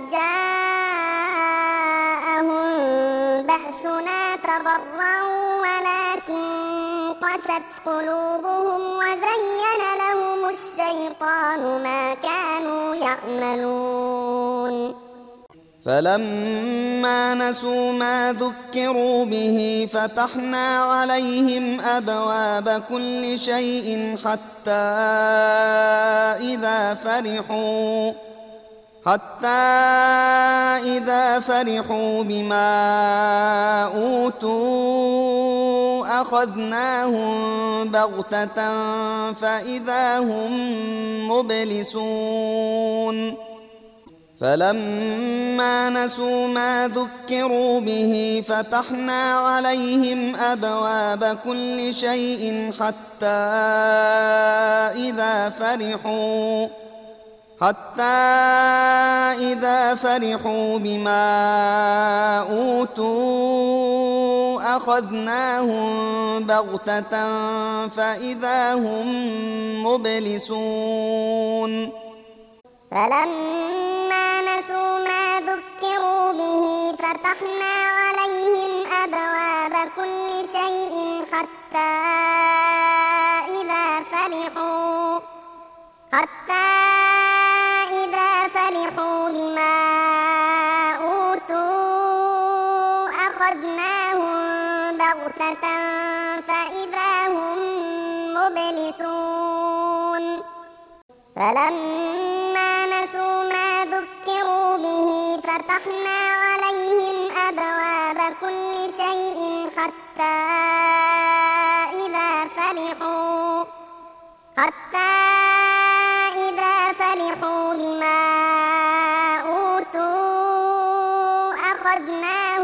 جاءهم بأسنا تضرعوا ولكن قست قلوبهم وزين لهم الشيطان ما كانوا يعملون فلما نسوا ما ذكروا به فتحنا عليهم أبواب كل شيء حتى إذا فرحوا بما أوتوا أخذناهم بغتة فإذا هم مبلسون فلما نسوا ما ذكروا به فتحنا عليهم أبواب كل شيء حتى إذا فرحوا بما أوتوا أخذناهم بغتة فإذا هم مبلسون فلما نسوا ما ذكروا به فتحنا عليهم أبواب كل شيء حتى إذا فرحوا بما أوتوا أخذناهم بغتة فإذا هم مبلسون فلما نسوا ما ذكروا به فتحنا عليهم أبواب كل شيء حتى إذا فرحوا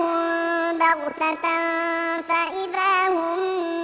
بغتة فإذا هم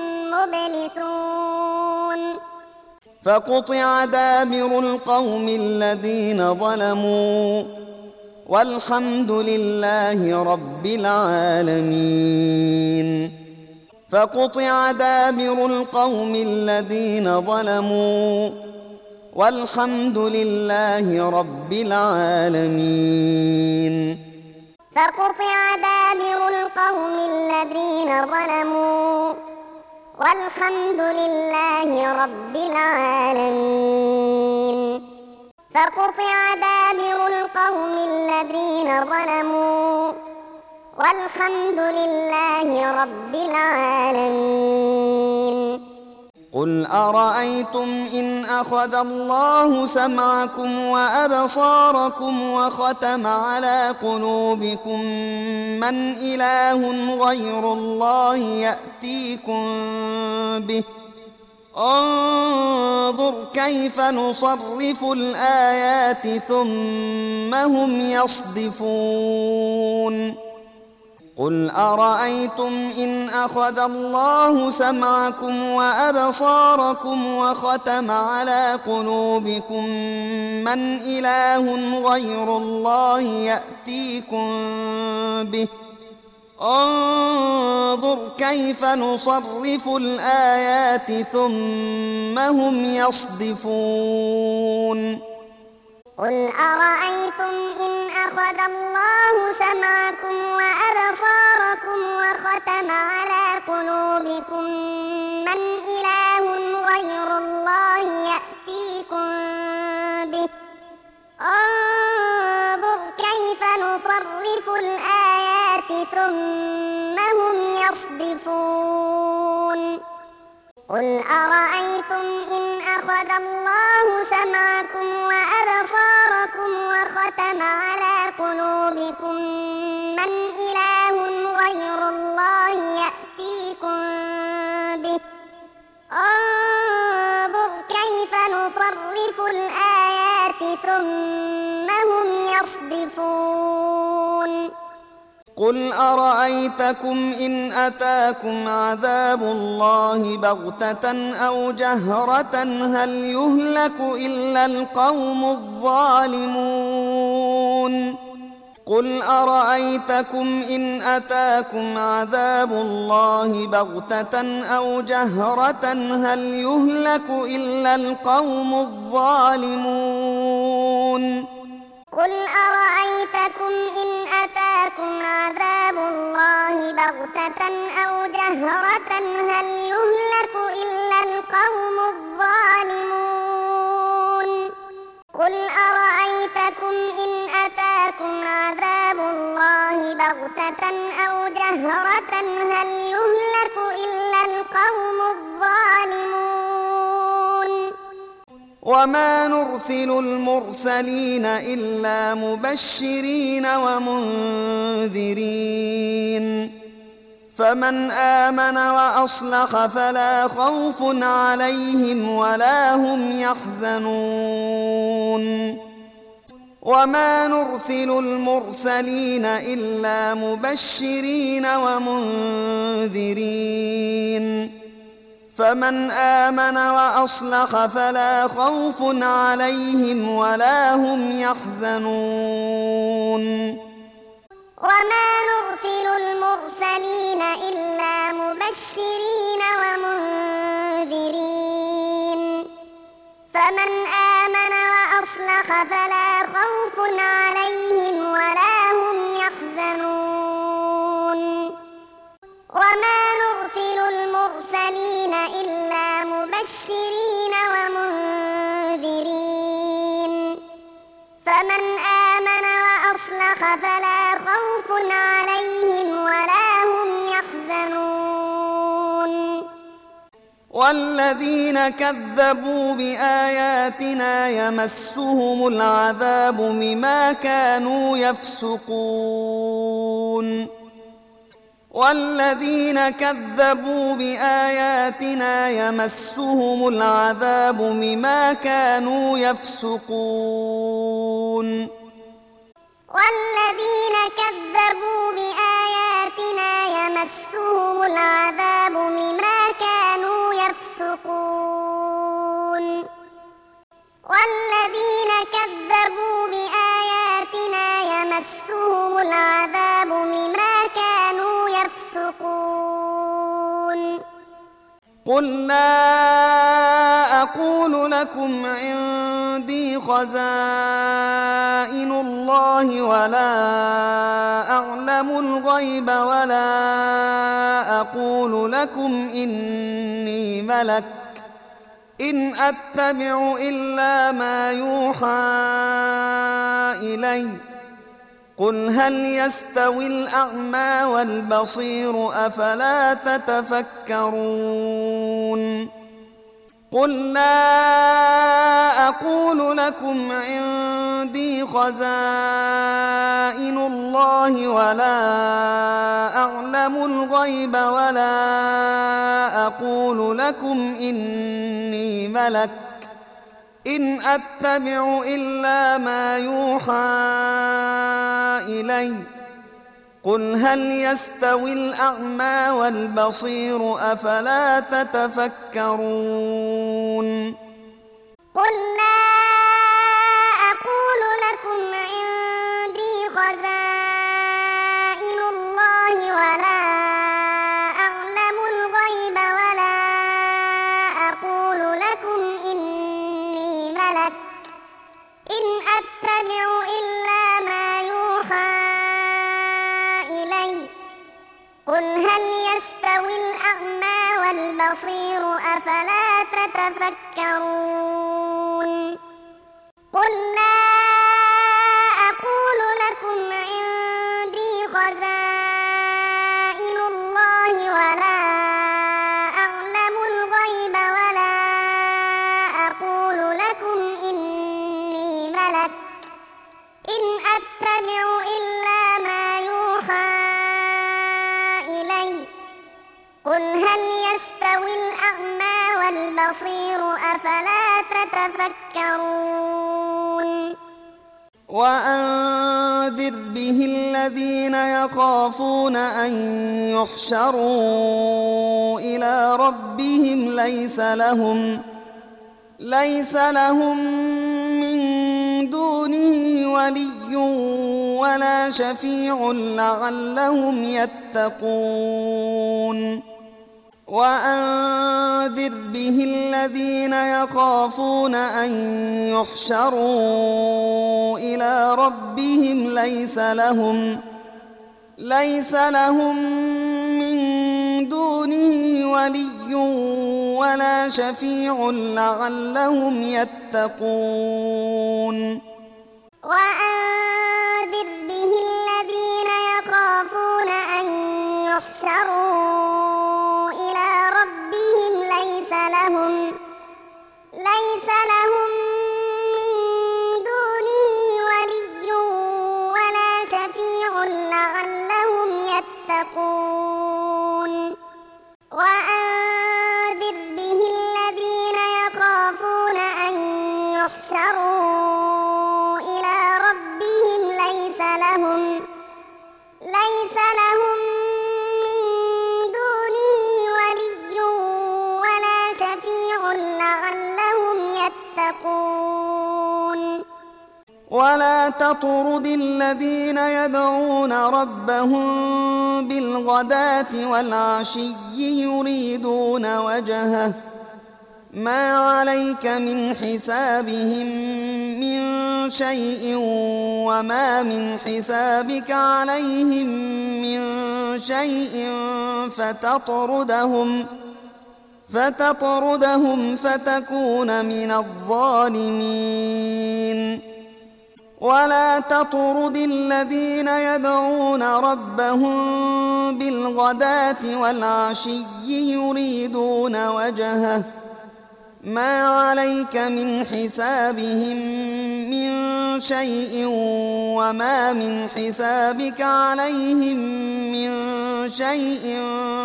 مبلسون فقطع دابر القوم الذين ظلموا والحمد لله رب العالمين. فقطع دابر القوم الذين ظلموا والحمد لله رب العالمين. فقطع دابر القوم الذين ظلموا والحمد لله رب العالمين. فقطع دابر القوم الذين ظلموا والحمد لله رب العالمين. قل أرأيتم إن أخذ الله سمعكم وأبصاركم وختم على قلوبكم من إله غير الله يأتيكم به انظر كيف نصرف الآيات ثم هم يصدفون. قل أرأيتم إن أخذ الله سمعكم وأبصاركم وختم على قلوبكم من إله غير الله يأتيكم به انظر كيف نصرف الآيات ثم هم يصدفون. قل أرأيتم إن أخذ الله سمعكم وأبصاركم وختم على قلوبكم من إله غير الله يأتيكم به انظر كيف نصرف الآيات ثم هم يصدفون. قل أرأيتم إن أخذ الله سمعكم وأبصاركم وختم على قلوبكم من إله غير الله يأتيكم به انظر كيف نصرف الآيات ثم هم يصدفون. قل أرأيتكم إن أتاكم عذاب الله بغتة أو جهرة هل يهلك إلا القوم الظالمون. قل أرأيتكم إن أتاكم عذاب الله بغتة أو جهرة هل يهلك إلا القوم الظالمون. قل أرأيتكم إن أتاكم عذاب الله بغتة أو جهرة هل يهلك إلا القوم الظالمون. قل أرأيتكم إن أتاكم عذاب الله بغتة أو جهرة هل يهلك إلا القوم الظالمون. وما نرسل المرسلين إلا مبشرين ومنذرين فمن آمن وأصلح فلا خوف عليهم ولا هم يحزنون. وما نرسل المرسلين إلا مبشرين ومنذرين فمن آمن وأصلح فلا خوف عليهم ولا هم يحزنون. وما نرسل المرسلين إلا مبشرين ومنذرين فمن آمن وأصلح فلا خوف عليهم ولا هم يحزنون. وما نرسل المرسلين إلا مبشرين ومنذرين فمن آمن وأصلح فلا خوف عليهم ولا هم يحزنون. والذين كذبوا بآياتنا يمسهم العذاب بما كانوا يفسقون. والذين كذبوا بآياتنا يمسهم العذاب بما كانوا يفسقون. والذين كذبوا بآياتنا يمسهم العذاب بما كانوا يفسقون والذين كذبوا بآياتنا يمسهم العذاب بما كانوا يفسقون قل لا أقول لكم عندي خزائن الله ولا أعلم الغيب ولا أقول لكم إني ملك إن أتبع إلا ما يوحى إلي قل هل يستوي الأعمى والبصير أفلا تتفكرون قل لا أقول لكم عندي خزائن الله ولا أعلم الغيب ولا أقول لكم إني ملك إن أتبع إلا ما يوحى إلي قل هل يستوي الأعمى والبصير أفلا تتفكرون قل لا أقول لكم عندي خزائن الله ولا أعلم الغيب ولا أقول لكم إني ملك إن أتبع إلا ما يوحى إلي قل هل يستوي الأعمى والبصير أفلا تتفكرون قل لا أقول لكم عندي خزائن الله ولا أعلم الغيب ولا أقول لكم إني ملك إن أتبع إلا ما يوحى إلي قل هل يستوي الأعمى والبصير أفلا تتفكرون وأنذر به الذين يخافون أن يحشروا إلى ربهم ليس لهم من دونه ولي ولا شفيع لعلهم يتقون وأنذر به الذين يخافون أن يحشروا إلى ربهم ليس لهم من دونه ولي ولا شفيع لعلهم يتقون وأنذر به الذين يخافون أن يحشروا إلى ربهم ليس لهم من دونه ولي ولا شفيع لعلهم يتقون وأنذر به الذين يخافون أن يحشروا إلى ربهم ليس لهم من دونه ولي ولا شفيع لعلهم يتقون ولا تطرد الذين يدعون ربهم بالغداة والعشي يريدون وجهه ما عليك من حسابهم من شيء وما من حسابك عليهم من شيء فتطردهم فتكون من الظالمين ولا تطرد الذين يدعون ربهم بالغداة والعشي يريدون وجهه ما عليك من حسابهم من شيء وما من حسابك عليهم من شيء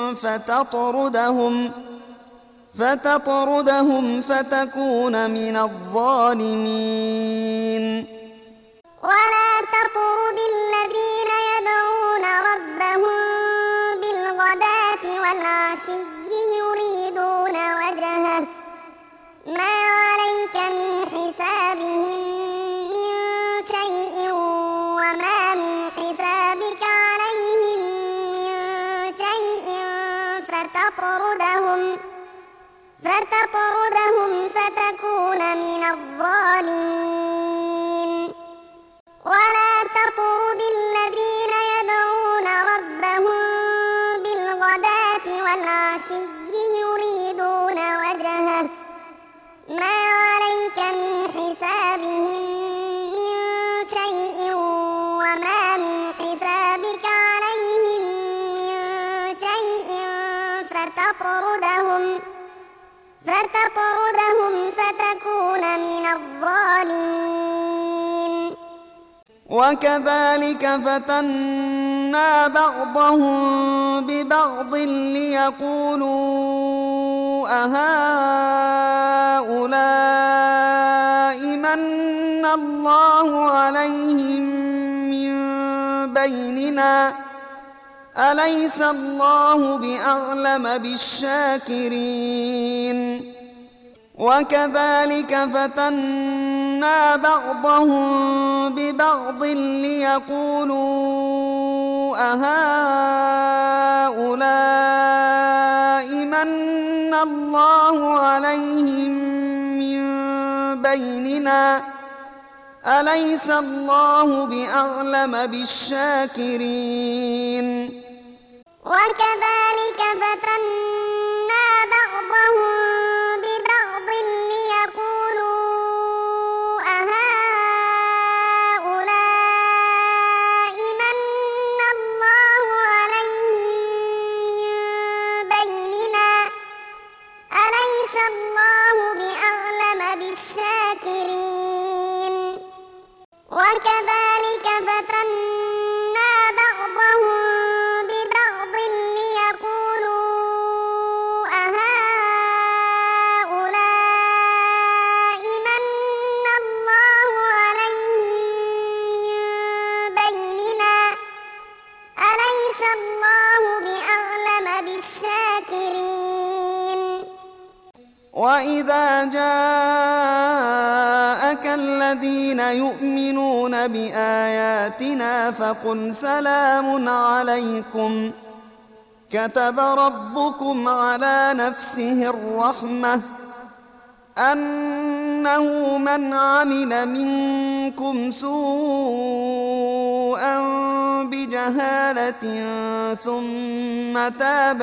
فتطردهم فتكون من الظالمين ولا تطرد الذين يدعون ربهم بالغداة والعشي يريدون وجهه ما عليك من حسابهم من شيء وما من حسابك عليهم من شيء فتطردهم فتكون من الظالمين ولا تطرد الذين يدعون ربهم بالغداة والعشي يريدون وجهه ما عليك من حسابهم من شيء وما من حسابك عليهم من شيء فتطردهم فتكون من الظالمين وكذلك فتنا بعضهم ببعض ليقولوا أهؤلاء من الله عليهم من بيننا أليس الله بأعلم بالشاكرين وكذلك فتنا بعضهم ببعض ليقولوا أهؤلاء من الله عليهم من بيننا أليس الله بأعلم بالشاكرين وكذلك فتنا بعضهم ببعض ليقولوا أهؤلاء من الله عليهم من بيننا أليس الله بأعلم بالشاكرين وكذلك فتنا بعضهم ببعض ليقولوا أهؤلاء من الله عليهم من بيننا أليس الله بأعلم بالشاكرين وإذا جاءك الذين يؤمنون بآياتنا فقل سلام عليكم كتب ربكم على نفسه الرحمة أنه من عمل منكم سوءا بجهالة ثم تاب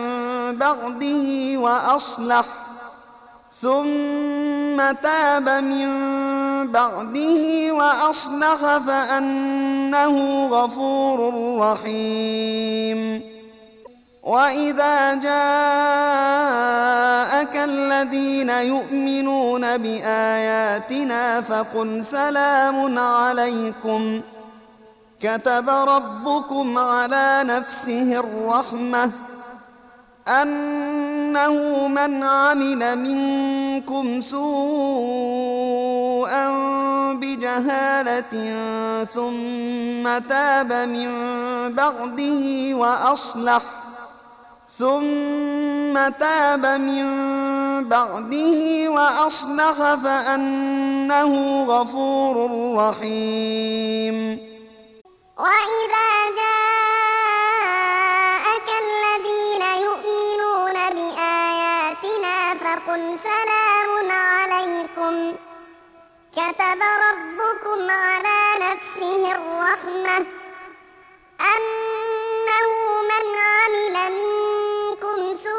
من بعده وأصلح فأنه غفور رحيم وإذا جاءك الذين يؤمنون بآياتنا فقل سلام عليكم كتب ربكم على نفسه الرحمة أنه من عمل منكم سوءا بجهالة ثم تاب من بعده وأصلح فأنه غفور رحيم وإذا جاءك الذين يؤمنون بآياتنا فقل سلام عليكم كتب ربكم على نفسه الرحمة أنه من عمل منكم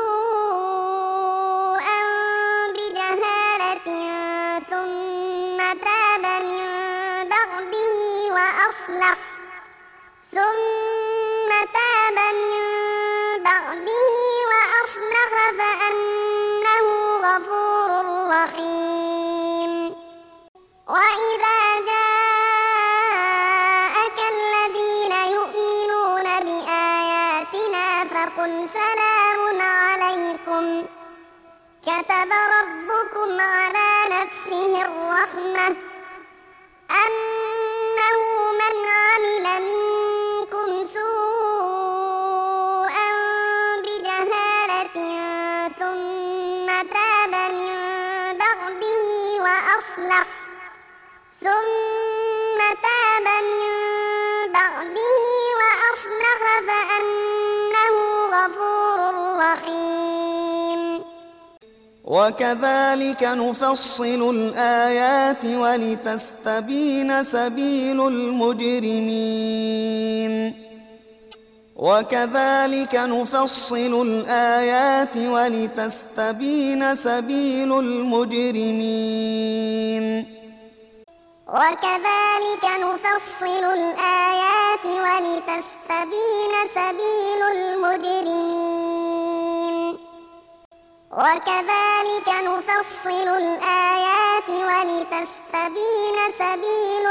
سوءا بجهالة ثم تاب من بعده وأصلح فأنه غفور رحيم وإذا جاءك الذين يؤمنون بآياتنا فقل سلام عليكم كتب ربكم على نفسه الرحمة أنه من عمل منكم سوءا بجهالة وأصلح ثم تاب من بعده وأصلح فأنه غفور رحيم وكذلك نفصل الآيات ولتستبين سبيل المجرمين وكذلك نفصل الآيات ولتستبين سبيل المجرمين وكذلك نفصل الآيات ولتستبين سبيل المجرمين وكذلك نفصل الآيات ولتستبين سبيل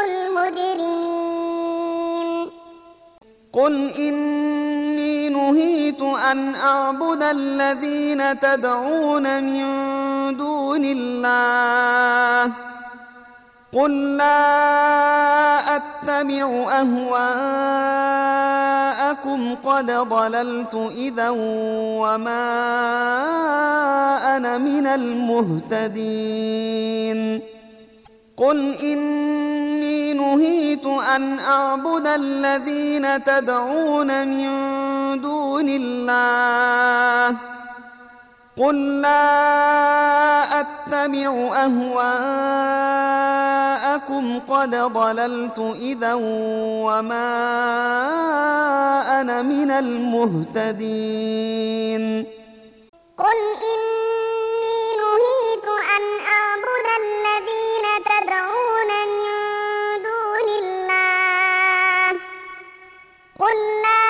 المجرمين قل إني نهيت أن أعبد الذين تدعون من دون الله قل لا أتبع أهواءكم قد ضللت إذا وما أنا من المهتدين قل إني نهيت أن أعبد الذين تدعون من دون الله قل لا أتبع أهواءكم قد ضللت إذا وما أنا من المهتدين قل إني نهيت أن أعبد الذين تدعون من دون الله قل لا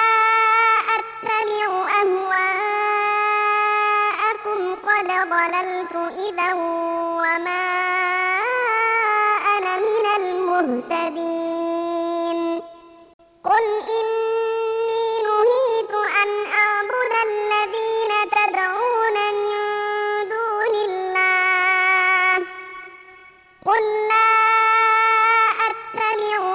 أتبع أهواءكم قد ضللت إذا وما أنا من المهتدين قل إني نهيت أن أعبد الذين تدعون من دون الله قل لا أتبع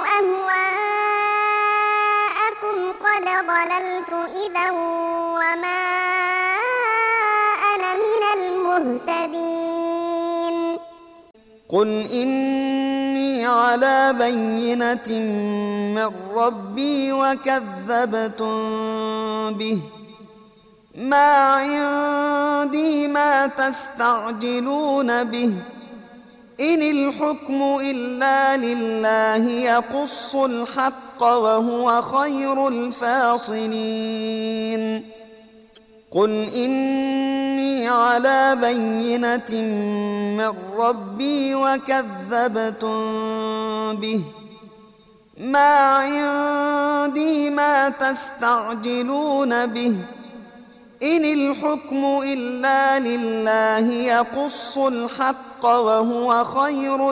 أهواءكم قد ضللت إذا وما أنا من المهتدين قل إني على بينة من ربي وكذبتم به ما عندي ما تستعجلون به إن الحكم إلا لله يقص الحق وهو خير الفاصلين قل إني على بينة من ربي وكذبتم به ما عندي ما تستعجلون به إن الحكم إلا لله يقص الحق وهو خير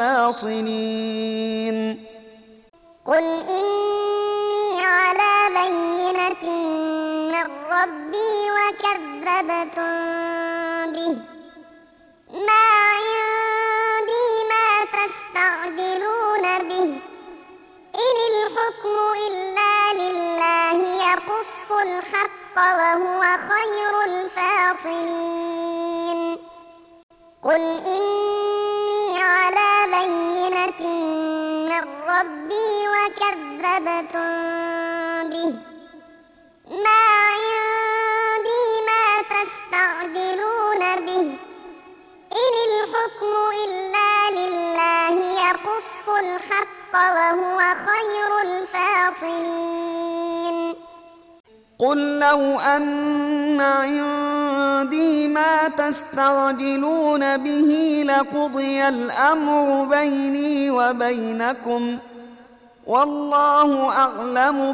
الفاصلين قل إني على بينة من ربي وكذبتم به ما عندي ما تستعجلون به إن الحكم إلا لله يقص الحق وهو خير الفاصلين قل إني على بينة من ربي وكذبتم به ما عندي ما تستعجلون به إن الحكم إلا لله يقص الحق وهو خير الفاصلين قل لو أن عندي ما تستعجلون به لقضي الأمر بيني وبينكم والله أعلم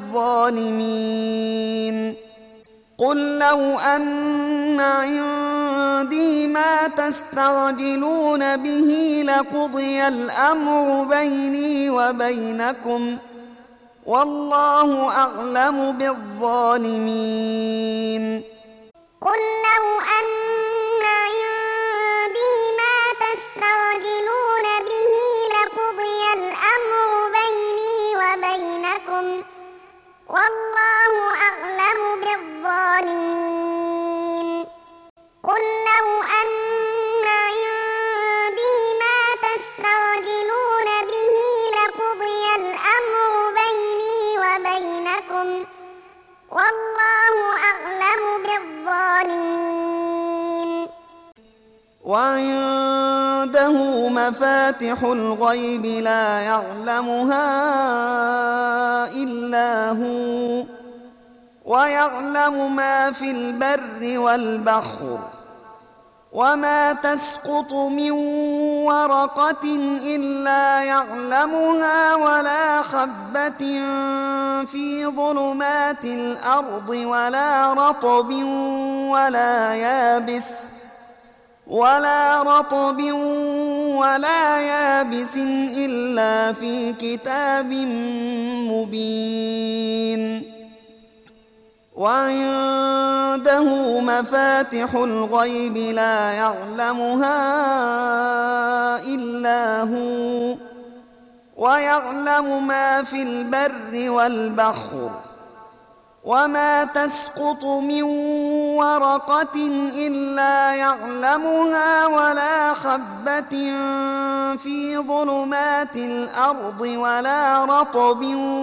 بالظالمين قل لو أن عندي ما تستعجلون به لقضي الأمر بيني وبينكم والله أعلم بالظالمين قل لو أن عندي ما تستعجلون به لقضي الأمر بيني وبينكم والله أعلم بالظالمين قل لو أن عندي ما مفاتح الغيب لا يعلمها إلا هو ويعلم ما في البر والبحر وما تسقط من ورقة إلا يعلمها ولا حبة في ظلمات الأرض ولا رطب ولا يابس إلا في كتاب مبين وعنده مفاتح الغيب لا يعلمها إلا هو ويعلم ما في البر والبحر وما تسقط من ورقة إلا يعلمها ولا حبة في ظلمات الأرض ولا رطب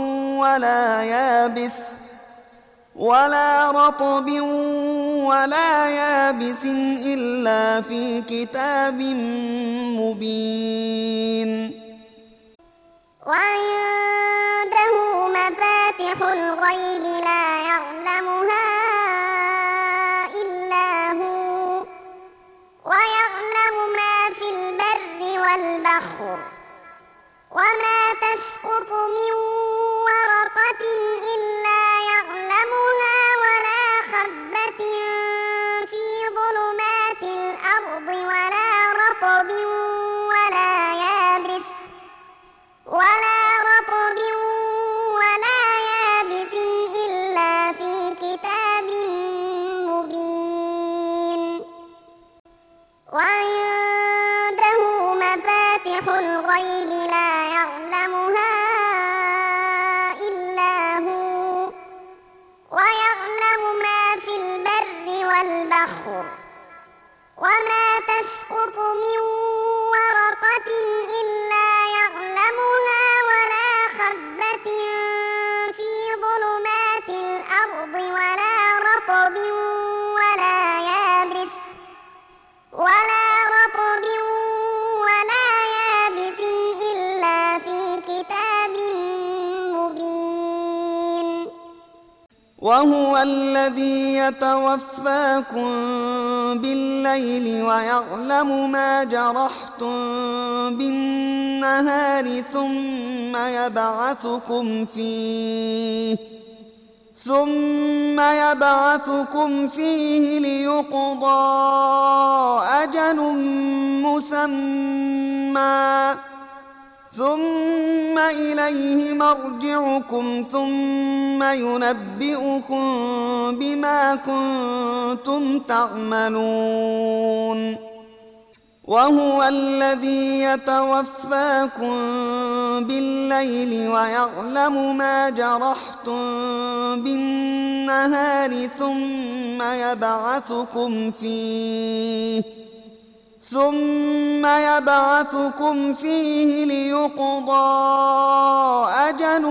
ولا يابس إلا في كتاب مبين وعنده مفاتح الغيب لا يعلمها إلا هو ويعلم ما في البر والبحر وما تسقط من ورقة إلا يعلمها ولا حبة في ظلمات الأرض ولا رطب ولا يابس إلا في كتاب مبين وعنده مفاتح الغيب لا يعلمها إلا هو ويعلم ما في البر والبحر وما تسقط من ورقة إلا يعلمها ولا حبة في ظلمات الأرض ولا رطب ولا يابس إلا في كتاب مبين وهو الذي يتوفاكم بالليل ويعلم ما جرحتم بالنهار ثم يبعثكم فيه ليقضى أجل مسمى ثم إليه مرجعكم ثم ينبئكم بما كنتم تعملون وهو الذي يتوفاكم بالليل ويعلم ما جرحتم بالنهار ثم يبعثكم فيه ليقضى أجل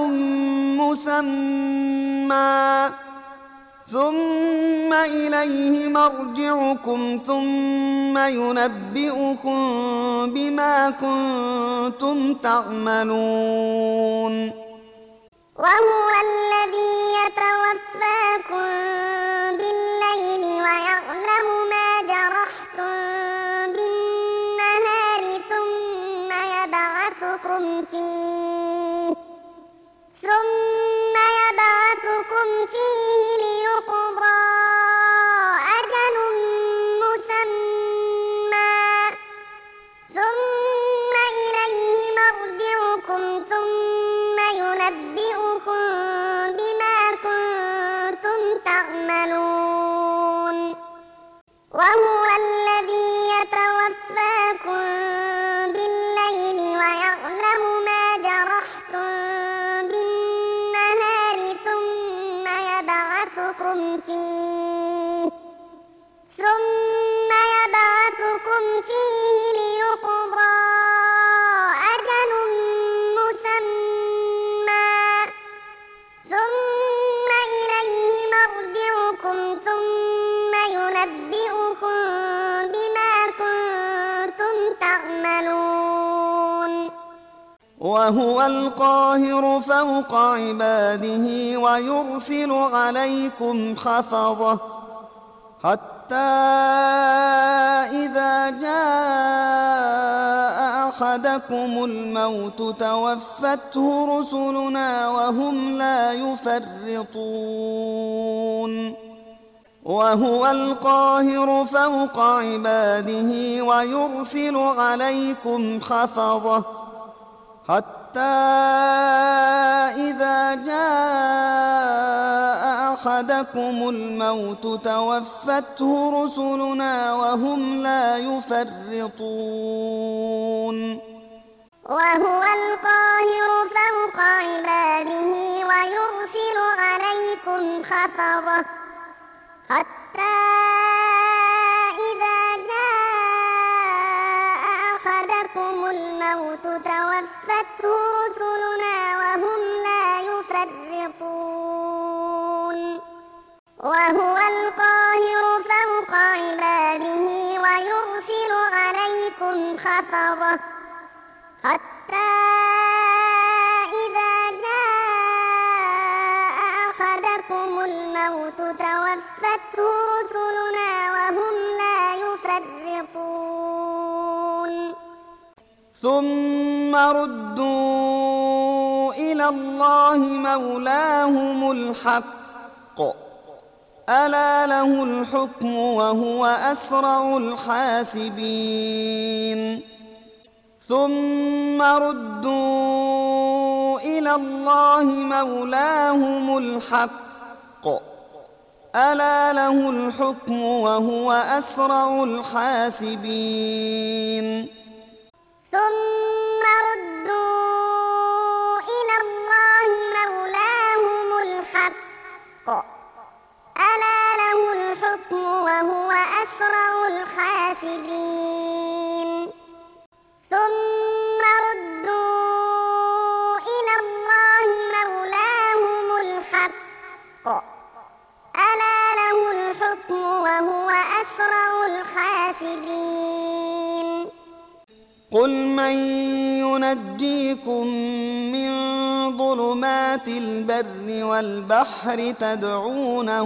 مسمى ثم إليه مرجعكم ثم ينبئكم بما كنتم تعملون وهو الذي يتوفاكم بالليل ويعلم ما جرحتم بالنهار ثم يبعثكم فيه ليقضى أجل مسمى ثم إليه مرجعكم ثم ينبئكم بما كنتم تعملون وهو الذي يتوفاكم بالليل ويعلم ما جرحتم بالنهار ثم يبعثكم فيه ليقضى أجل مسمى ثم إليه مرجعكم ثم ينبئكم بما كنتم تعملون وهو القاهر فوق عباده ويرسل عليكم حفظه حتى إذا جاء أحدكم الموت توفته رسلنا وهم لا يفرطون وهو القاهر فوق عباده ويرسل عليكم حفظه حتى إذا جاء أحدكم الموت توفته رسلنا وهم لا يفرطون وهو القاهر فوق عباده ويرسل عليكم حفظه حتى إذا جاء أحدكم الموت توفته رسلنا وهم لا يفرطون وهو القاهر فوق عباده ويرسل عليكم حفظه حتى إذا جاء أحدكم الموت توفته رسلنا وهم لا يفرطون ثم ردوا إلى الله مولاهم الحق ألا له الحكم وهو أسرع الحاسبين ثم ردوا إلى الله مولاهم الحق ألا له الحكم وهو أسرع الحاسبين ثم ردوا إلى الله مولاهم الحق ألا له الحكم وهو أسرع الحاسبين ثم ردوا إلى الله مولاهم الحق ألا له الحكم وهو أسرع الحاسبين قل من ينجيكم من ظلمات البر والبحر تدعونه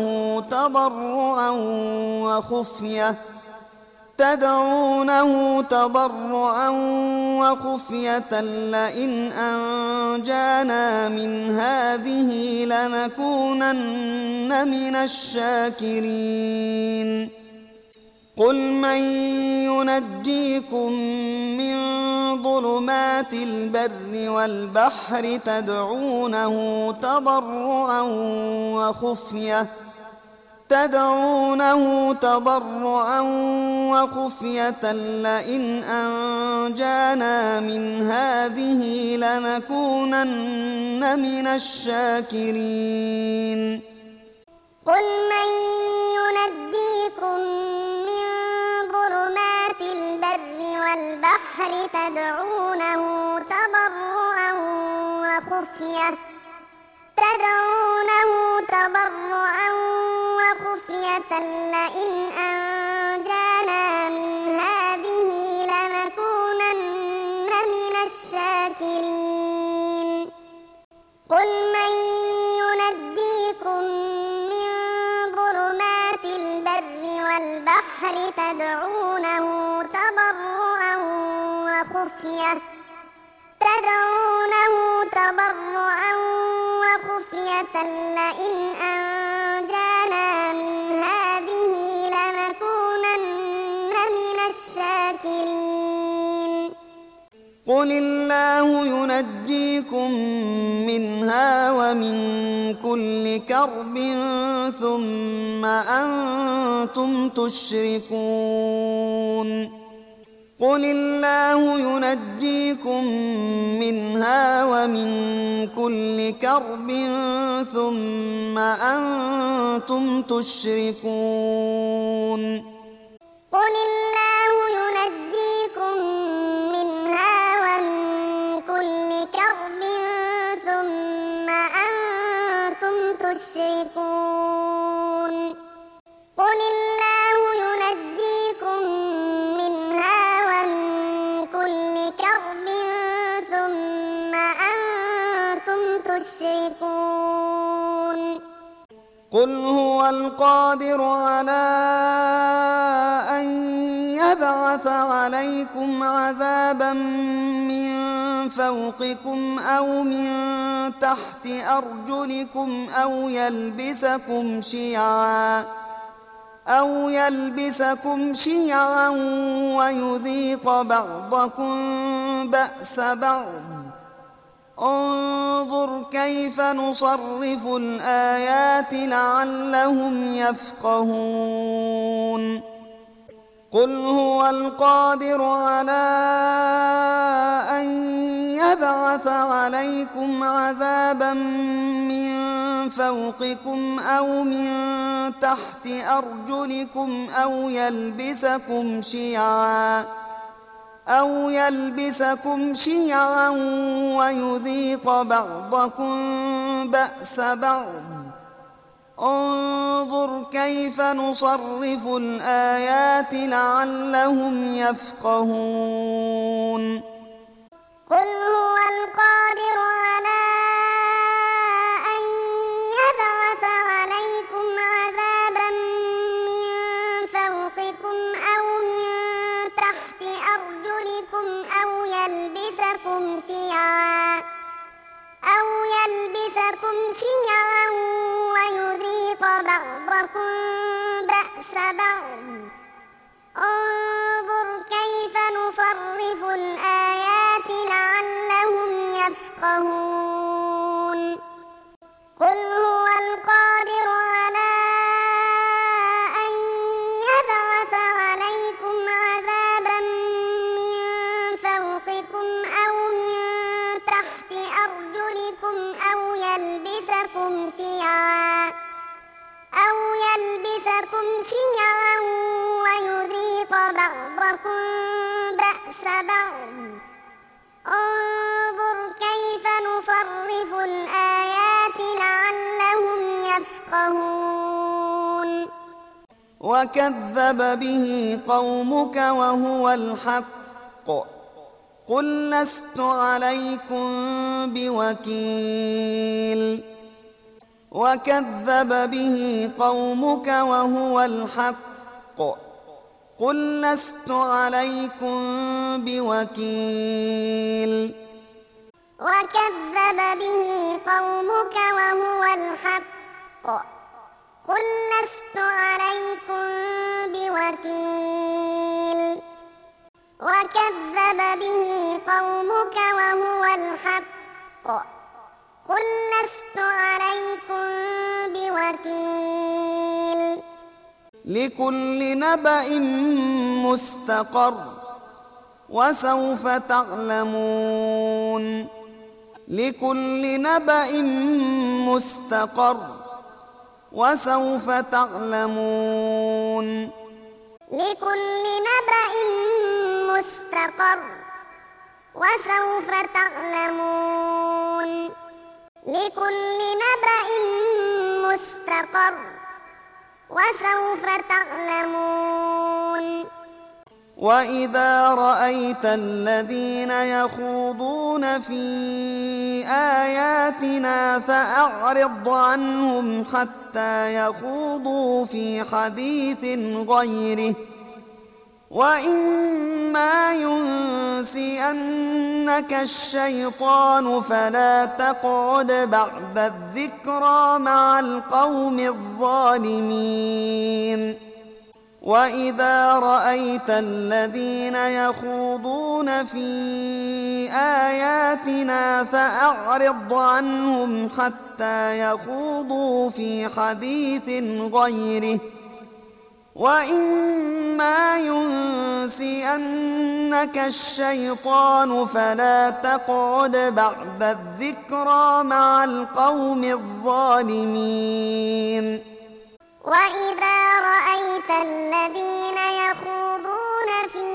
تضرعا وخفية لئن أنجانا من هذه لنكونن من الشاكرين قل من ينجيكم من ظلمات البر والبحر تدعونه تضرعا وخفية لئن أنجانا من هذه لنكونن من الشاكرين قل من ينجيكم من ظلمات البر والبحر تدعونه تضرعا وخفية لئن أنجانا من هذه لنكونن من الشاكرين قل من ينجيكم من ظلمات البر والبحر تدعونه تضرعا وخفية لئن أنجانا من هذه لنكونن من الشاكرين قل الله ينجيكم منها ومن كل كرب ثم أنتم تشركون قل الله ينجيكم منها ومن كل كرب ثم أنتم تشركون قل الله ينجيكم منها ومن كل كرب ثم أنتم تشركون قل الله ينجيكم منها ومن كل كرب ثم قل هو القادر على أن يبعث عليكم عذابا من فوقكم أو من تحت أرجلكم أو يلبسكم شيعا ويذيق بعضكم بأس بعض. انظر كيف نصرف الآيات لعلهم يفقهون. قل هو القادر على أن يبعث عليكم عذابا من فوقكم أو من تحت أرجلكم أو يلبسكم شيعا ويذيق بعضكم بأس بعض. انظر كيف نصرف الآيات لعلهم يفقهون. قل هو القادر على أن يبعث عليكم عذابا من فوقكم أو من تحت أرجلكم أو يلبسكم شيعا ويذيق بعضكم بأس بعض. انظر كيف نصرف الآيات لعلهم يفقهون. قل هو القادر على أن يبعث عليكم عذابا من فوقكم أو من تحت أرجلكم أو يلبسكم شيعا ويذيق بعضكم بأس بعض. انظر كيف نصرف الآيات لعلهم يفقهون. وكذب به قومك وهو الحق قل لست عليكم بوكيل. وكذب به قومك وهو الحق قل لست عليكم بوكيل. وكذب به قومك وهو الحق قل لست عليكم بوكيل. وكذب به قومك وهو الحق قل لست عليكم بوكيل. لكل نبأ مستقر وسوف تعلمون. لكل نبأ مستقر وسوف تعلمون. لكل نبأ مستقر وسوف تعلمون. لكل نبأ مستقر وسوف تعلمون. وإذا رأيت الذين يخوضون في آياتنا فأعرض عنهم حتى يخوضوا في حديث غيره وإما ينسينك الشيطان فلا تقعد بعد الذكرى مع القوم الظالمين. وإذا رأيت الذين يخوضون في آياتنا فأعرض عنهم حتى يخوضوا في حديث غيره وإما ينسينك الشيطان فلا تقعد بعد الذكرى مع القوم الظالمين. وإذا رأيت الذين يخوضون في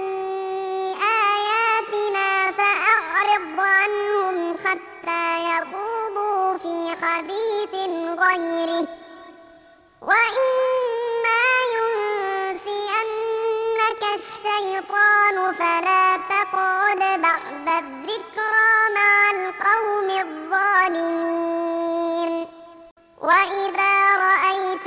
آياتنا فأعرض عنهم حتى يخوضوا في حديث غيره وإما ينسينك الشيطان فلا تقعد بعد الذكرى مع القوم الظالمين. وإذا رأيت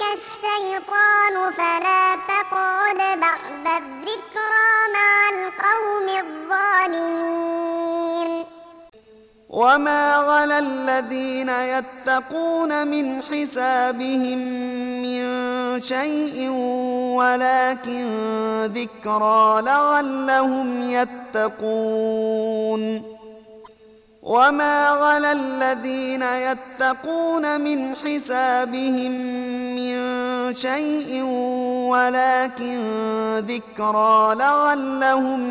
الشيطان فلا تقعد بعد الذكرى مع القوم الظالمين. وما على الذين يتقون من حسابهم من شيء ولكن ذكرى لعلهم يتقون. وما على الذين يتقون من حسابهم من شيء ولكن ذكرى لعلهم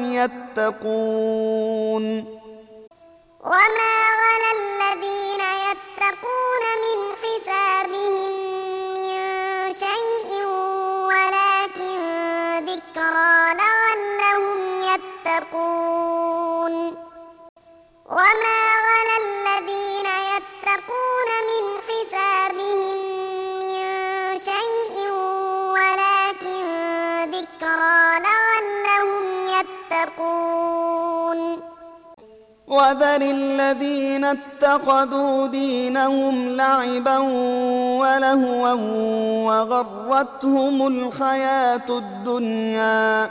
يتقون. وما على الذين يتقون من حسابهم من شيء ولكن ذكرى لعلهم يتقون. وما على الذين يتقون من حسابهم من شيء ولكن ذكرى لعلهم يتقون. وذر الذين اتخذوا دينهم لعبا ولهوا وغرتهم الحياة الدنيا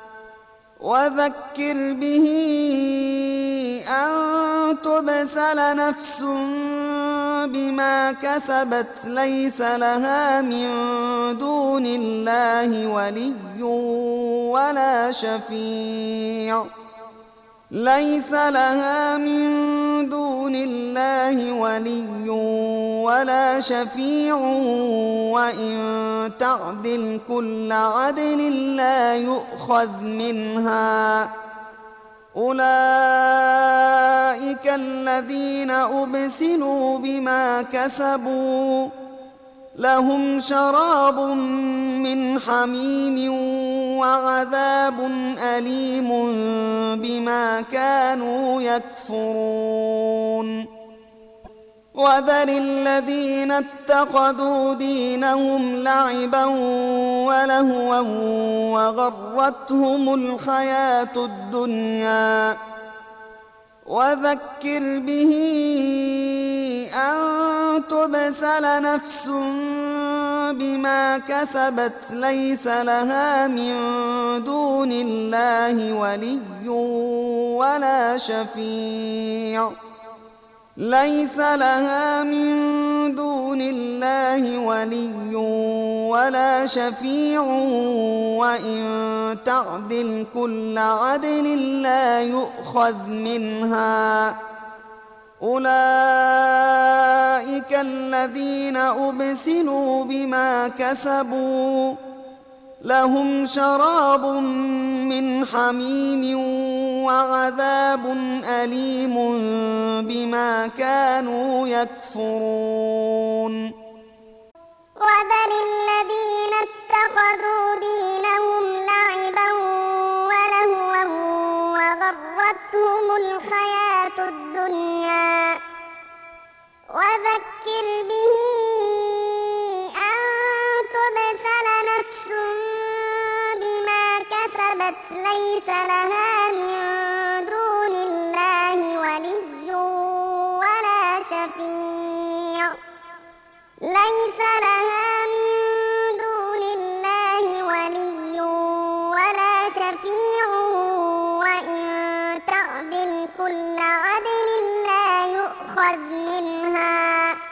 وذكر به أن تبسل نفس بما كسبت ليس لها من دون الله ولي ولا شفيع ليس لها من دون الله ولي ولا شفيع وإن تعدل كل عدل لا يؤخذ منها أولئك الذين أبسلوا بما كسبوا لهم شراب من حميم وعذاب أليم بما كانوا يكفرون. وذر الذين اتخذوا دينهم لعبا ولهوا وغرتهم الحياة الدنيا وذكر به أن تبسل نفس بما كسبت ليس لها من دون الله ولي ولا شفيع ليس لها من دون الله ولي ولا شفيع وإن تعدل كل عدل لا يؤخذ منها أولئك الذين أبسلوا بما كسبوا لهم شراب من حميم وعذاب أليم بما كانوا يكفرون. وذر الذين اتخذوا دينهم لعبا ولهوا وغرتهم الحياة الدنيا وذكر به أن تبسل نفس بما كسبت ليس لها من دون الله ولي ولا شفيع ليس لها من دون الله ولي ولا شفيع وإن تعدل كل عدل لا يؤخذ منها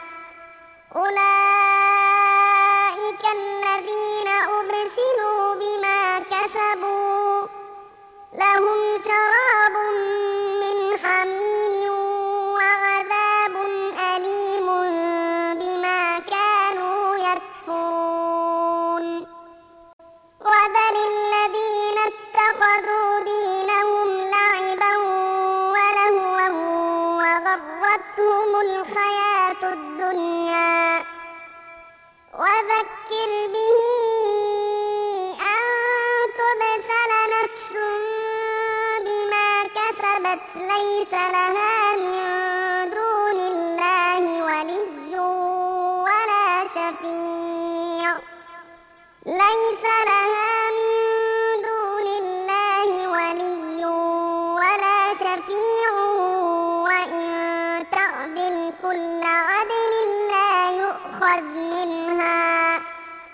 أولئك الذين أبسلوا بما كسبوا لهم شراب من حميم وعذاب أليم بما كانوا يكفرون. وذر الذين اتخذوا دينهم لعبا ولهوا وغرتهم الحياة الدنيا وذكر به أن تبسل نفس بما كسبت ليس لها من دون الله ولي ولا شفيع ليس لها من دون الله ولي ولا شفيع وإن تعدل كل عدل لا يؤخذ منها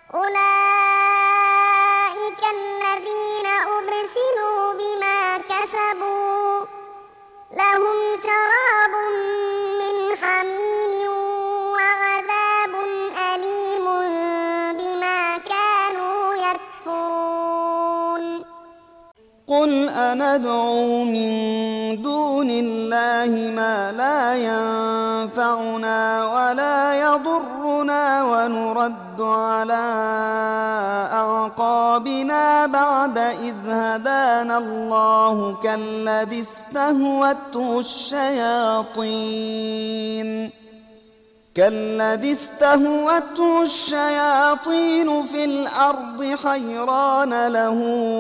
أولئك الذين أبسلوا بما كسبوا لهم شراب من حميم وعذاب أليم بما كانوا يكفرون. قل أندعو من دون الله ما لا ينفعنا ولا يضرنا ونرد على أعقابنا بعد إذ هدانا الله كالذي استهوته الشياطين في الأرض حيران له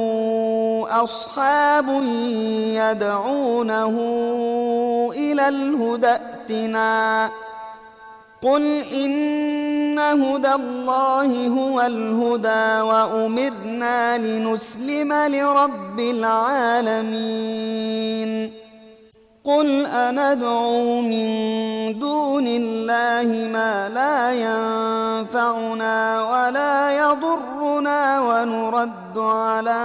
أصحاب يدعونه إلى الهدى ائتنا. قل إن هدى الله هو الهدى وأمرنا لنسلم لرب العالمين. قل أندعو من دون الله ما لا ينفعنا ولا يضرنا ونرد على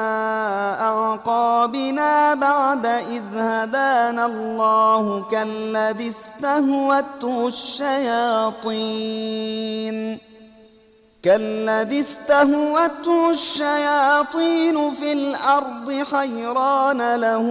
أعقابنا بعد إذ هدانا الله كالذي استهوته الشياطين في الأرض حيران له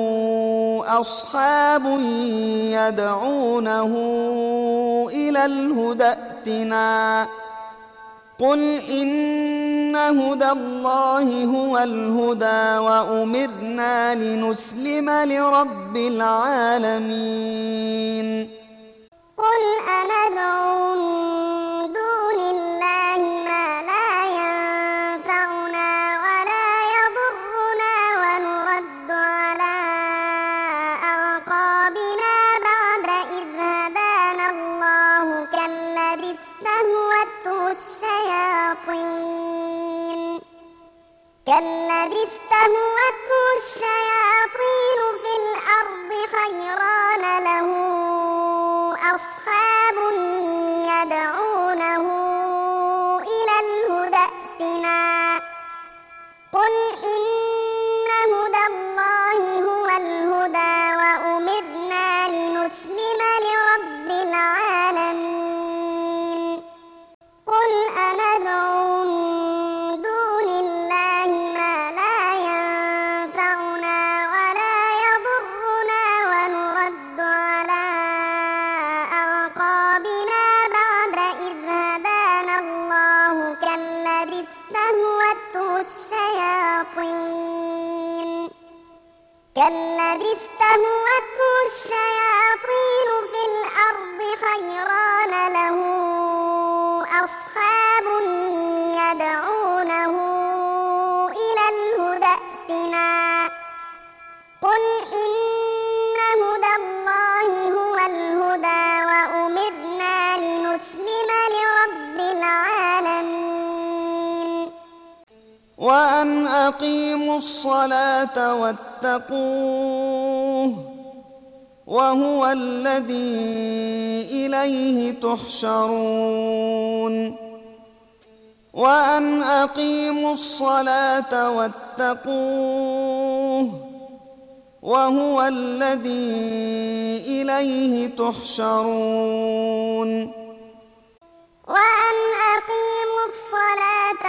أصحاب يدعونه إلى الهدى ائتنا. قل إن هدى الله هو الهدى وأمرنا لنسلم لرب العالمين. قل أندعو من دون الله ما لا ينفعنا ولا يضرنا ونرد على أعقابنا بعد إذ هدانا الله كالذي استهوته الشياطين في الأرض حيران له أصحاب يدعونه إلى الهدى ائتنا. قل إن هدى الله هو الهدى وأمرنا لنسلم لرب العالمين. قل أندعو من دون الله ما لا ينفعنا ولا يضرنا ونرد على أعقابنا بعد إذ هدانا الله كالذي استهوته الشياطين في الأرض حيران له أصحاب يدعونه إلى الهدى ائتنا. قل إن هدى الله هو الهدى وأمرنا لنسلم لرب العالمين. وأن أقيموا الصلاة واتقوه وهو الذي إليه تحشرون. وأن أقيموا الصلاة واتقوه وهو الذي إليه تحشرون. وأن أقيموا الصلاة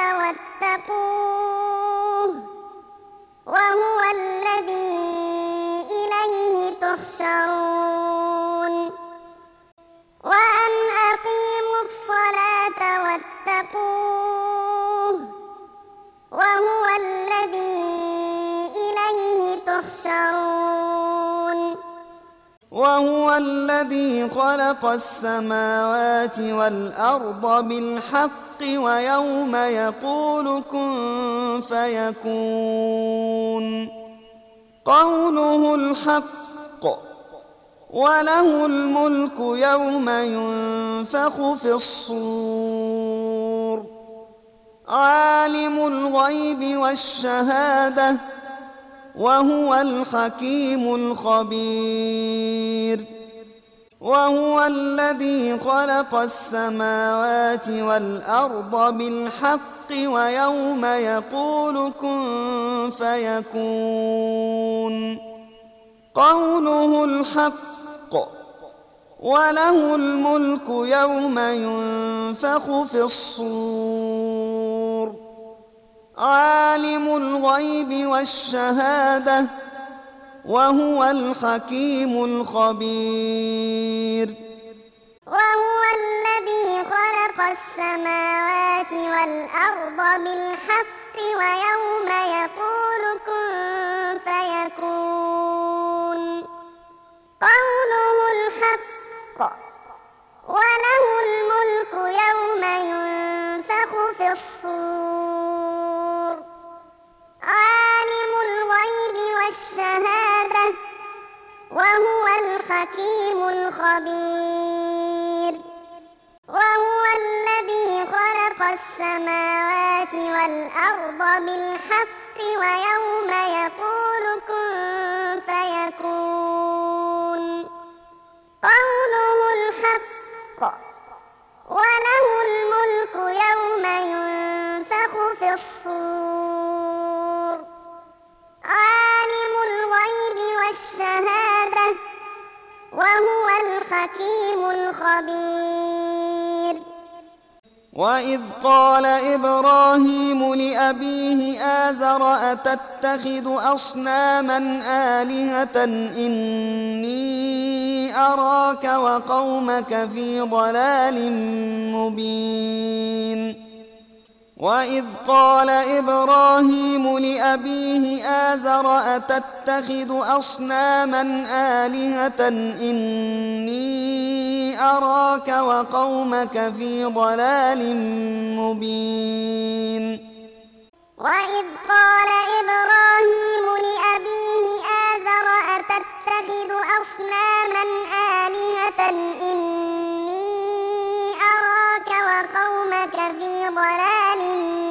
واتقوه وهو الذي إليه تحشرون. وأن أقيموا الصلاة واتقوه وهو الذي إليه تحشرون. وهو الذي خلق السماوات والأرض بالحق ويوم يقول كن فيكون قوله الحق وله الملك يوم ينفخ في الصور عالم الغيب والشهادة وهو الحكيم الخبير. وهو الذي خلق السماوات والأرض بالحق ويوم يقول كن فيكون قوله الحق وله الملك يوم ينفخ في الصور عالم الغيب والشهادة وهو الحكيم الخبير وهو الذي خلق السماوات والأرض بالحق ويوم يقول كن فيكون قوله الحق وله الملك يوم ينفخ في الصور عالم الغيب والشهادة وهو الحكيم الخبير وهو الذي خلق السماوات والأرض بالحق ويوم يقول كن فيكون قوله الحق وله الملك يوم ينفخ في الصور عالم الغيب والشهادة وهو الحكيم الخبير وإذ قال إبراهيم لأبيه آزر أتتخذ أصناما آلهة إني أراك وقومك في ضلال مبين وإذ قال إبراهيم لأبيه آزر أتتخذ أصناما آلهة إني أراك وقومك في ضلال مبين وإذ قال إبراهيم لأبيه آزر أتتخذ أصناما آلهة إني أراك وقومك في ضلال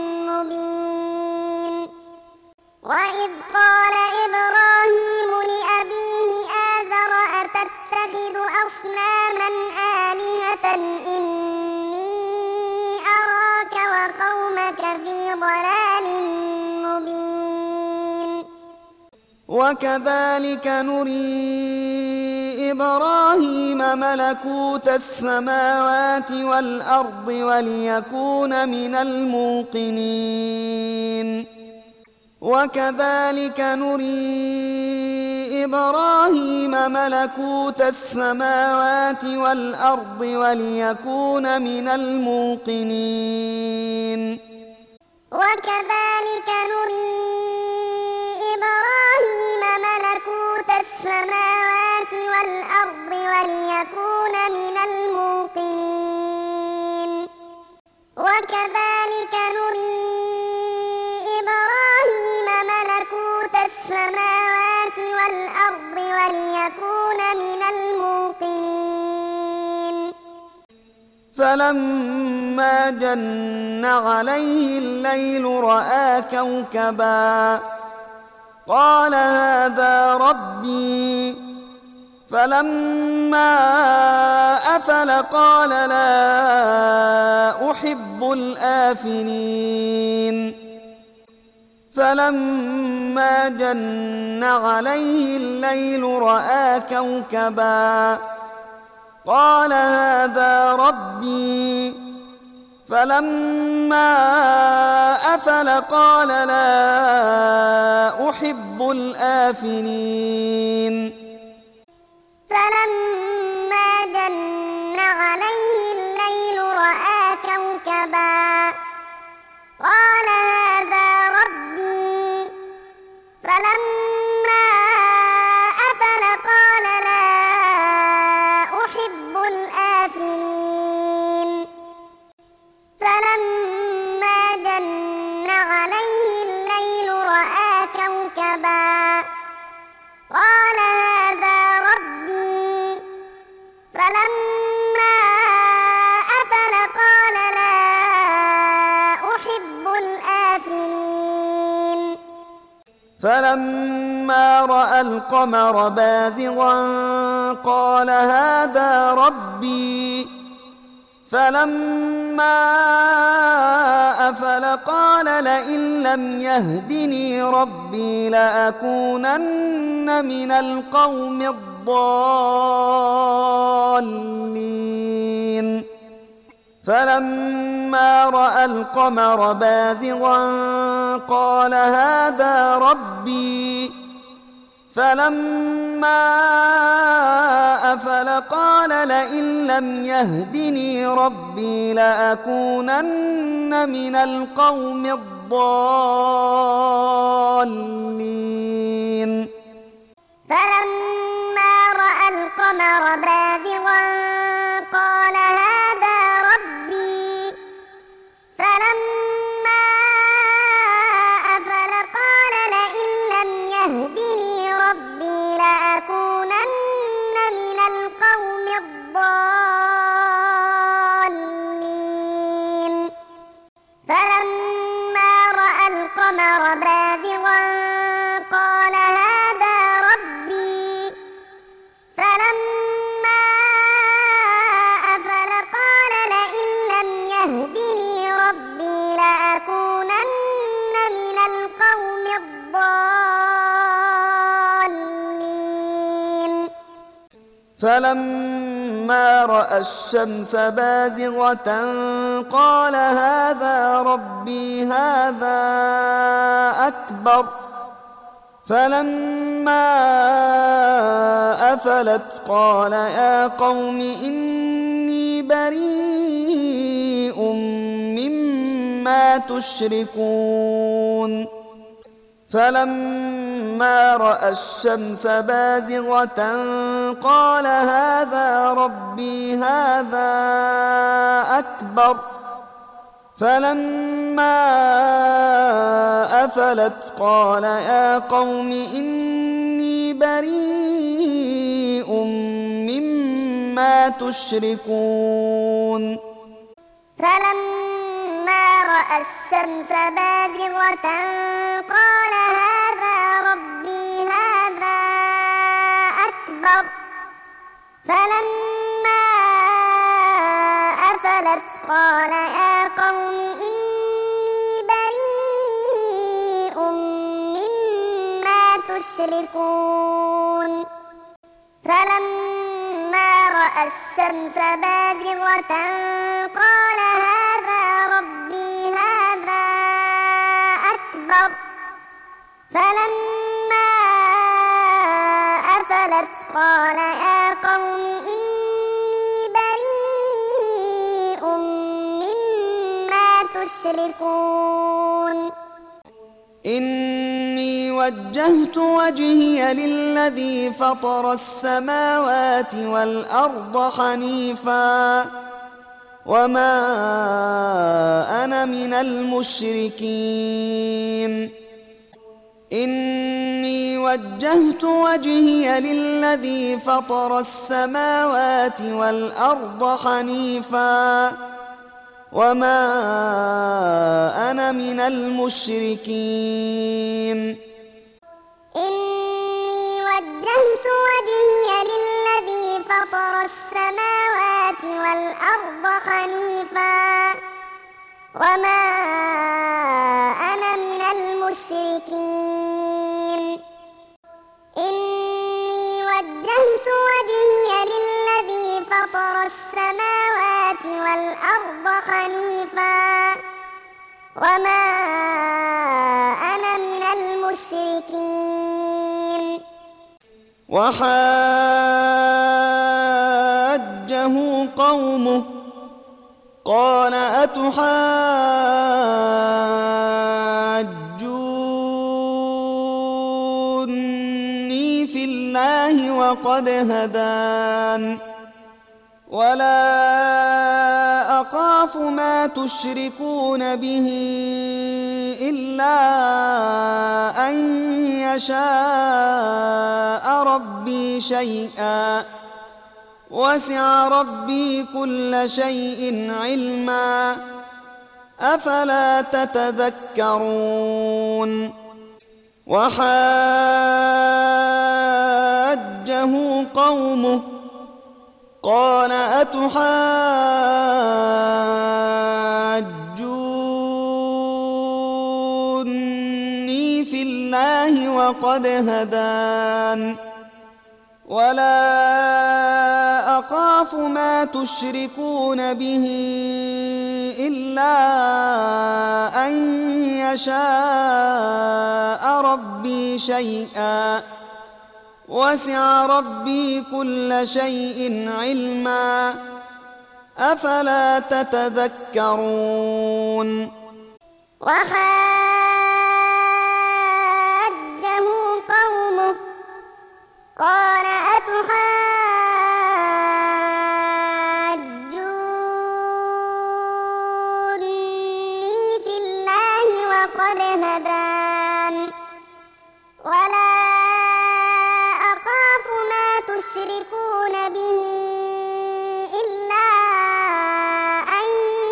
مبين وإذ قال إبراهيم لأبيه آزر أتتخذ أصناما آلهة إني أراك وقومك في ضلال مبين وكذلك نري إبراهيم ملكوت السماوات والأرض وليكون من الموقنين وكذلك نري إبراهيم ملكوت السماوات والأرض وليكون من الموقنين وكذلك نري إبراهيم ملكوت السماوات والأرض وليكون من الموقنين وكذلك نري إبراهيم ملكوت السماوات والأرض وليكون من الموقنين فلما جن عليه الليل رأى كوكبا قال هذا ربي فلما أفل قال لا أحب الآفلين فلما جن عليه الليل رأى كوكبا قال هذا ربي فلما أفل قال لا أحب الآفلين فلما جن عليه الليل رأى كوكبا قال هذا ربي فلما أفل قال لا أحب الآفلين فلما جن عليه الليل رأى كوكبا قال هذا ربي فلما أفل قال لا أحب الآفلين فلما رأى القمر بازغا قال هذا ربي فلما أفل قال لئن لم يهدني ربي لأكونن من القوم الضالين فلما رأى القمر بازغا قال هذا ربي فلما أفل قال لئن لم يهدني ربي لأكونن من القوم الضالين فلما رأى القمر بازغا قال هذا ربي فلما أفل قال لئن لم يهدني ربي لأكونن من القوم الضالين فلما رأى القمر بازغا قال هذا ربي فلما أفل قال لئن لم يهدني ربي لأكونن من القوم الضالين فلما رأى الشمس بازغة قال هذا ربي هذا أكبر فلما أفلت قال يا قوم إني بريء مما تشركون فلما رأى الشمس بازغة قال هذا ربي هذا أكبر فلما أفلت قال يا قوم إني بريء مما تشركون فلما رأى الشمس بازغة قال هذا ربي هذا أكبر فلما أفلت قال يا قوم إني بريء مما تشركون فلما رأى الشمس بازغة قال هذا ربي هذا أكبر فلما أفلت قال يا قوم إني بريء مما تشركون إني وجهت وجهي للذي فطر السماوات والأرض حنيفا وما أنا من المشركين إني وجهت وجهي للذي فطر السماوات والأرض حنيفا وما أنا من المشركين إني وجهت وجهي للذي فطر السماوات والأرض حنيفا وما أنا من المشركين إني وجهت وجهي للذي فطر السماوات والأرض حنيفا وما أنا من المشركين وحاجه قومه قال أتحاجوني في الله وقد هدان ولا أخاف ما تشركون به إلا أن يشاء ربي شيئا وسع ربي كل شيء علما أفلا تتذكرون وحاجه قومه قال أتحاجوني في الله وقد هدان ولا أخاف ما تشركون به إلا أن يشاء ربي شيئا وسع ربي كل شيء علما أفلا تتذكرون وحاجه قومه قال أتحاجوني في الله وقد هدان ولا أخاف ما تشركون به إلا أن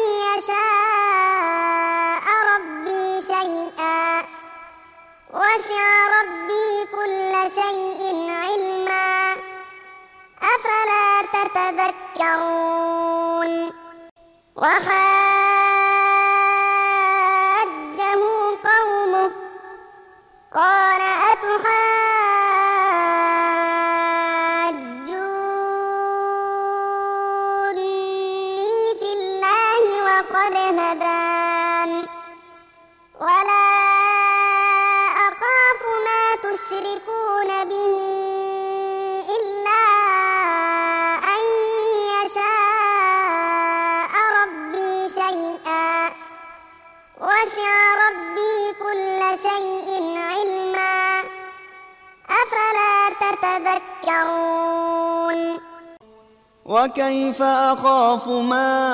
يشاء ربي شيئا وسع ربي كل شيء علما أفلا تتذكرون وحاجه قومه قال أتحاجوني في الله وقد هدان ولا أخاف ما تشركون به إلا أن يشاء ربي شيئا وسع ربي كل شيء علما أفلا تتذكرون وكيف أخاف ما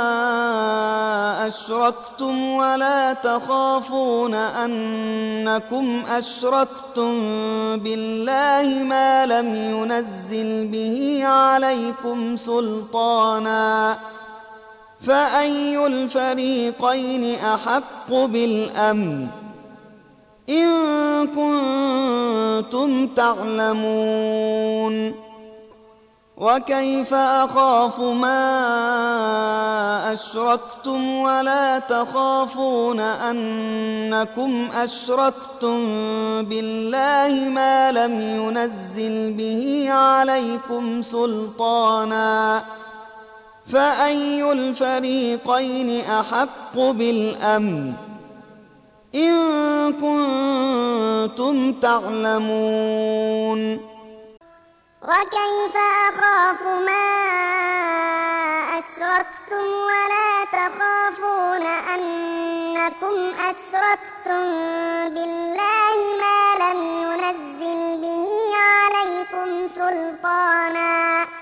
أشركتم ولا تخافون أنكم أشركتم بالله ما لم ينزل به عليكم سلطانا فأي الفريقين أحق بالأمن إن كنتم تعلمون وكيف أخاف ما أشركتم ولا تخافون أنكم أشركتم بالله ما لم ينزل به عليكم سلطانا فأي الفريقين أحق بالأمن إن كنتم تعلمون وكيف أخاف ما أشركتم ولا تخافون أنكم أشركتم بالله ما لم ينزل به عليكم سلطانا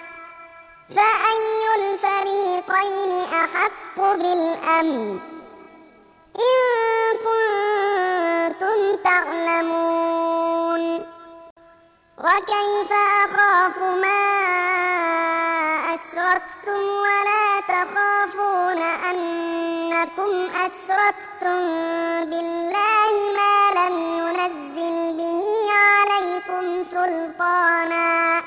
فأي الفريقين أحق بالأمن إن كنتم تعلمون وكيف أخاف ما أشركتم ولا تخافون أنكم أشركتم بالله ما لم ينزل به عليكم سلطانا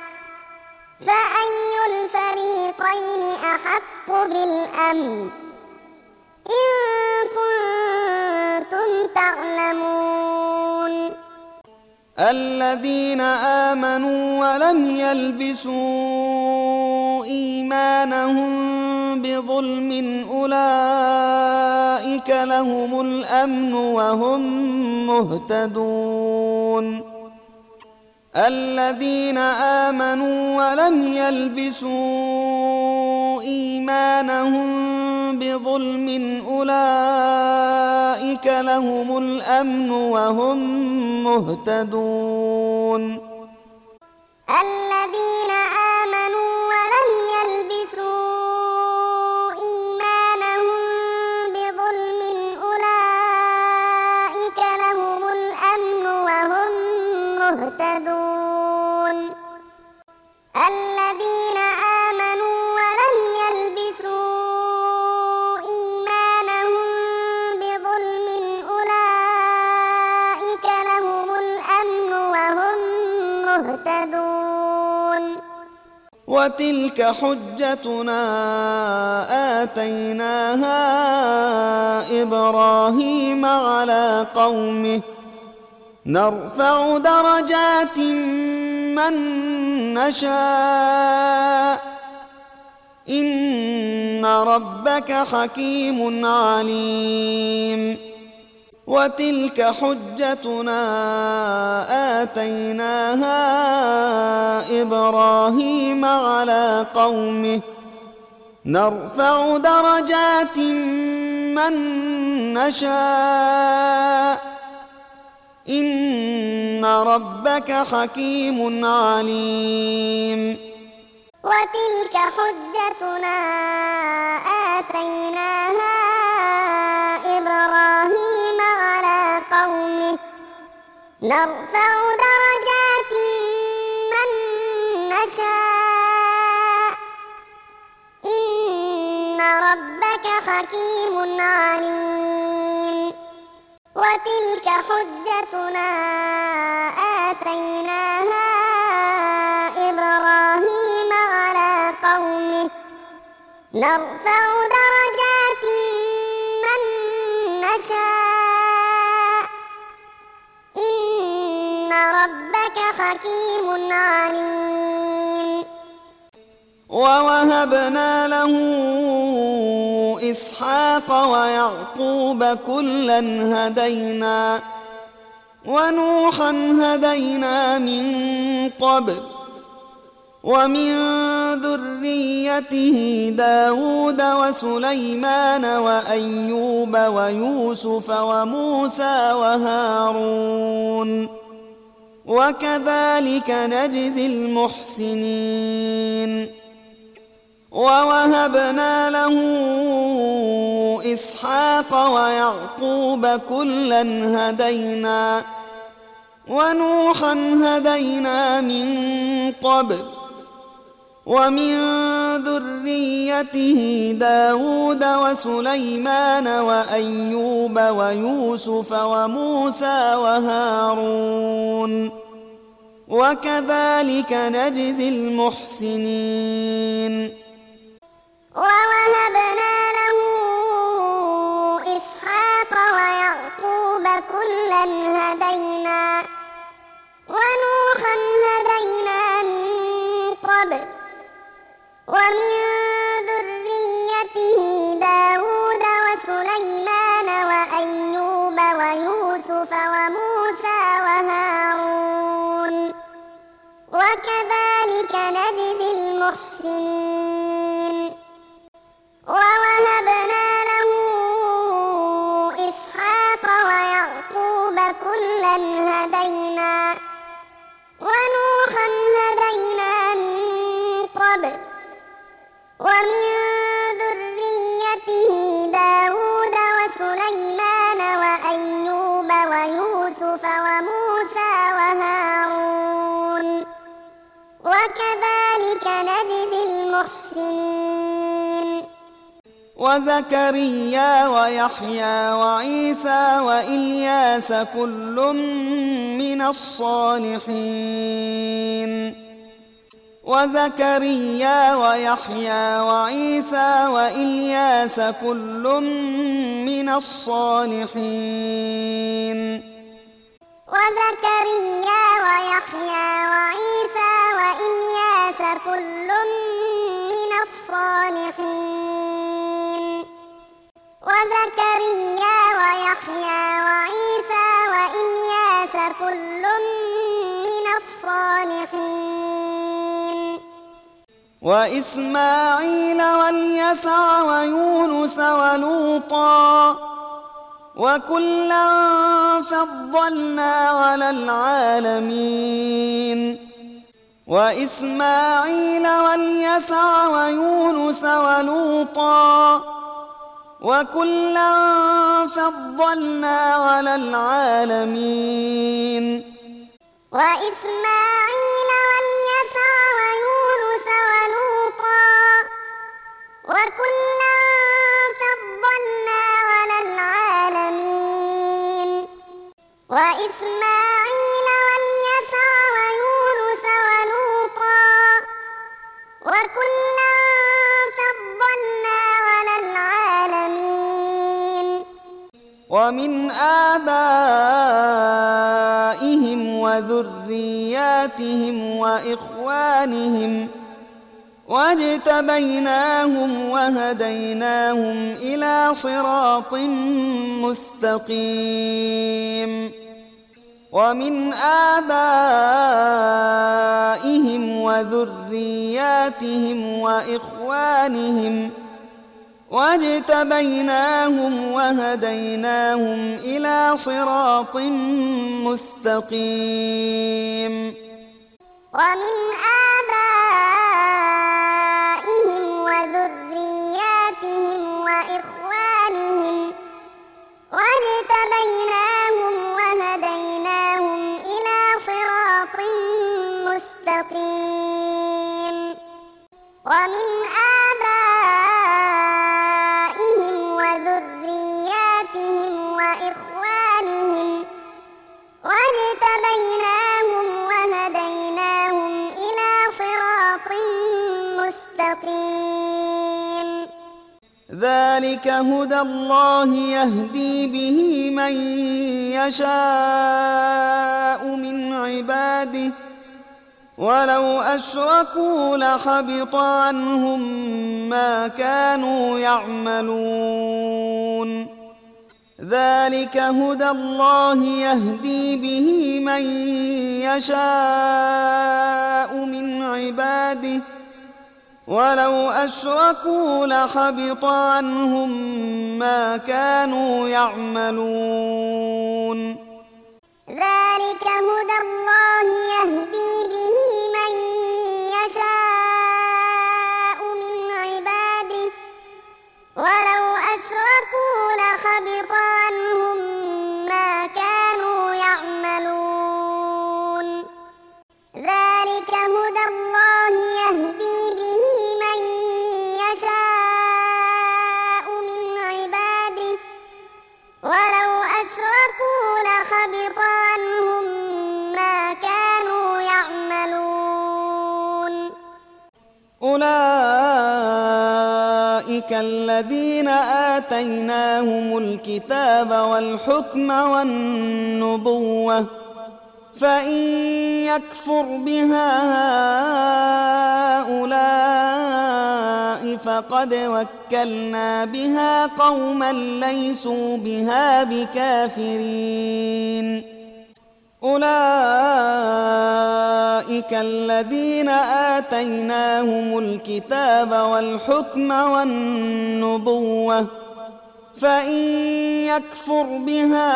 فأي الفريقين أحق بالأمن إن كنتم تعلمون الذين آمنوا ولم يلبسوا إيمانهم بظلم أولئك لهم الأمن وهم مهتدون الذين آمنوا ولم يلبسوا إيمانهم بظلم أولئك لهم الأمن وهم مهتدون الذين آمنوا ولم يلبسوا إيمانهم بظلم أولئك لهم الأمن وهم مهتدون الذين آمنوا ولم يلبسوا إيمانهم بظلم أولئك لهم الأمن وتلك حجتنا آتيناها إبراهيم على قومه نرفع درجات من نشاء إن ربك حكيم عليم وتلك حجتنا آتيناها إبراهيم على قومه نرفع درجات من نشاء إن ربك حكيم عليم وتلك حجتنا آتيناها إبراهيم على قومه نرفع درجات من نشاء إن ربك حكيم عليم وتلك حجتنا آتيناها إبراهيم على قومه نرفع درجات من نشاء إن ربك حكيم عليم ووهبنا له إسحاق ويعقوب كلا هدينا ونوحا هدينا من قبل ومن ذريته داود وسليمان وأيوب ويوسف وموسى وهارون وكذلك نجزي المحسنين ووهبنا له إسحاق ويعقوب كلا هدينا ونوحا هدينا من قبل ومن ذريته داود وسليمان وأيوب ويوسف وموسى وهارون وكذلك نجزي المحسنين ووهبنا له إسحاق ويعقوب كلا هدينا ونوحا هدينا من قبل ومن ذريته داود وسليمان وأيوب ويوسف وموسى وهارون وكذلك نجزي المحسنين ووهبنا له إسحاق ويعقوب كلا هدينا ونوحا هدينا من قبل ومن ذريته داود وسليمان وأيوب ويوسف وموسى وهارون وكذلك نجزي المحسنين وزكريا ويحيى وعيسى وإلياس كل من الصالحين وزكريا ويحيى وعيسى وإلياس كل من الصالحين وزكريا ويحيى وعيسى وإلياس كل من الصالحين وزكريا ويحيى وعيسى وإلياس كل من الصالحين وإسماعيل واليسع ويونس ولوطا وكلا فضلنا على العالمين وإسماعيل واليسع ويونس ولوطا وكلا فضلنا على العالمين وإسماعيل واليسع ويونس ولوطا وكلا فضلنا على العالمين وإسماعيل واليسع ويونس ولوطا ومن آبائهم وذرياتهم وإخوانهم واجتبيناهم وهديناهم إلى صراط مستقيم ومن آبائهم وذرياتهم وإخوانهم واجتبيناهم وهديناهم إلى صراط مستقيم ومن آبائهم وذرياتهم وإخوانهم واجتبيناهم وهديناهم إلى صراط مستقيم ومن آبائهم وذرياتهم وإخوانهم واجتبيناهم وهديناهم إلى صراط مستقيم ذلك هدى الله يهدي به من يشاء من عباده ولو أشركوا لحبط عنهم ما كانوا يعملون ذلك هدى الله يهدي به من يشاء من عباده ولو أشركوا لحبط عنهم ما كانوا يعملون ذلك هدى الله يهدي به من يشاء من عباده ولو أشركوا لحبط عنهم ما كانوا يعملون ذلك هدى الله يهدي به من يشاء من عباده ولو أشركوا لحبط عنهم ما كانوا يعملون أولئك الذين آتيناهم الكتاب والحكم والنبوة فإن يكفر بها هؤلاء فقد وكلنا بها قوما ليسوا بها بكافرين أولئك الذين آتيناهم الكتاب والحكم والنبوة فإن يكفر بها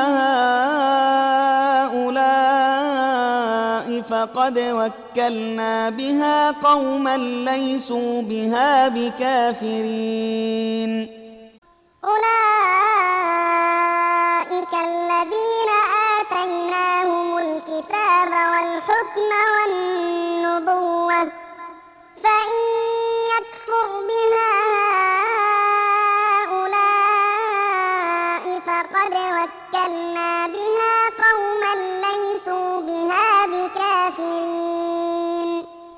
هؤلاء فقد وكلنا بها قوما ليسوا بها بكافرين أولئك الذين آتيناهم الكتاب والحكم والنبوة فإن يكفر بها هؤلاء فقد وكلنا بها قوما ليسوا بها بكافرين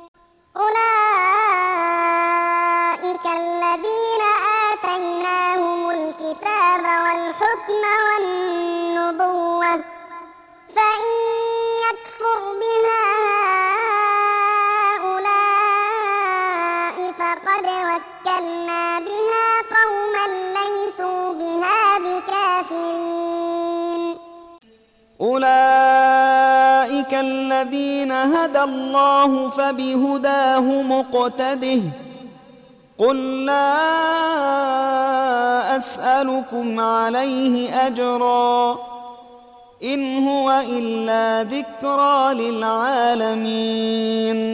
أولئك الذين آتيناهم الكتاب والحكم والنبوة فإن يكفر بها هؤلاء فقد وكلنا بها قوما ليسوا بها بكافرين أولئك الذين هدى الله فبهداه مقتده قل لا أسألكم عليه أجرا إن هو إلا ذكرى للعالمين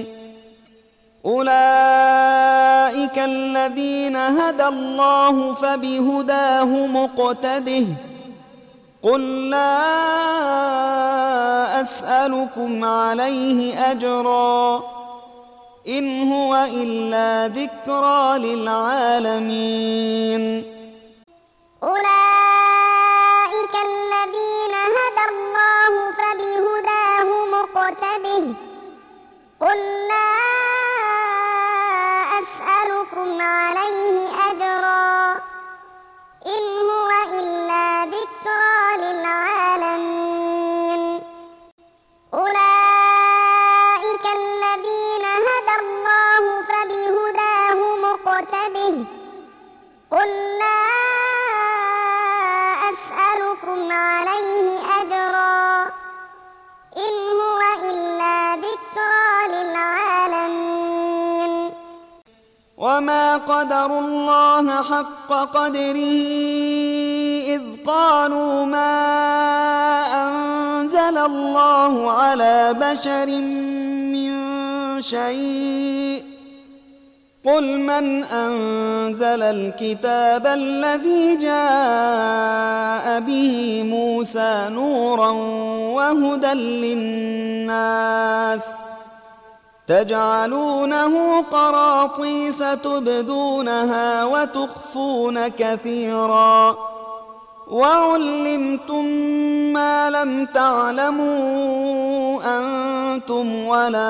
أولئك الذين هدى الله فبهداه مقتده قل لا أسألكم عليه أجرا إن هو إلا ذكرى للعالمين أولئك الذين هدى الله فبهداه مقتده قل لا أسألكم عليه أجرا إن هو إلا ذكرى أسألكم عليه أجرا إن هو إلا ذكرى للعالمين. وما قدروا الله حق قدره إذ قالوا ما أنزل الله على بشر من شيء قل من أنزل الكتاب الذي جاء به موسى نورا وهدى للناس تجعلونه قراطيس تبدونها وتخفون كثيرا وعلمتم ما لم تعلموا أنتم ولا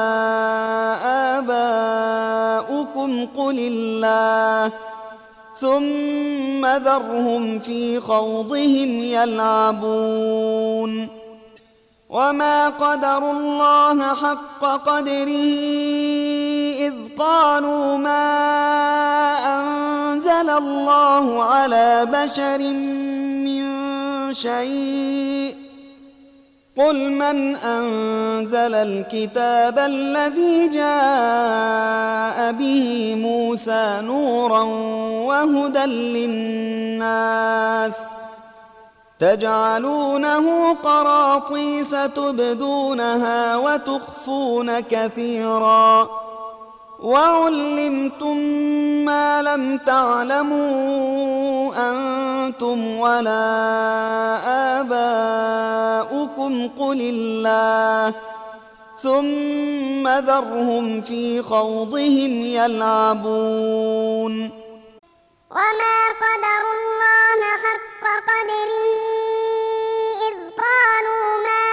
آباؤكم قل الله ثم ذرهم في خوضهم يلعبون. وما قدروا الله حق قدره إذ قالوا ما أنزل الله على بشر من شيء قل من أنزل الكتاب الذي جاء به موسى نورا وهدى للناس تجعلونه قراطيس تبدونها وتخفون كثيرا وعلمتم ما لم تعلموا أنتم ولا آباؤكم قل الله ثم ذرهم في خوضهم يلعبون. وما قدروا الله حق قدره إذ قالوا ما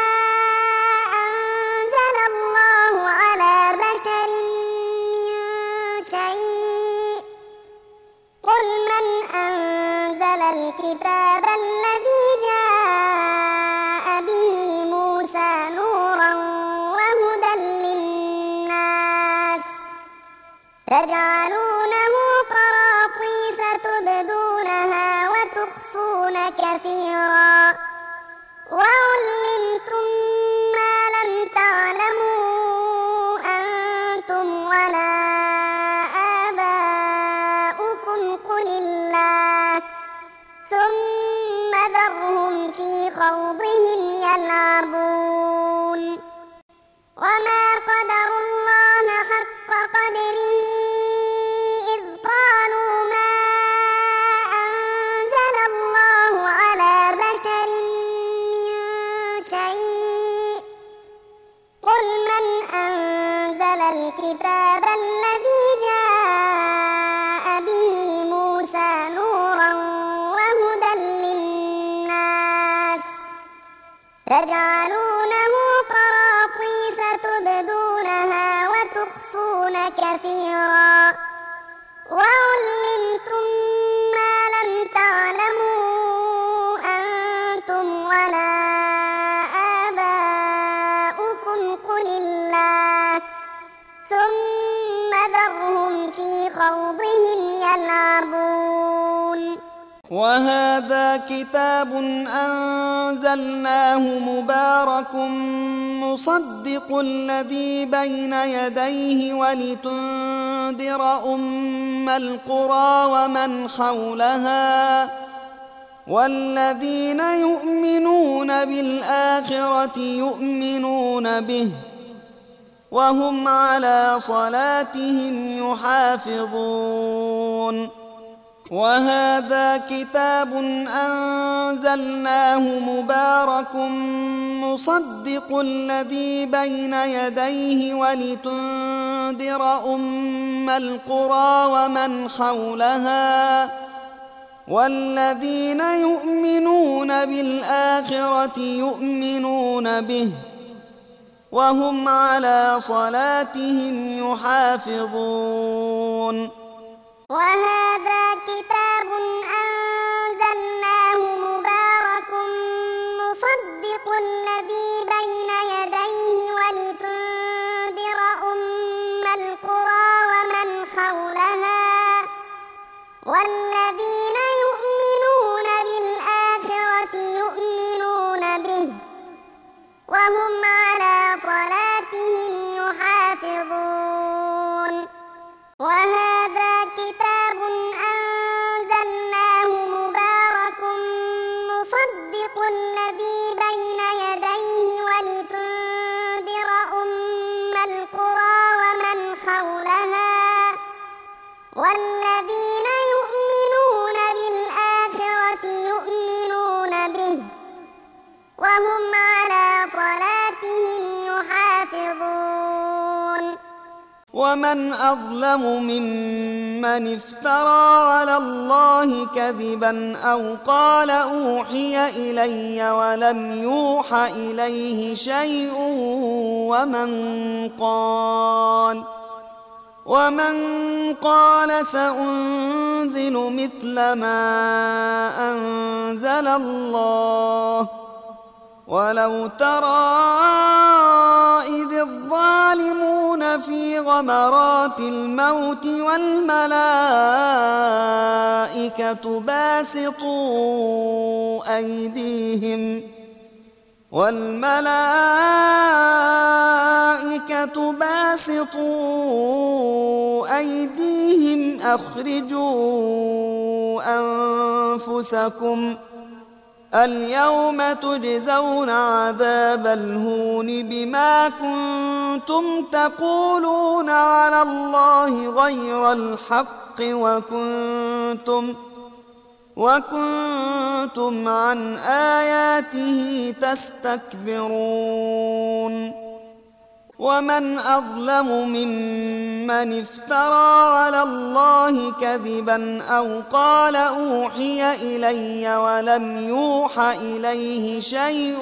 أنزل الله على بشر من شيء قل من أنزل الكتاب الذي جاء به موسى نورا وهدى للناس تجعلونه قراطيس تبدونها وتخفون كثيرا وعلمتم ما لم تعلموا أنتم ولا آباؤكم قل الله ثم ذرهم في خوضهم يلعبون. وما قدروا الله حق قدره إذ قالوا ما أنزل الله على بشر من شيء قل من أنزل الكتاب الذي جاء به موسى نورا وهدى للناس تجعلونه قراطيس تبدونها وتخفون كثيرا وعلمتم ما لم تعلموا أنتم ولا آباؤكم قل الله ثم ذرهم في خوضهم يلعبون. وهذا كتاب أنزلناه مبارك مصدق الذي بين يديه ولتنذر أم القرى ومن حولها والذين يؤمنون بالآخرة يؤمنون به وهم على صلاتهم يحافظون. وهذا كتاب أنزلناه مبارك مصدق الذي بين يديه ولتنذر أم القرى ومن حولها والذين يؤمنون بالآخرة يؤمنون به وهم على صلاتهم يحافظون. وهذا كتاب أنزلناه مبارك مصدق الذي بين يديه ولتنذر أم القرى ومن حولها والذين يؤمنون بالآخرة يؤمنون وهم على صلاتهم يحافظون وهذا كتاب أنزلناه مبارك مصدق الذي بين يديه ولتنذر أم القرى ومن حولها والذين يؤمنون بالآخرة يؤمنون به وهم على صلاتهم يحافظون ومن أظلم ممن افترى على الله كذبا أو قال أوحي إلي ولم يوح إليه شيء ومن قال سأنزل مثل ما أنزل الله ولو ترى إذ الظالمون في غمرات الموت والملائكة باسطوا أيديهم أخرجوا أنفسكم اليوم تجزون عذاب الهون بما كنتم تقولون على الله غير الحق وكنتم عن آياته تستكبرون ومن أظلم ممن افترى على الله كذبا أو قال أوحي إلي ولم يوح إليه شيء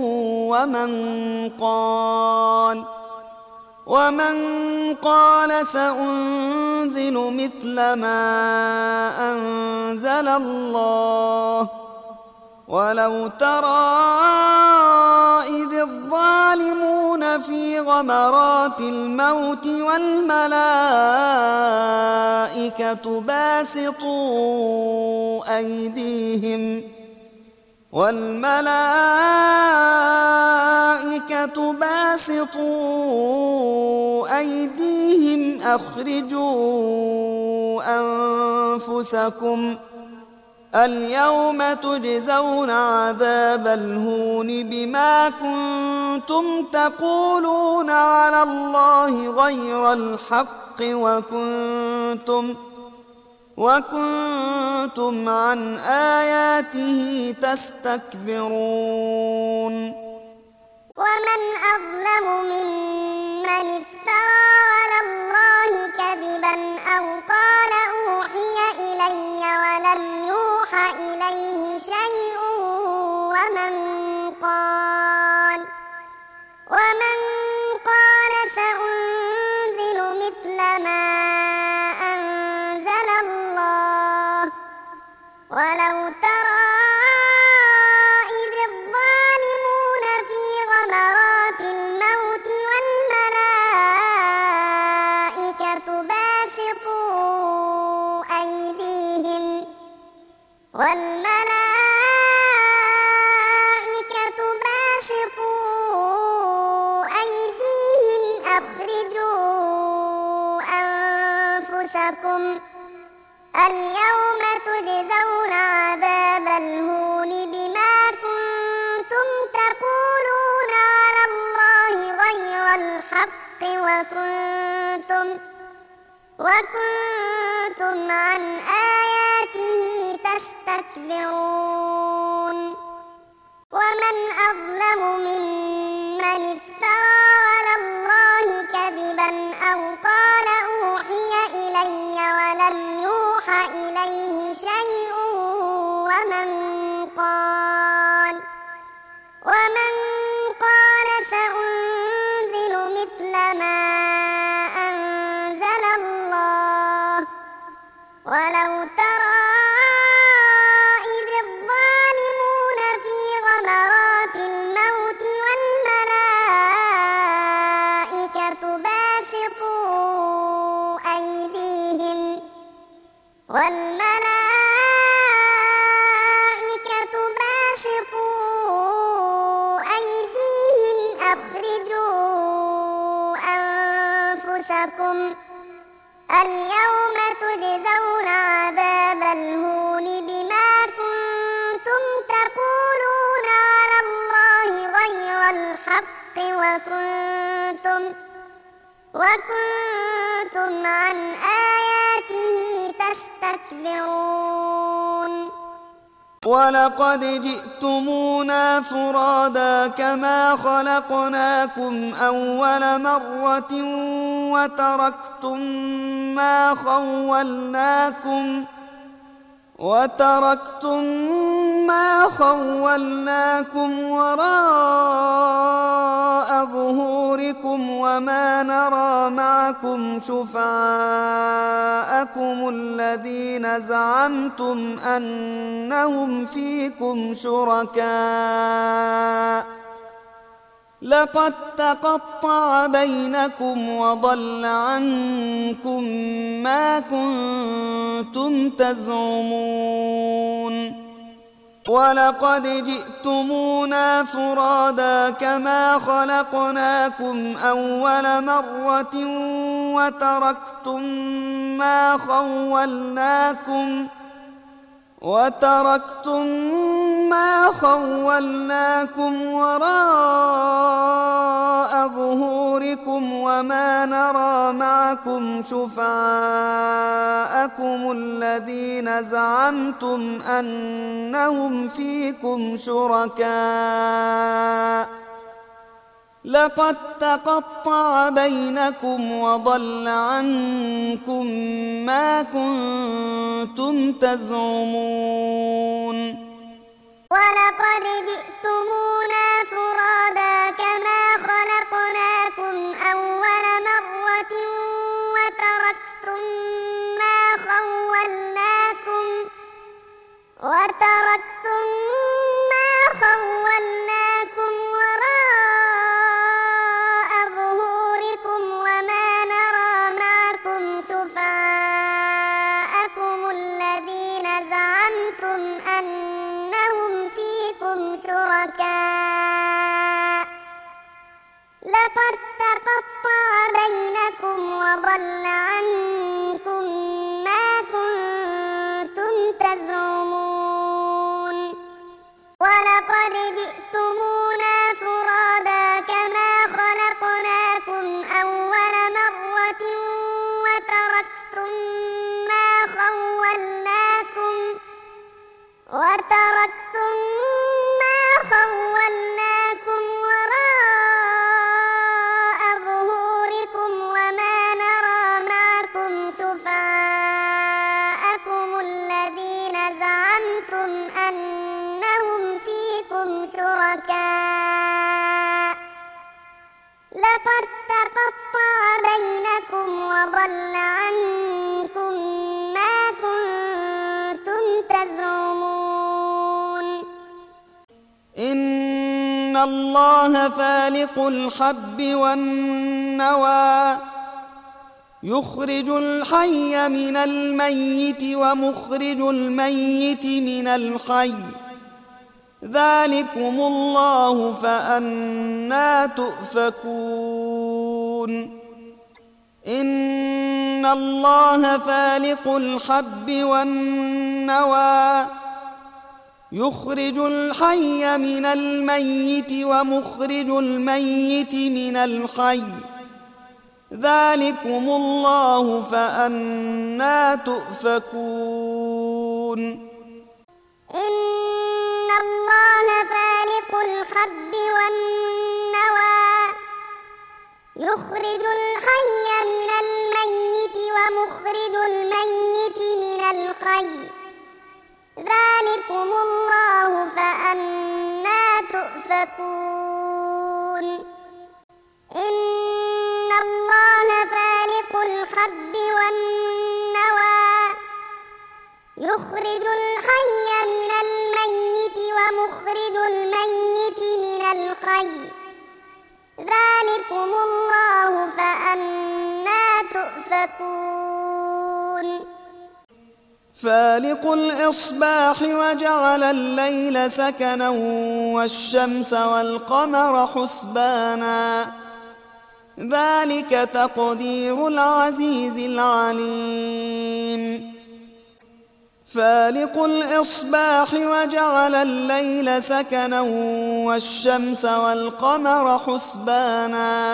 ومن قال سأنزل مثل ما أنزل الله ولو ترى إذ الظالمون في غمرات الموت والملائكة باسطوا أيديهم أخرجوا أنفسكم اليوم تجزون عذاب الهون بما كنتم تقولون على الله غير الحق وكنتم عن آياته تستكبرون ومن أظلم ممن افترى على الله كذبا أو قال أوحي إلي ولم يوح إليه شيء ومن قال سأنزل مثل ما أنزل الله ولو ترى إذ الظالمون في غمرات الموت والملائكة باسطوا أيديهم أخرجوا أنفسكم اليوم تجزون عذاب الهون بما كنتم تقولون على الله غير الحق وكنتم عن آياته تستكبرون ومن أظلم ممن افترى على الله كذبا أو قال أوحي إلي ولم يوح إليه شيء ومن قال سأنزل مثل ما أنزل الله لكم اليوم تجزون عذاب الهون بما كنتم تقولون على الله غير الحق وكنتم عن آياته تستكبرون ولقد جئتمونا فرادا كما خلقناكم أول مرة وتركتم ما خولناكم وراء ظهوركم وما نرى معكم شفعاءكم الذين زعمتم أنهم فيكم شركاء لقد تقطع بينكم وضل عنكم ما كنتم تزعمون ولقد جئتمونا فرادا كما خلقناكم أول مرة وتركتم ما خولناكم وراء ظهوركم وما نرى معكم شفعاءكم الذين زعمتم أنهم فيكم شركاء لقد تقطع بينكم وضل عنكم ما كنتم تزعمون ولقد جئتمونا فرادا كما خلقناكم أول مرة وتركتم ما خولناكم وراء ظهوركم وما نرى معكم شفعاءكم الذين زعمتم أنهم فيكم شركاء لقد تقطع بينكم وضل عنكم ما كنتم تزعمون ولقد جئتمونا فرادا كما خلقناكم أول مرة وتركتم ما خولناكم وراء ظهوركم وما نرى معكم شفعاءكم الذين زعمتم أنهم فيكم شركاء لقد تقطع بينكم وضل عنكم ما كنتم تزعمون إن الله فالق الحب والنوى يخرج الحي من الميت ومخرج الميت من الحي ذلكم الله فأنى تؤفكون إن الله فالق الحب والنوى يخرج الحي من الميت ومخرج الميت من الحي ذلكم الله فأنى تؤفكون إن الله فالق الحب والنوى يخرج الحي من الميت ومخرج الميت من الحي ذلكم الله فأنى تؤفكون إن الله فالق الحب والنوى يخرج الحي من الميت ومخرج الميت من الحي ذلكم الله فأنى تؤفكون فالق الإصباح وجعل الليل سكنا والشمس والقمر حسبانا ذلك تقدير العزيز العليم فالق الإصباح وجعل الليل سكنا والشمس والقمر حسبانا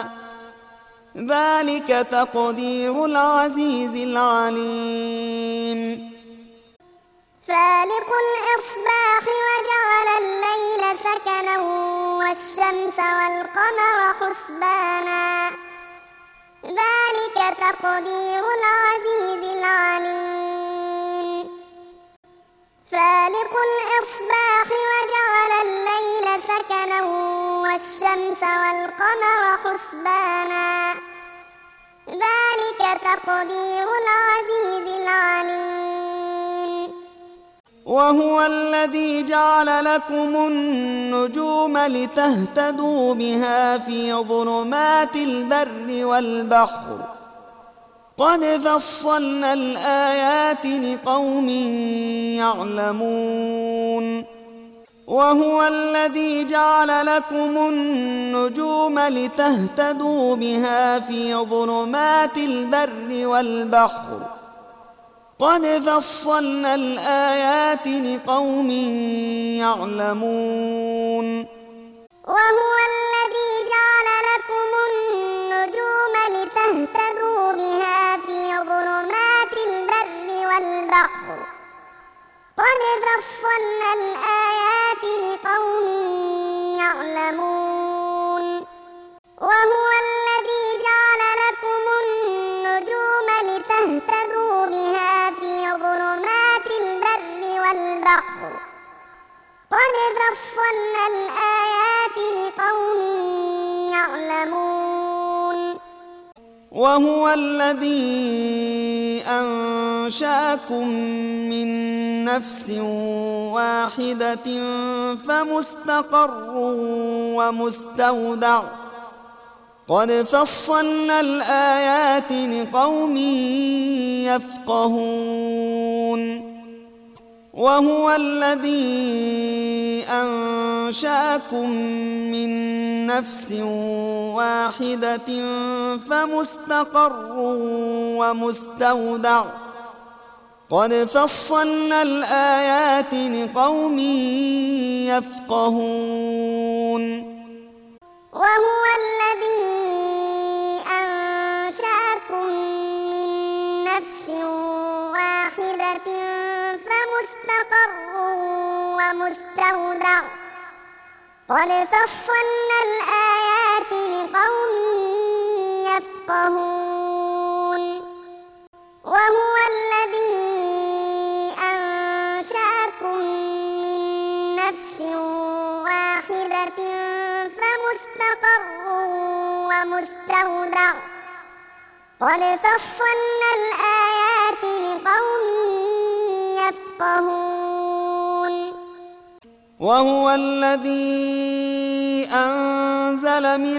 ذلك تقدير العزيز العليم فالق الإصباح وجعل الليل سكنا والشمس والقمر حسبانا ذلك تقدير العزيز العليم فالق الإصباح وجعل الليل سكنا والشمس والقمر حسبانا ذلك تقدير العزيز العليم وهو الذي جعل لكم النجوم لتهتدوا بها في ظلمات البر والبحر قد فصلنا الآيات لقوم يعلمون وهو الذي جعل لكم النجوم لتهتدوا بها في ظلمات البر والبحر قد فصلنا الآيات لقوم يعلمون وهو الذي جعل لكم النجوم لتهتدوا بها في ظلمات البر والبحر قد فصلنا الآيات لقوم يعلمون وهو الذي جعل لكم النجوم لتهتدوا بها في ظلمات البر والبحر قد فصلنا الآيات لقوم يعلمون وهو الذي أنشأكم من نفس واحدة فمستقر ومستودع قد فصلنا الآيات لقوم يفقهون وهو الذي أنشأكم من نفس واحدة فمستقر ومستودع قد فصلنا الآيات لقوم يفقهون وهو الذي أنشأكم من نفس واحدة فمستقر ومستودع قد فصلنا الآيات لقوم يفقهون وهو الذي أنشأكم من نفس واحدة فمستقر ومستودع قد فصلنا الآيات لقوم يفقهون وهو الذي أنزل من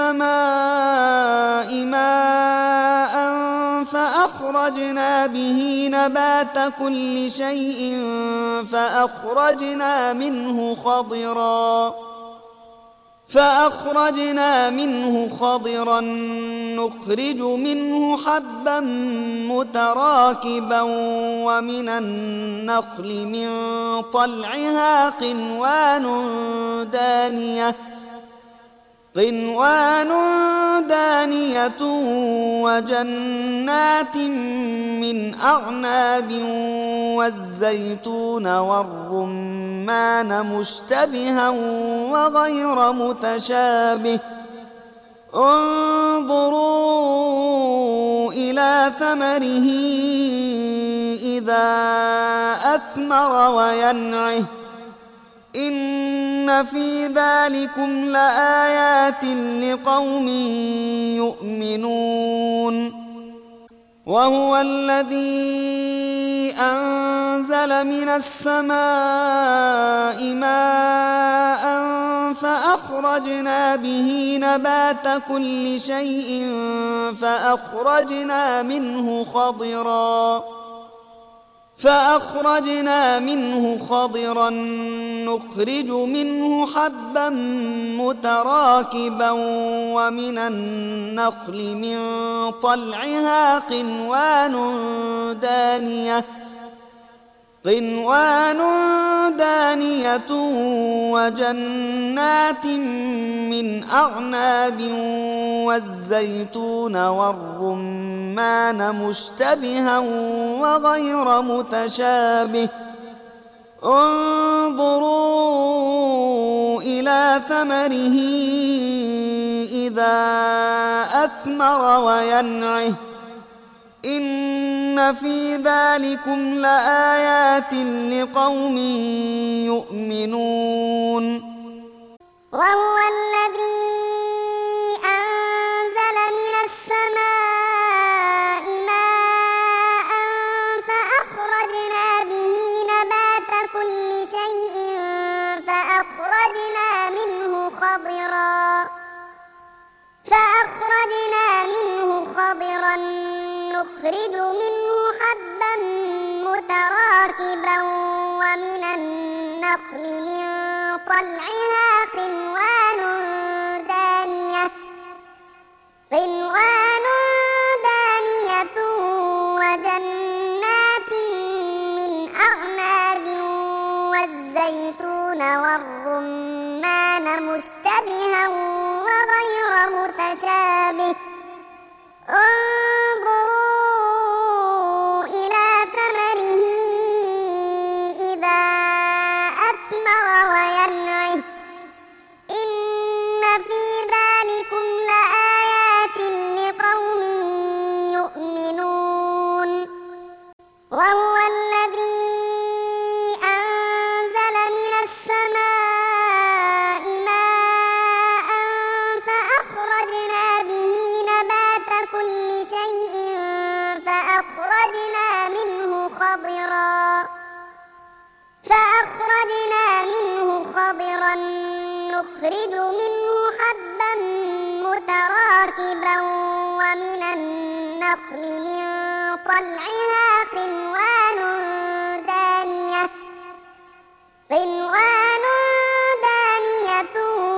السماء ماء فأخرجنا به نبات كل شيء فأخرجنا منه خضرا نخرج منه حبا متراكبا ومن النخل من طلعها قنوان دانية وجنات من أعناب والزيتون والرمان مشتبها وغير متشابه انظروا إلى ثمره إذا أثمر وينعه إن في ذلكم لآيات لقوم يؤمنون وهو الذي أنزل من السماء ماء فأخرجنا به نبات كل فأخرجنا منه خضرا نخرج منه حبا متراكبا ومن النخل من طلعها قنوان دانية وجنات من أعناب والزيتون والرمان مشتبها وغير متشابه انظروا إلى ثمره إذا أثمر وينعه إن في ذلكم لآيات لقوم يؤمنون. وهو الذي أنزل من السماء ماء فأخرجنا به نبات كل شيء فأخرجنا منه خضرا نخرج منه حبا متراكبا ومن النخل من طلعها قنوان دانية وجنات من أعناب والزيتون والرمان مشتبها وغير متشابه انظروا إلى ثمره إذا أثمر وينعه إن في ذلكم لآيات لقوم يؤمنون. وهو الذي أنزل من السماء ماء فأخرجنا به نبات كل شيء فأخرجنا منه خضرا نخرج منه حبا متراكبا ومن النخل من طلعها قنوان دانية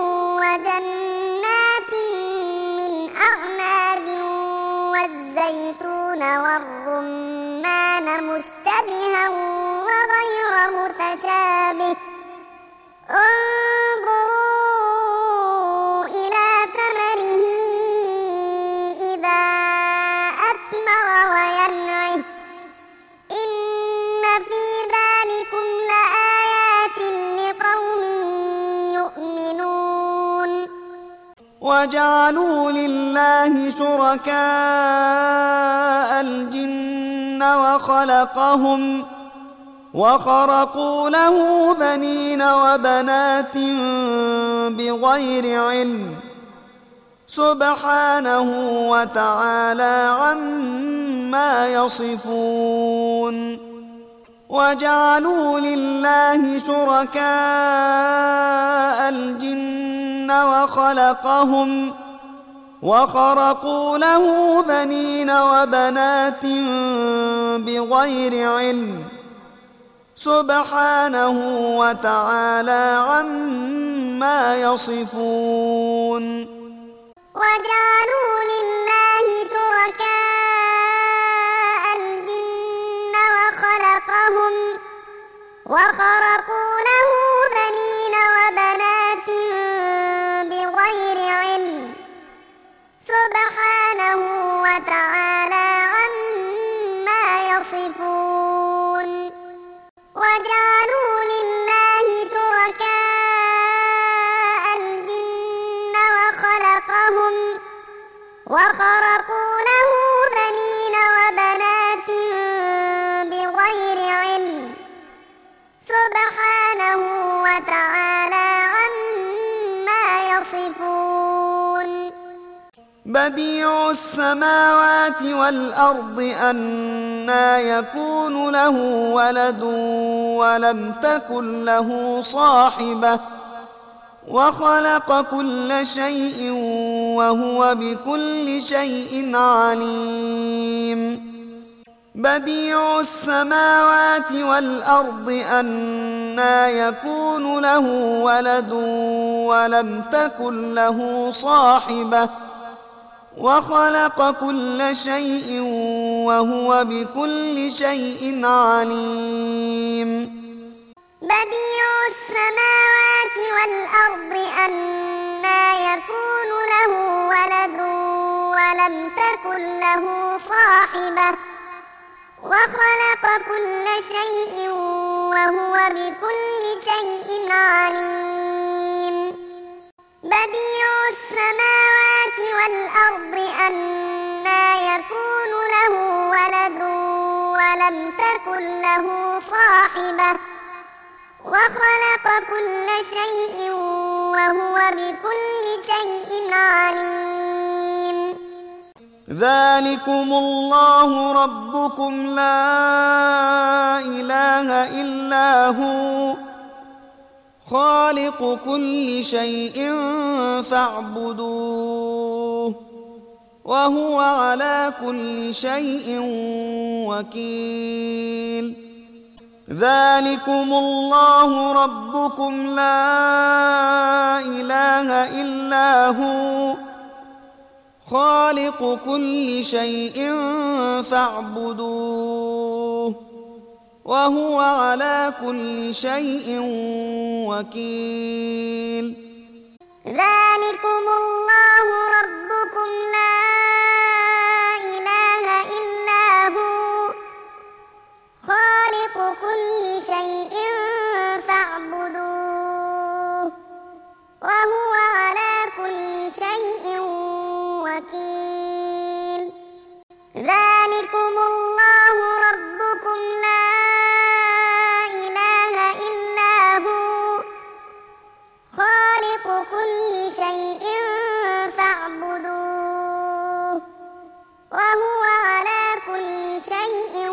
وجنات من أعناب والزيتون والرمان مشتبها وغير متشابه انظروا إلى ثمره إذا أثمر وينعه إن في ذلكم لآيات لقوم يؤمنون. وجعلوا لله شركاء الجن وخرقوا له بنين وبنات بغير علم سبحانه وتعالى عما يصفون. وجعلوا لله شركاء الجن وخرقوا له بنين وبنات بغير علم سبحانه وتعالى عما يصفون. وجعلوا لله شركاء الجن وخرقوا له بنين وبنات بغير علم سبحانه وتعالى عما يصفون. وجعلوا لله شركاء الجن وخرقوا له بنين وبنات بغير علم سبحانه وتعالى عما يصفون. بديع السماوات والأرض أنى يكون له ولد ولم تكن له صاحبة وخلق كل شيء وهو بكل شيء عليم. بديع السماوات والأرض أنى يكون له ولد ولم تكن له صاحبة وخلق كل شيء وهو بكل شيء عليم بديع السماوات والأرض أنى يكون له ولد ولم تكن له صاحبة وخلق كل شيء وهو بكل شيء عليم بديع السماوات والأرض أنى يكون له ولد ولم تكن له صاحبة وخلق كل شيء وهو بكل شيء عليم ذلكم الله ربكم لا إله إلا هو خالق كل شيء فاعبدوه وهو على كل شيء وكيل ذلكم الله ربكم لا إله إلا هو خالق كل شيء فاعبدوه وهو على كل شيء وكيل ذلكم الله ربكم لا إله إلا هو خالق كل شيء فاعبدوه وهو على كل شيء وكيل ذلكم الله ربكم لا إله إلا هو خالق كل شيء فاعبدوه وهو على كل شيء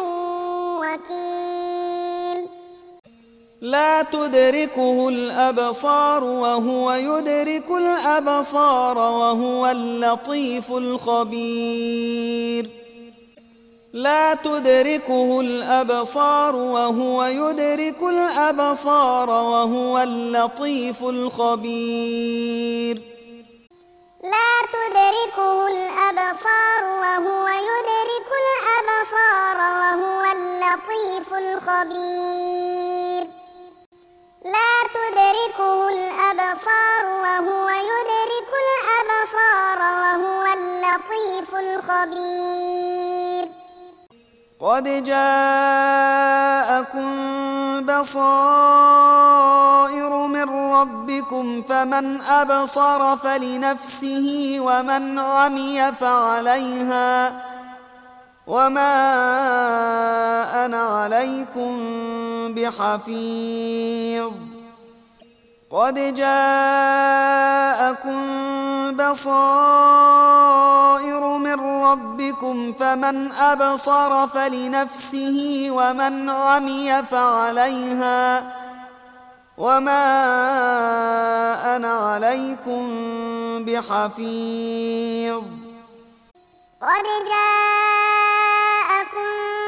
وكيل لا تدركه الأبصار وهو يدرك الأبصار وهو اللطيف الخبير لا تدركه الأبصار وهو يدرك الأبصار وهو اللطيف الخبير لا تدركه الأبصار وهو يدرك الأبصار وهو اللطيف الخبير لا تدركه الأبصار وهو يدرك الأبصار وهو اللطيف الخبير قد جاءكم بصائر من ربكم فمن أبصر فلنفسه ومن عمي فعليها وما أنا عليكم بحفيظ قد جاءكم بصائر من ربكم فمن أبصر فلنفسه ومن عمي فعليها وما أنا عليكم بحفيظ قد جاءكم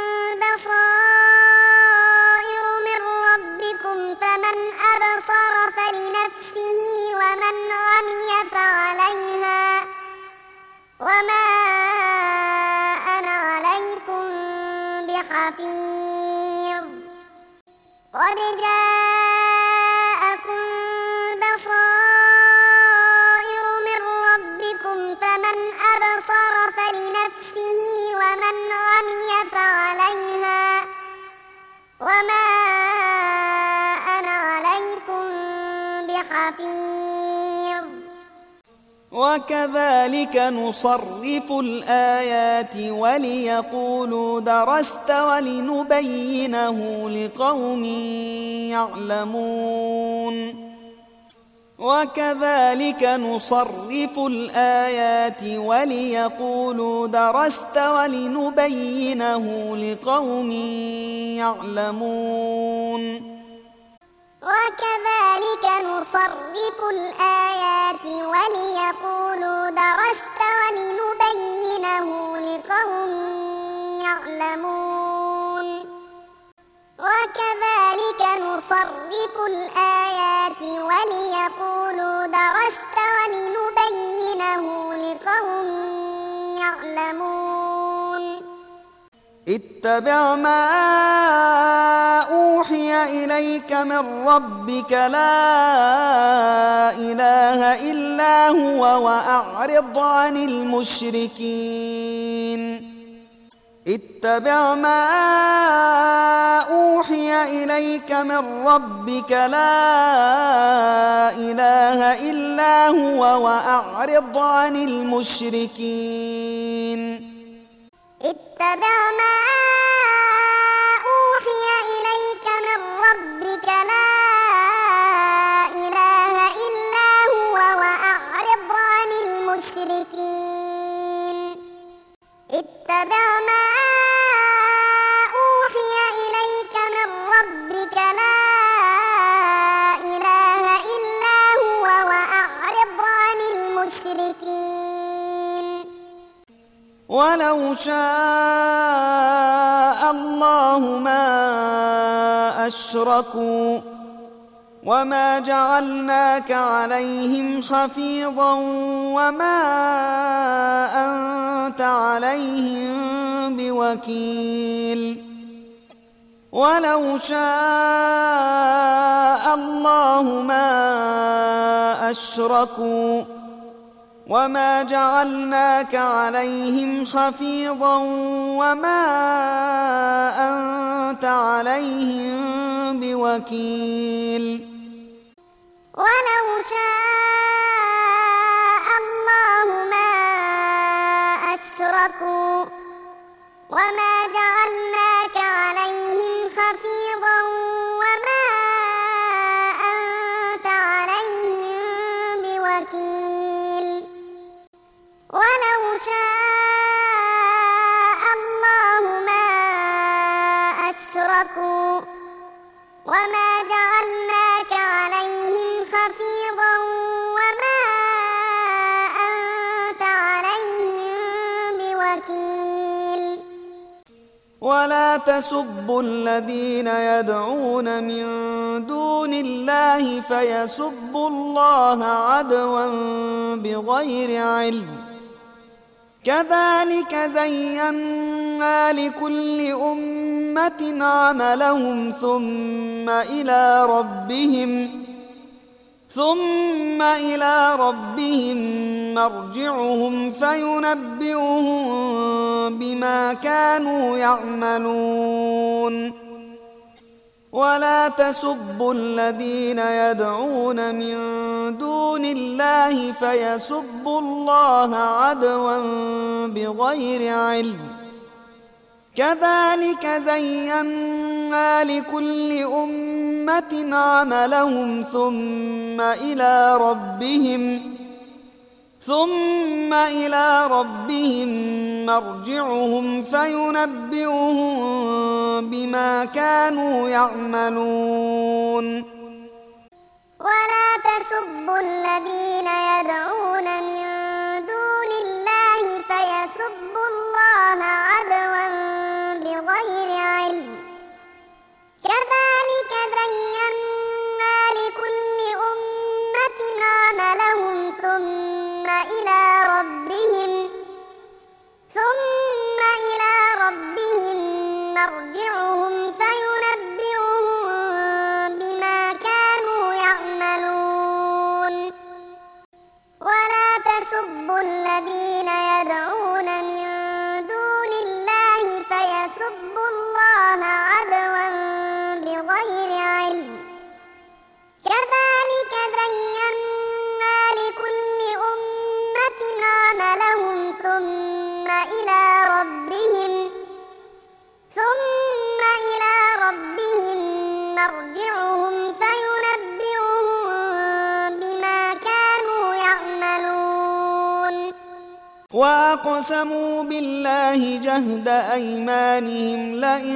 بصائر من ربكم فمن أبصر فلنفسه ومن عمي فعليها وما أنا عليكم بحفيظ قد جاءكم بصائر من ربكم فمن أبصر فلنفسه ومن عمي فعليها وما أنا عليكم بحفيظ وكذلك نصرف الآيات وليقولوا درست ولنبينه لقوم يعلمون وكذلك نصرف الآيات وليقولوا درست ولنبينه لقوم يعلمون وكذلك نصرف الآيات وليقولوا درست ولنبينه لقوم يعلمون نصرف الآيات وليقولوا درست ولنبينه لقوم يعلمون اتبع ما أوحي إليك من ربك لا إله إلا هو وأعرض عن المشركين اتبع ما أوحي إليك من ربك لا إله إلا هو وأعرض عن المشركين اتبع ما أوحي إليك من ربك لا إله إلا هو وأعرض عن المشركين اتبع ما أوحي إليك من ربك لا إله إلا هو وأعرض عن المشركين ولو شاء الله ما أشركوا وما جعلناك عليهم حفيظا وما أنت عليهم بوكيل ولو شاء الله ما أشركوا وما جعلناك عليهم حفيظا وما أنت عليهم بوكيل ولو شاء الله ما أشركوا وما جعلناك عليهم حفيظا وما أنت عليهم بوكيل ولو شاء الله ما أشركوا وما جعلناك عليهم حفيظا وما أنت عليهم بوكيل ولا تسبوا الذين يدعون من دون الله فيسبوا الله عدوا بغير علم كذلك زينا لكل أمة عملهم ثم إلى ربهم مرجعهم فينبئهم بما كانوا يعملون ولا تسبوا الذين يدعون من دون الله فيسبوا الله عدوا بغير علم كذلك زينا لكل أمة عملهم ثم إلى ربهم مرجعهم فينبئهم بما كانوا يعملون ولا تسبوا الذين يدعون من دون الله فيسبوا الله عدوا بغير علم كذلك زينا لكل أمة عملهم ثم إلى ربهم مرجعهم فينبئهم بما كانوا يعملون ولا تسبوا الذين يدعون من دون الله فيسبوا الله عدوا بغير علم كذلك زينا لكل أمة عملهم ثم إلى ربهم مرجعهم فينبئهم بما كانوا يعملون وأقسموا بالله جهد أيمانهم لئن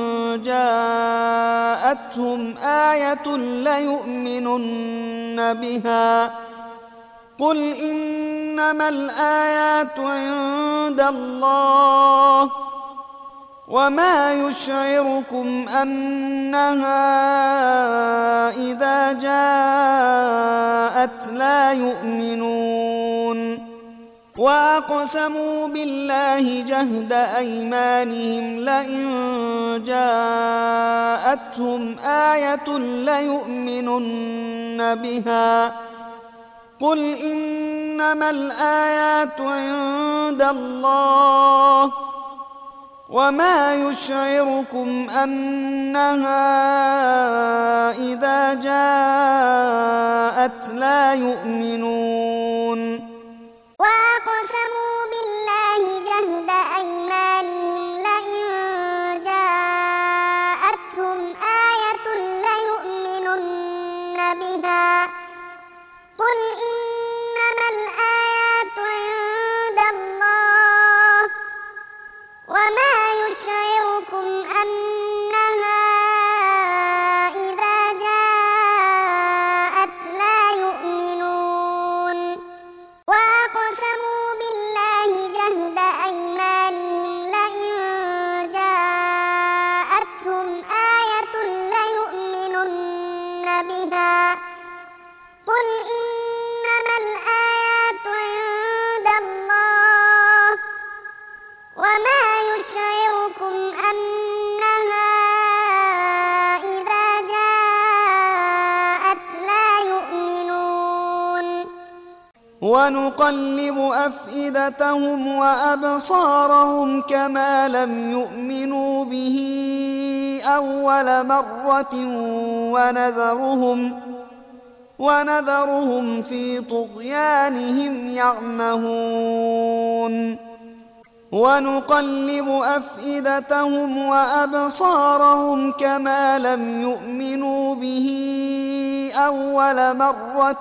جاءتهم آية ليؤمنن بها قل إنما الآيات عند الله وما يشعركم أنها إذا جاءت لا يؤمنون وأقسموا بالله جهد أيمانهم لئن جاءتهم آية ليؤمنن بها قل إنما الآيات عند الله وما يشعركم أنها إذا جاءت لا يؤمنون وأقسموا بالله جهد أيمانهم لئن جاءتهم آية ليؤمنن بها قل إنما الآيات عند الله وما يشعركم أنها إذا جاءت لا يؤمنون وأقسموا بالله جهد أيمانهم لئن جاءتهم آية ليؤمنن بها قل إنما الآيات عند الله وما يشعركم أنها إذا جاءت لا يؤمنون ونقلب أفئدتهم وأبصارهم كما لم يؤمنوا به أول مرة ونذرهم في طغيانهم يعمهون ونقلب أفئدتهم وأبصارهم كما لم يؤمنوا به أول مرة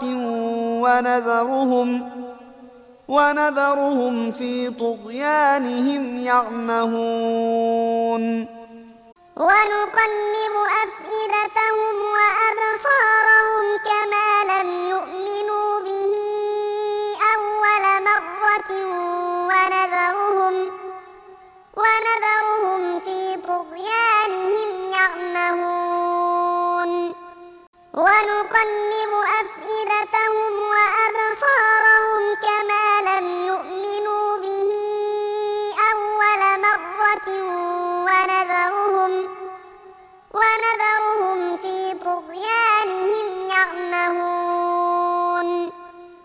ونذرهم في طغيانهم يعمهون ونقلب أفئدتهم وأبصارهم كما لم يؤمنوا به أول مرة ونذرهم في طغيانهم يعمهون ونقلب أفئدتهم وأبصارهم كما لم يؤمنوا به أول مرة ونذرهم في